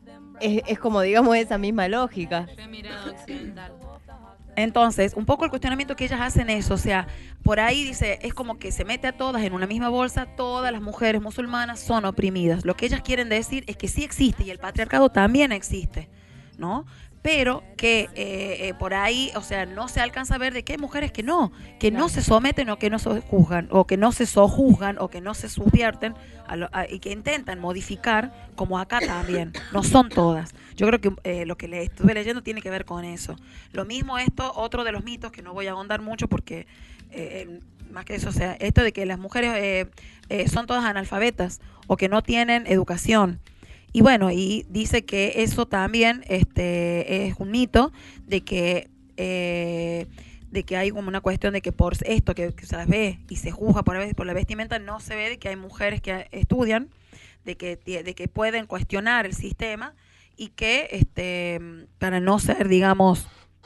D: Es, es como, digamos, esa misma lógica.
A: Mirada occidental.
B: Entonces, un poco el cuestionamiento que ellas hacen es, o sea, por ahí dice, es como que se mete a todas en una misma bolsa, todas las mujeres musulmanas son oprimidas. Lo que ellas quieren decir es que sí existe y el patriarcado también existe, ¿no? Pero que eh, eh, por ahí, o sea, no se alcanza a ver de que hay mujeres que no, que no se someten o que no se juzgan, o que no se sojuzgan, o que no se subvierten a lo, a, y que intentan modificar, como acá también. No son todas. Yo creo que eh, lo que le estuve leyendo tiene que ver con eso. Lo mismo esto, otro de los mitos, que no voy a ahondar mucho porque, eh, más que eso, o sea, esto de que las mujeres eh, eh, son todas analfabetas o que no tienen educación. Y bueno, y dice que eso también este, es un mito de que eh, de que hay como una cuestión de que por esto que, que se las ve y se juzga por, por la vestimenta, no se ve de que hay mujeres que estudian, de que, de que pueden cuestionar el sistema y que este para no ser, digamos,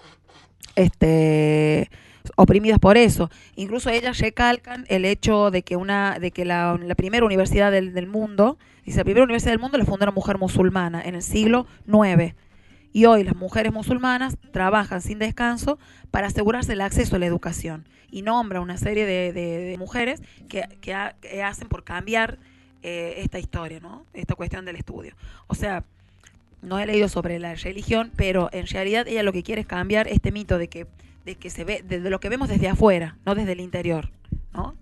B: este oprimidas por eso. Incluso ellas recalcan el hecho de que una de que la, la primera universidad del, del mundo, dice, la primera universidad del mundo la fundó una mujer musulmana en el siglo noveno. Y hoy las mujeres musulmanas trabajan sin descanso para asegurarse el acceso a la educación. Y nombra una serie de, de, de mujeres que, que, ha, que hacen por cambiar eh, esta historia, ¿no? Esta cuestión del estudio. O sea, no he leído sobre la religión, pero en realidad ella lo que quiere es cambiar este mito de que de que se ve, desde lo que vemos desde afuera, no desde el interior, ¿no?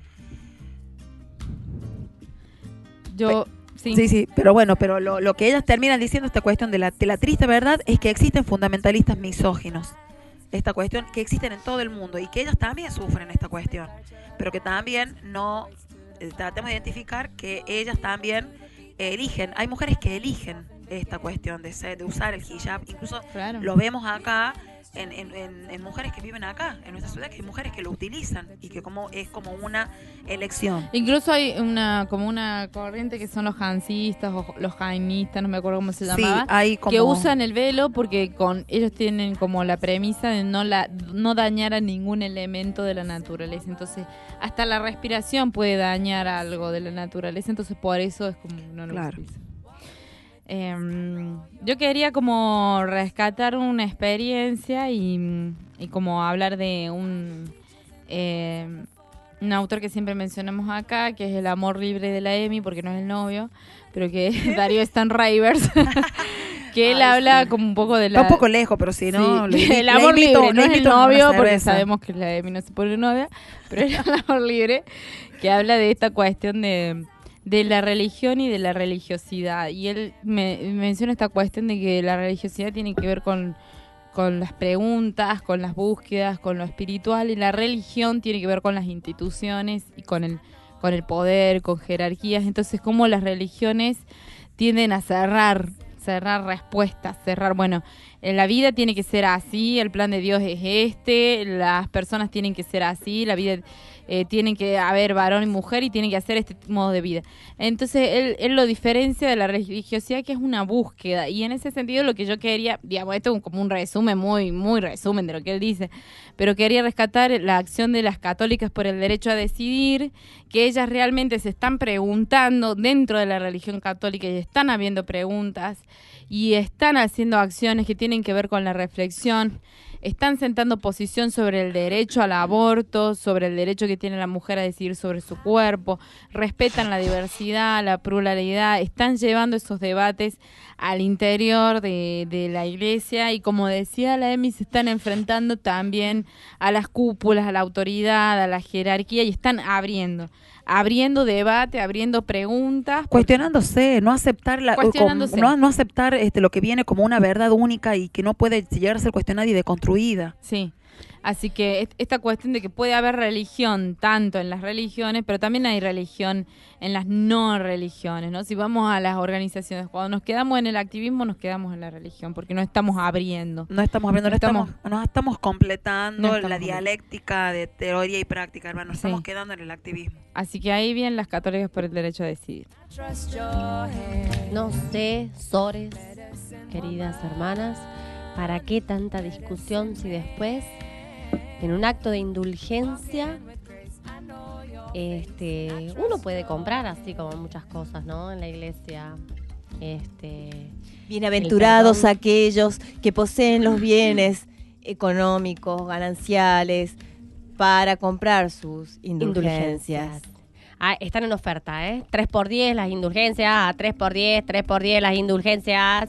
A: Yo,
B: Pe-
A: sí.
B: sí, sí, pero bueno, pero lo, lo que ellas terminan diciendo, esta cuestión de la, de la triste verdad, es que existen fundamentalistas misóginos, esta cuestión que existen en todo el mundo y que ellas también sufren esta cuestión, pero que también no, eh, tratemos de identificar que ellas también eligen, hay mujeres que eligen esta cuestión de, ser, de usar el hijab, incluso claro. Lo vemos acá, En, en, en mujeres que viven acá, en nuestra ciudad, que hay mujeres que lo utilizan y que como es como una elección.
A: Incluso hay una como una corriente que son los hansistas o los jaimistas, no me acuerdo cómo se llamaba,
B: sí, hay como...
A: que usan el velo porque con ellos tienen como la premisa de no la no dañar a ningún elemento de la naturaleza. Entonces, hasta la respiración puede dañar algo de la naturaleza, entonces por eso es como no lo
B: claro.
A: utilizan. Eh, yo quería como rescatar una experiencia y, y como hablar de un eh, un autor que siempre mencionamos acá, que es El amor libre de la Emi, porque no es el novio, pero que es Darío Stanrivers, que él Ay, habla sí. como un poco de la...
B: Está un poco lejos, pero si no...
A: Sí.
B: Le,
A: el amor
B: le invito,
A: libre, no es el novio, porque
B: cerveza.
A: sabemos que la Emi no se pone novia, pero es el amor libre, que habla de esta cuestión de, de la religión y de la religiosidad. Y él me, menciona esta cuestión de que la religiosidad tiene que ver con... con las preguntas, con las búsquedas, con lo espiritual, y la religión tiene que ver con las instituciones y con el, con el poder, con jerarquías. Entonces, cómo las religiones tienden a cerrar, cerrar respuestas, cerrar, bueno, en la vida tiene que ser así, el plan de Dios es este, las personas tienen que ser así, la vida... Eh, tienen que haber varón y mujer y tienen que hacer este modo de vida. Entonces él, él lo diferencia de la religiosidad, que es una búsqueda, y en ese sentido lo que yo quería, digamos, esto es como un resumen, muy muy resumen de lo que él dice, pero quería rescatar la acción de las católicas por el derecho a decidir, que ellas realmente se están preguntando dentro de la religión católica y están habiendo preguntas y están haciendo acciones que tienen que ver con la reflexión. Están sentando posición sobre el derecho al aborto, sobre el derecho que tiene la mujer a decidir sobre su cuerpo, respetan la diversidad, la pluralidad, están llevando esos debates al interior de, de la iglesia, y como decía la Emi, se están enfrentando también a las cúpulas, a la autoridad, a la jerarquía, y están abriendo. abriendo debate, abriendo preguntas.
B: Cuestionándose, no aceptar la,
A: Cuestionándose.
B: Como, no, no aceptar este, lo que viene como una verdad única y que no puede llegar a ser cuestionada y deconstruida.
A: Sí, así que esta cuestión de que puede haber religión tanto en las religiones, pero también hay religión en las no religiones, ¿no? Si vamos a las organizaciones, cuando nos quedamos en el activismo, nos quedamos en la religión, porque no estamos abriendo.
B: No estamos abriendo, no estamos, estamos, no estamos completando
A: no estamos
B: la dialéctica de teoría y práctica, hermano, nos sí. estamos quedando en el activismo.
A: Así que ahí vienen las católicas por el derecho a decidir.
C: No sé, Sores, queridas hermanas, ¿para qué tanta discusión si después, en un acto de indulgencia, este, uno puede comprar así como muchas cosas, ¿no? En la iglesia, este,
D: bienaventurados aquellos que poseen los bienes económicos, gananciales, para comprar sus indulgencias. indulgencias.
C: Ah, están en oferta, ¿eh? tres por diez las indulgencias, tres por diez, tres por diez las indulgencias.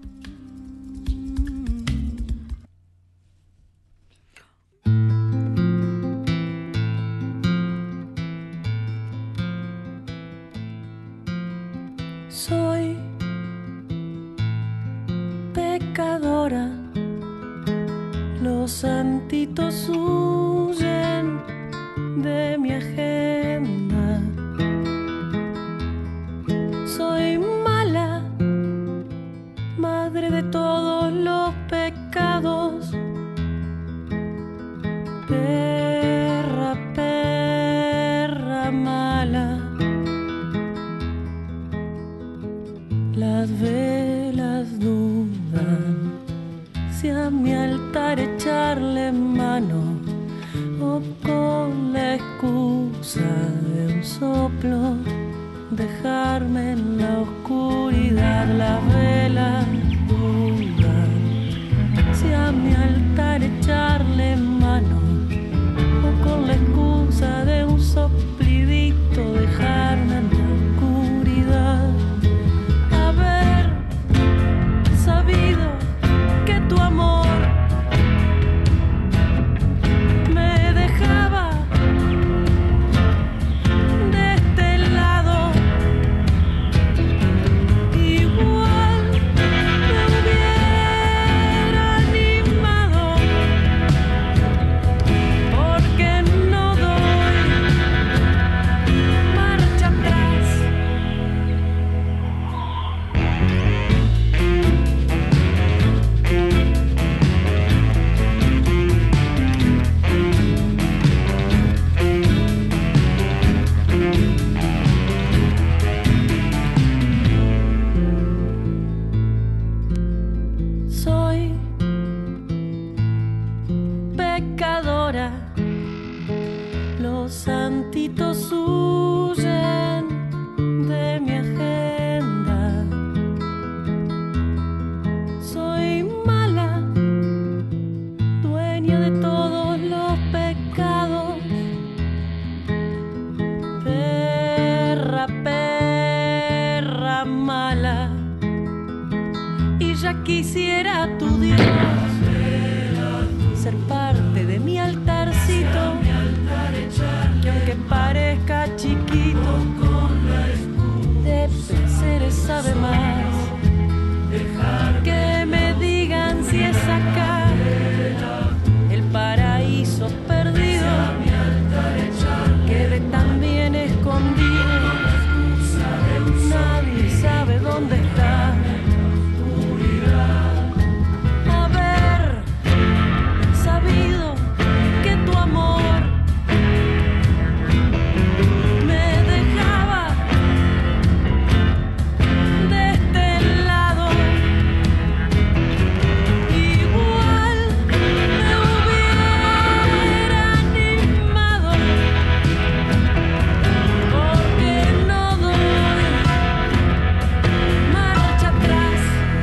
O: Soy pecadora, los santitos huyen de mi agenda. Soy mala, madre de todos los pecados, perra, perra mala. Las velas dudan si a mi altar echarle mano, o con la excusa de un soplo dejarme en la oscuridad. Las velas dudan si a mi altar echarle mano, o con la excusa de un soplidito dejarme en la oscuridad. Haber sabido que tu amor me dejaba de este lado, igual me hubiera animado, porque no doy marcha atrás. Soy pecadora, los santitos huyen de mi agenda. Soy mala, dueña de todos los pecados, quisiera tu Dios ser parte de mi altarcito, que aunque parezca chiquito, de seres sabe más. Que me digan si es acá el paraíso perdido, quede también escondido, nadie sabe dónde está. Haber sabido que tu amor me dejaba de este lado, igual me hubiera animado, porque no doy marcha atrás.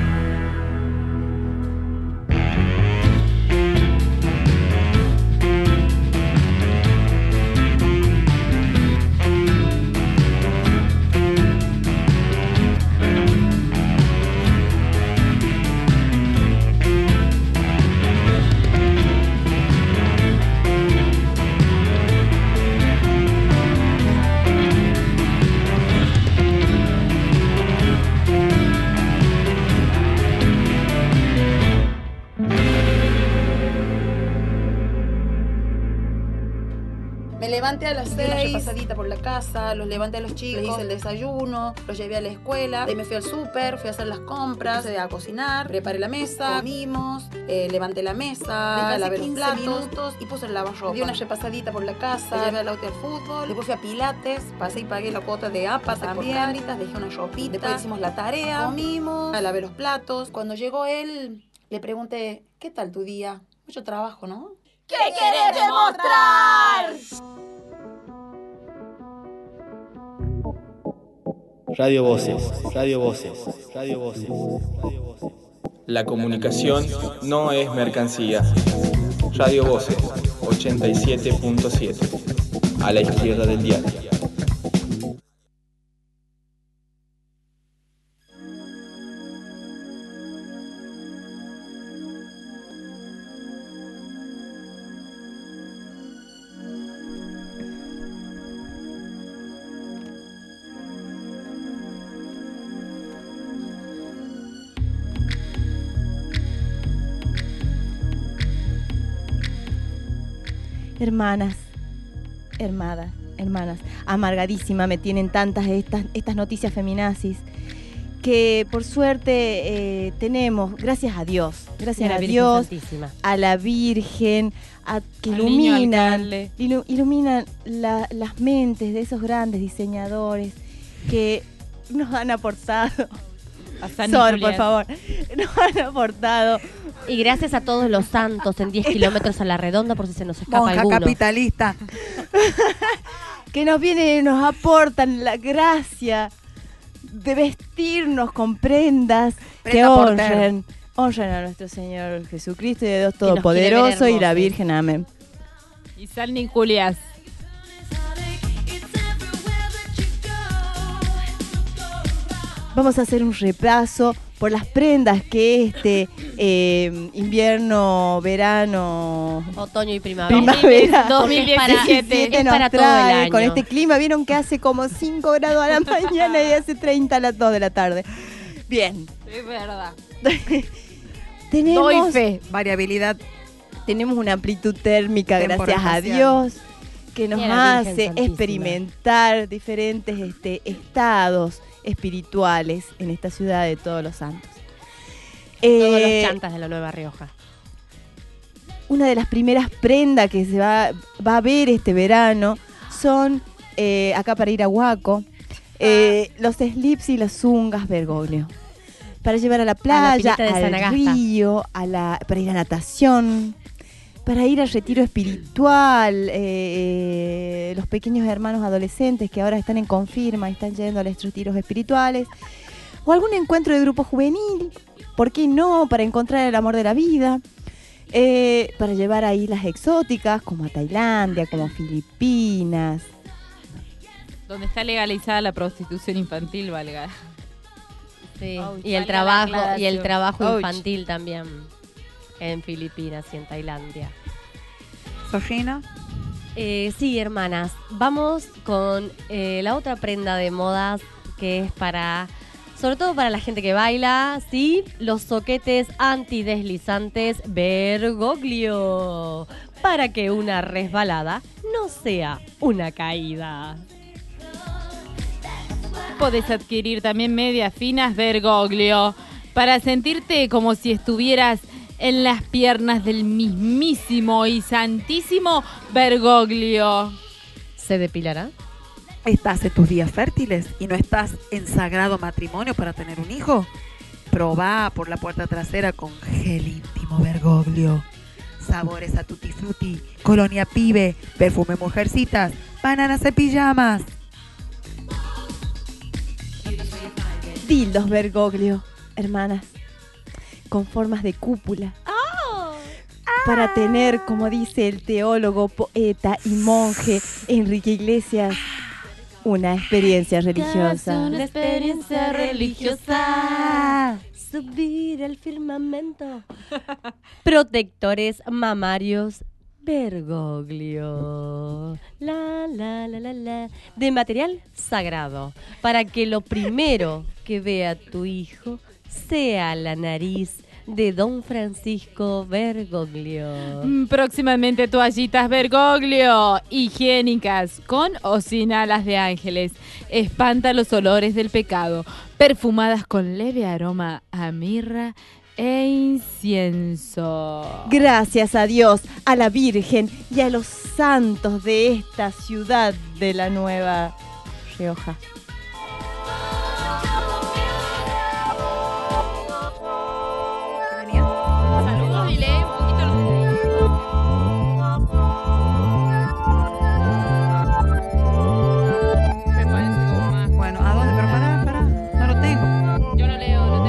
B: Me levanté a las seis, pasadita por la casa, los levanté a los chicos, les hice el desayuno, los llevé a la escuela, de ahí me fui al súper, fui a hacer las compras, a cocinar, preparé la mesa, comimos, eh, levanté la mesa, lavé los platos minutos y puse el lavarropa. Di una repasadita por la casa, llevé al auto al fútbol, después fui a Pilates, pasé y pagué la cuota de A P A también, caritas, dejé una ropita, después hicimos la tarea, comimos, lavé los platos. Cuando llegó él, le pregunté, ¿qué tal tu día? Mucho trabajo, ¿no?
P: ¿Qué querés demostrar?
H: Radio Voces, Radio Voces, Radio Voces, Radio Voces.
I: La comunicación no es mercancía. Radio Voces, ochenta y siete punto siete. A la izquierda del diario.
D: Hermanas, hermanas, hermanas, amargadísima me tienen tantas estas, estas noticias feminazis que por suerte eh, tenemos, gracias a Dios, gracias a, a Dios, Santísima. A la Virgen, a, que Al iluminan, ilu, iluminan la, las mentes de esos grandes diseñadores que nos han aportado. Sor, por favor, nos han aportado.
C: Y gracias a todos los santos en diez kilómetros a la redonda, por si se nos escapa
B: Monja
C: alguno.
B: capitalista.
D: Que nos vienen, nos aportan la gracia de vestirnos con prendas Prenda que honren, honren a nuestro Señor Jesucristo y a Dios Todopoderoso y la Virgen. Amén.
A: Y San Niculias.
D: Vamos a hacer un repaso por las prendas que este eh, invierno, verano,
C: otoño y primavera,
D: primavera
C: dos mil diecisiete
D: es para todo el año. Con este clima, vieron que hace como cinco grados a la mañana y hace treinta a las dos de la tarde. Bien.
A: Es verdad.
D: Tenemos
B: Doy fe, variabilidad.
D: Tenemos una amplitud térmica, gracias a Dios, que nos hace experimentar diferentes este, estados espirituales en esta ciudad de Todos los Santos.
C: Todos eh, los chantas de la Nueva Rioja.
D: Una de las primeras prendas que se va, va a ver este verano son, eh, acá para ir a Huaco, eh, los slips y las zungas Bergoglio. Para llevar a la playa, a la al río, a la, para ir a natación, para ir al retiro espiritual, eh, los pequeños hermanos adolescentes que ahora están en confirma y están yendo a los retiros espirituales, o algún encuentro de grupo juvenil, ¿por qué no? Para encontrar el amor de la vida, eh, para llevar a islas exóticas como a Tailandia, como a
C: Sí.
A: Oh,
C: y el
A: salga la
C: trabajo y el
A: aclaración.
C: trabajo
A: Ouch.
C: infantil también en Filipinas y en Tailandia.
B: Sofina.
C: Eh, sí, hermanas, vamos con eh, la otra prenda de modas que es para, sobre todo para la gente que baila, sí, los soquetes antideslizantes Bergoglio, para que una resbalada no sea una caída.
A: Podés adquirir también medias finas Bergoglio para sentirte como si estuvieras en las piernas del mismísimo y santísimo Bergoglio.
C: ¿Se depilará?
B: ¿Estás en tus días fértiles y no estás en sagrado matrimonio para tener un hijo? Probá por la puerta trasera con gel íntimo Bergoglio. Sabores a tutti frutti, colonia pibe, perfume mujercitas, bananas en pijamas.
D: Dildos Bergoglio, hermanas, con formas de cúpula. Para tener, como dice el teólogo, poeta y monje Enrique Iglesias, una experiencia religiosa.
C: Una experiencia religiosa. Subir al firmamento. Protectores mamarios Bergoglio. La, la, la, la, la. De material sagrado. Para que lo primero que vea tu hijo sea la nariz de Don Francisco Bergoglio.
A: Mm, Próximamente toallitas Bergoglio, higiénicas, con o sin alas de ángeles. Espanta los olores del pecado, perfumadas con leve aroma a mirra e incienso.
D: Gracias a Dios, a la Virgen y a los santos de esta ciudad de la Nueva Rioja.
A: Saludos y lee un poquito los Me parece como más.
B: Bueno, ¿a dónde? Pero pará, pará, no lo tengo.
A: Yo lo leo, lo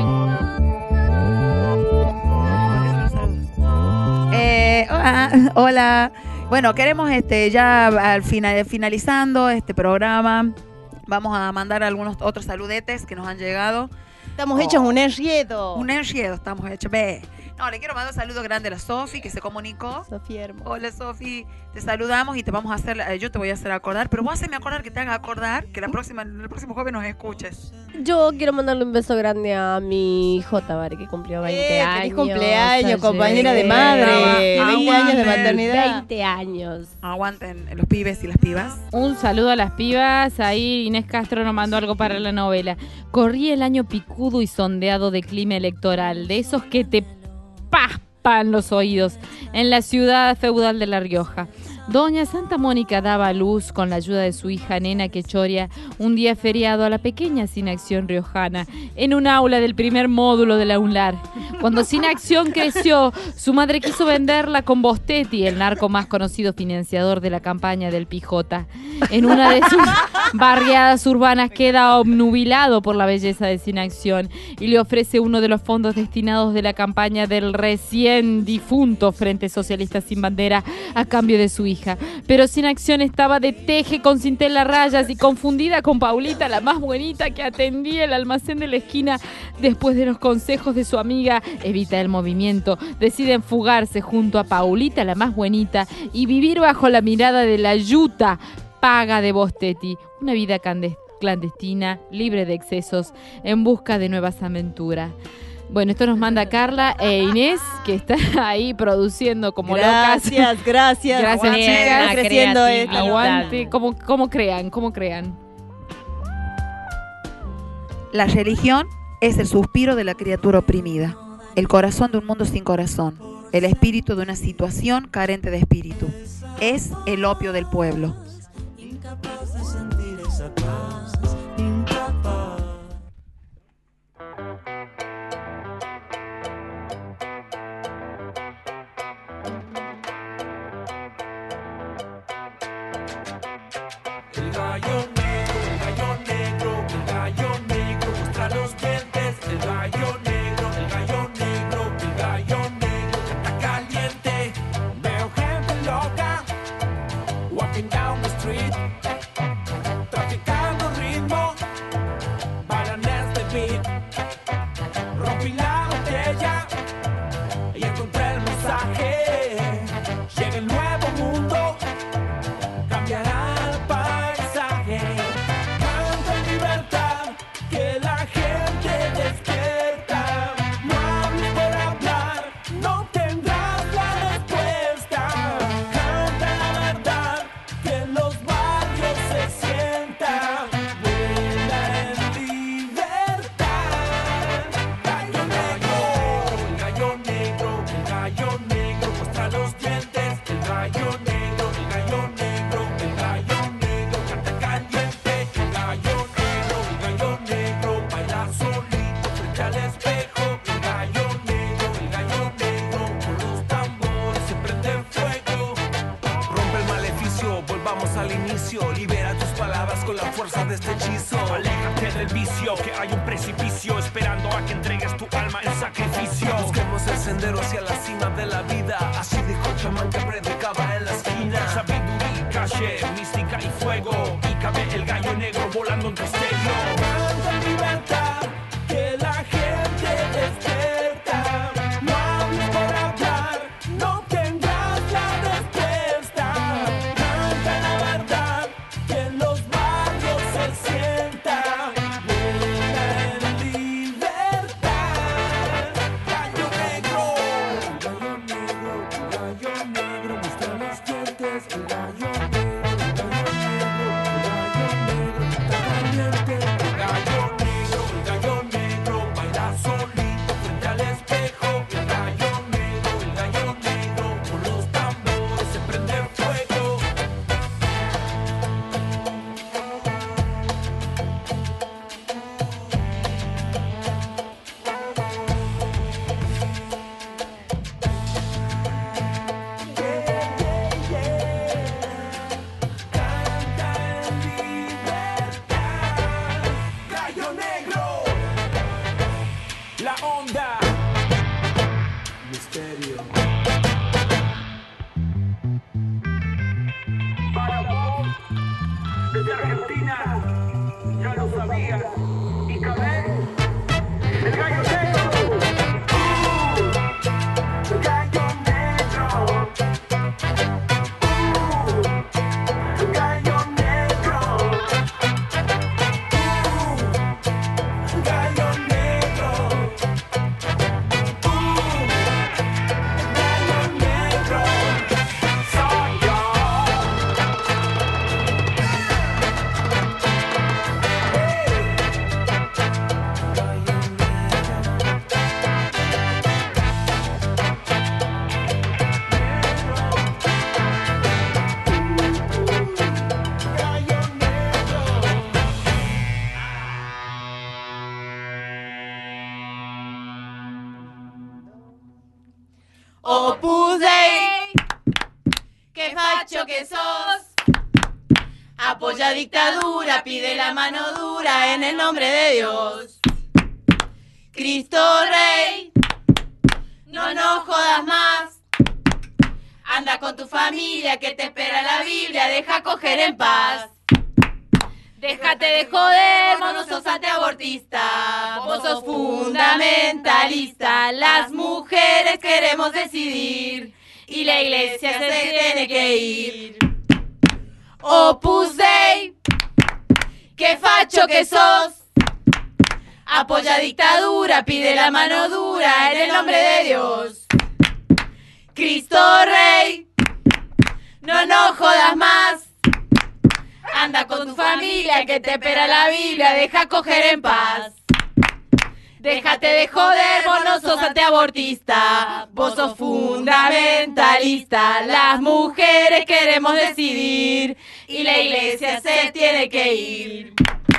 A: tengo.
B: Eh, hola, hola. Bueno, queremos este ya al final, finalizando este programa, vamos a mandar algunos otros saludetes que nos han llegado.
D: Estamos
B: Oh.
D: hechos un enriedo.
B: Un enriedo, estamos hechos. Ve. No, le quiero mandar un saludo grande a la Sofi, que se comunicó.
D: Sofía hermosa.
B: Hola, Sofi. Te saludamos y te vamos a hacer, eh, yo te voy a hacer acordar, pero vos haceme acordar que te haga acordar que la próxima, el próximo jueves nos escuches.
C: Yo quiero mandarle un beso grande a mi J, Vare, que cumplió veinte
D: Eh,
C: años.
D: feliz cumpleaños,
C: ayer.
D: compañera de madre. veinte años de maternidad.
C: veinte años.
B: Aguanten los pibes y las pibas.
A: Un saludo a las pibas. Ahí Inés Castro nos mandó algo para la novela. Corrí el año picudo y sondeado de clima electoral, de esos que te paspan los oídos, en la ciudad feudal de La Rioja. Doña Santa Mónica daba a luz, con la ayuda de su hija Nena Quechoria, un día feriado a la pequeña Sin Acción riojana, en un aula del primer módulo de la UNLAR. Cuando Sin Acción creció, su madre quiso venderla con Bostetti, el narco más conocido financiador de la campaña del Pijota. En una de sus barriadas urbanas queda obnubilado por la belleza de Sin Acción y le ofrece uno de los fondos destinados de la campaña del recién difunto Frente Socialista Sin Bandera a cambio de su hija. Pero Sin Acción estaba de teje con cintel a rayas y confundida con Paulita, la más buenita que atendía el almacén de la esquina. Después de los consejos de su amiga, evita el movimiento, deciden fugarse junto a Paulita, la más buenita, y vivir bajo la mirada de la yuta paga de Bostetti. Una vida candes- clandestina, libre de excesos, en busca de nuevas aventuras. Bueno, esto nos manda Carla e Inés, que está ahí produciendo como
D: Gracias,
A: locas.
D: gracias.
A: Gracias,
D: Aguante,
A: chicas.
D: creciendo esto.
A: Aguante. ¿Cómo, cómo crean? ¿Cómo crean?
B: La religión es el suspiro de la criatura oprimida, el corazón de un mundo sin corazón, el espíritu de una situación carente de espíritu. Es el opio del pueblo.
J: Incapaz de sentir esa paz, incapaz. El gallo negro, el gallo negro, el gallo negro muestra los dientes. El gallo negro, el gallo negro, el gallo negro está caliente. Veo gente loca walking down the vamos al inicio. Libera tus palabras con la fuerza de este hechizo.
M: Aléjate del vicio, que hay un precipicio esperando a que entregues tu alma en sacrificio.
J: Busquemos el sendero hacia la cima de la vida. Así dijo chamán que predicaba en la esquina.
M: Sabiduría, calle, mística y fuego. Y cabe el gallo negro volando en tu estéreo.
J: Canta libertad, que la gente despierta. No hables por hablar, no tengas la respuesta. Canta la verdad, que en los barrios se sienta. Vuela en libertad. Gallo negro, gallo negro, gallo negro, muestra los dientes. El gallo negro, el gallo negro, el gallo negro, está caliente. El gallo negro, el gallo negro, baila solito frente al espejo. El gallo negro, el gallo negro, con los tambores se prende fuego. Gallo negro,
M: La onda.
J: misterio.
M: Para vos, desde Argentina, ya lo sabías. Y cabe el gallo negro.
J: Uh, el gallo negro. Uh, el gallo negro. Uh, el gallo negro. Uh, el gallo negro. Soy yo.
D: Opus Dei, qué facho que sos. Apoya dictadura, pide la mano dura en el nombre de Dios. Cristo Rey, no nos jodas más. Anda con tu familia que te espera la Biblia, deja coger en paz. Déjate de joder, vos no sos antiabortista, vos sos fundamentalista. Las mujeres queremos decidir y la iglesia se tiene que ir. Opus Dei, qué facho que sos. Apoya dictadura, pide la mano dura en el nombre de Dios. Cristo Rey, no nos jodas más. Anda con tu familia que te espera la Biblia, deja coger en paz. Déjate de joder, vos no sos antiabortista, vos sos fundamentalista. Las mujeres queremos decidir y la iglesia se tiene que ir.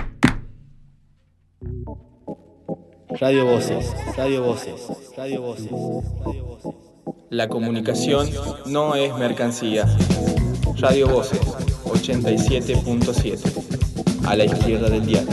H: Radio Voces, Radio Voces, Radio Voces, Radio Voces.
I: La comunicación no es mercancía. Radio Voces, ochenta y siete punto siete, a la izquierda del diario.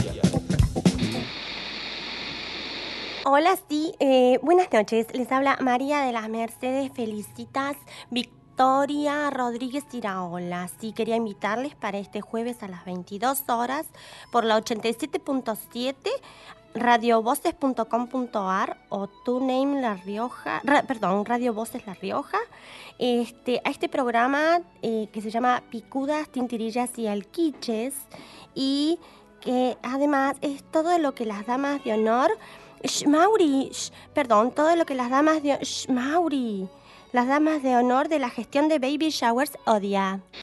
C: Hola, sí, eh, buenas noches. Les habla María de las Mercedes Felicitas Victoria Rodríguez Iraola. Sí, quería invitarles para este jueves a las veintidós horas por la ochenta y siete punto siete, radiovoces punto com punto ar o TuneIn La Rioja, ra, perdón, Radio Voces La Rioja, este, a este programa eh, que se llama Picudas, Tintirillas y Alquiches, y que además es todo lo que las damas de honor, sh, Mauri, sh, perdón, todo lo que las damas de sh, Mauri, las damas de honor de la gestión de Baby Showers odia.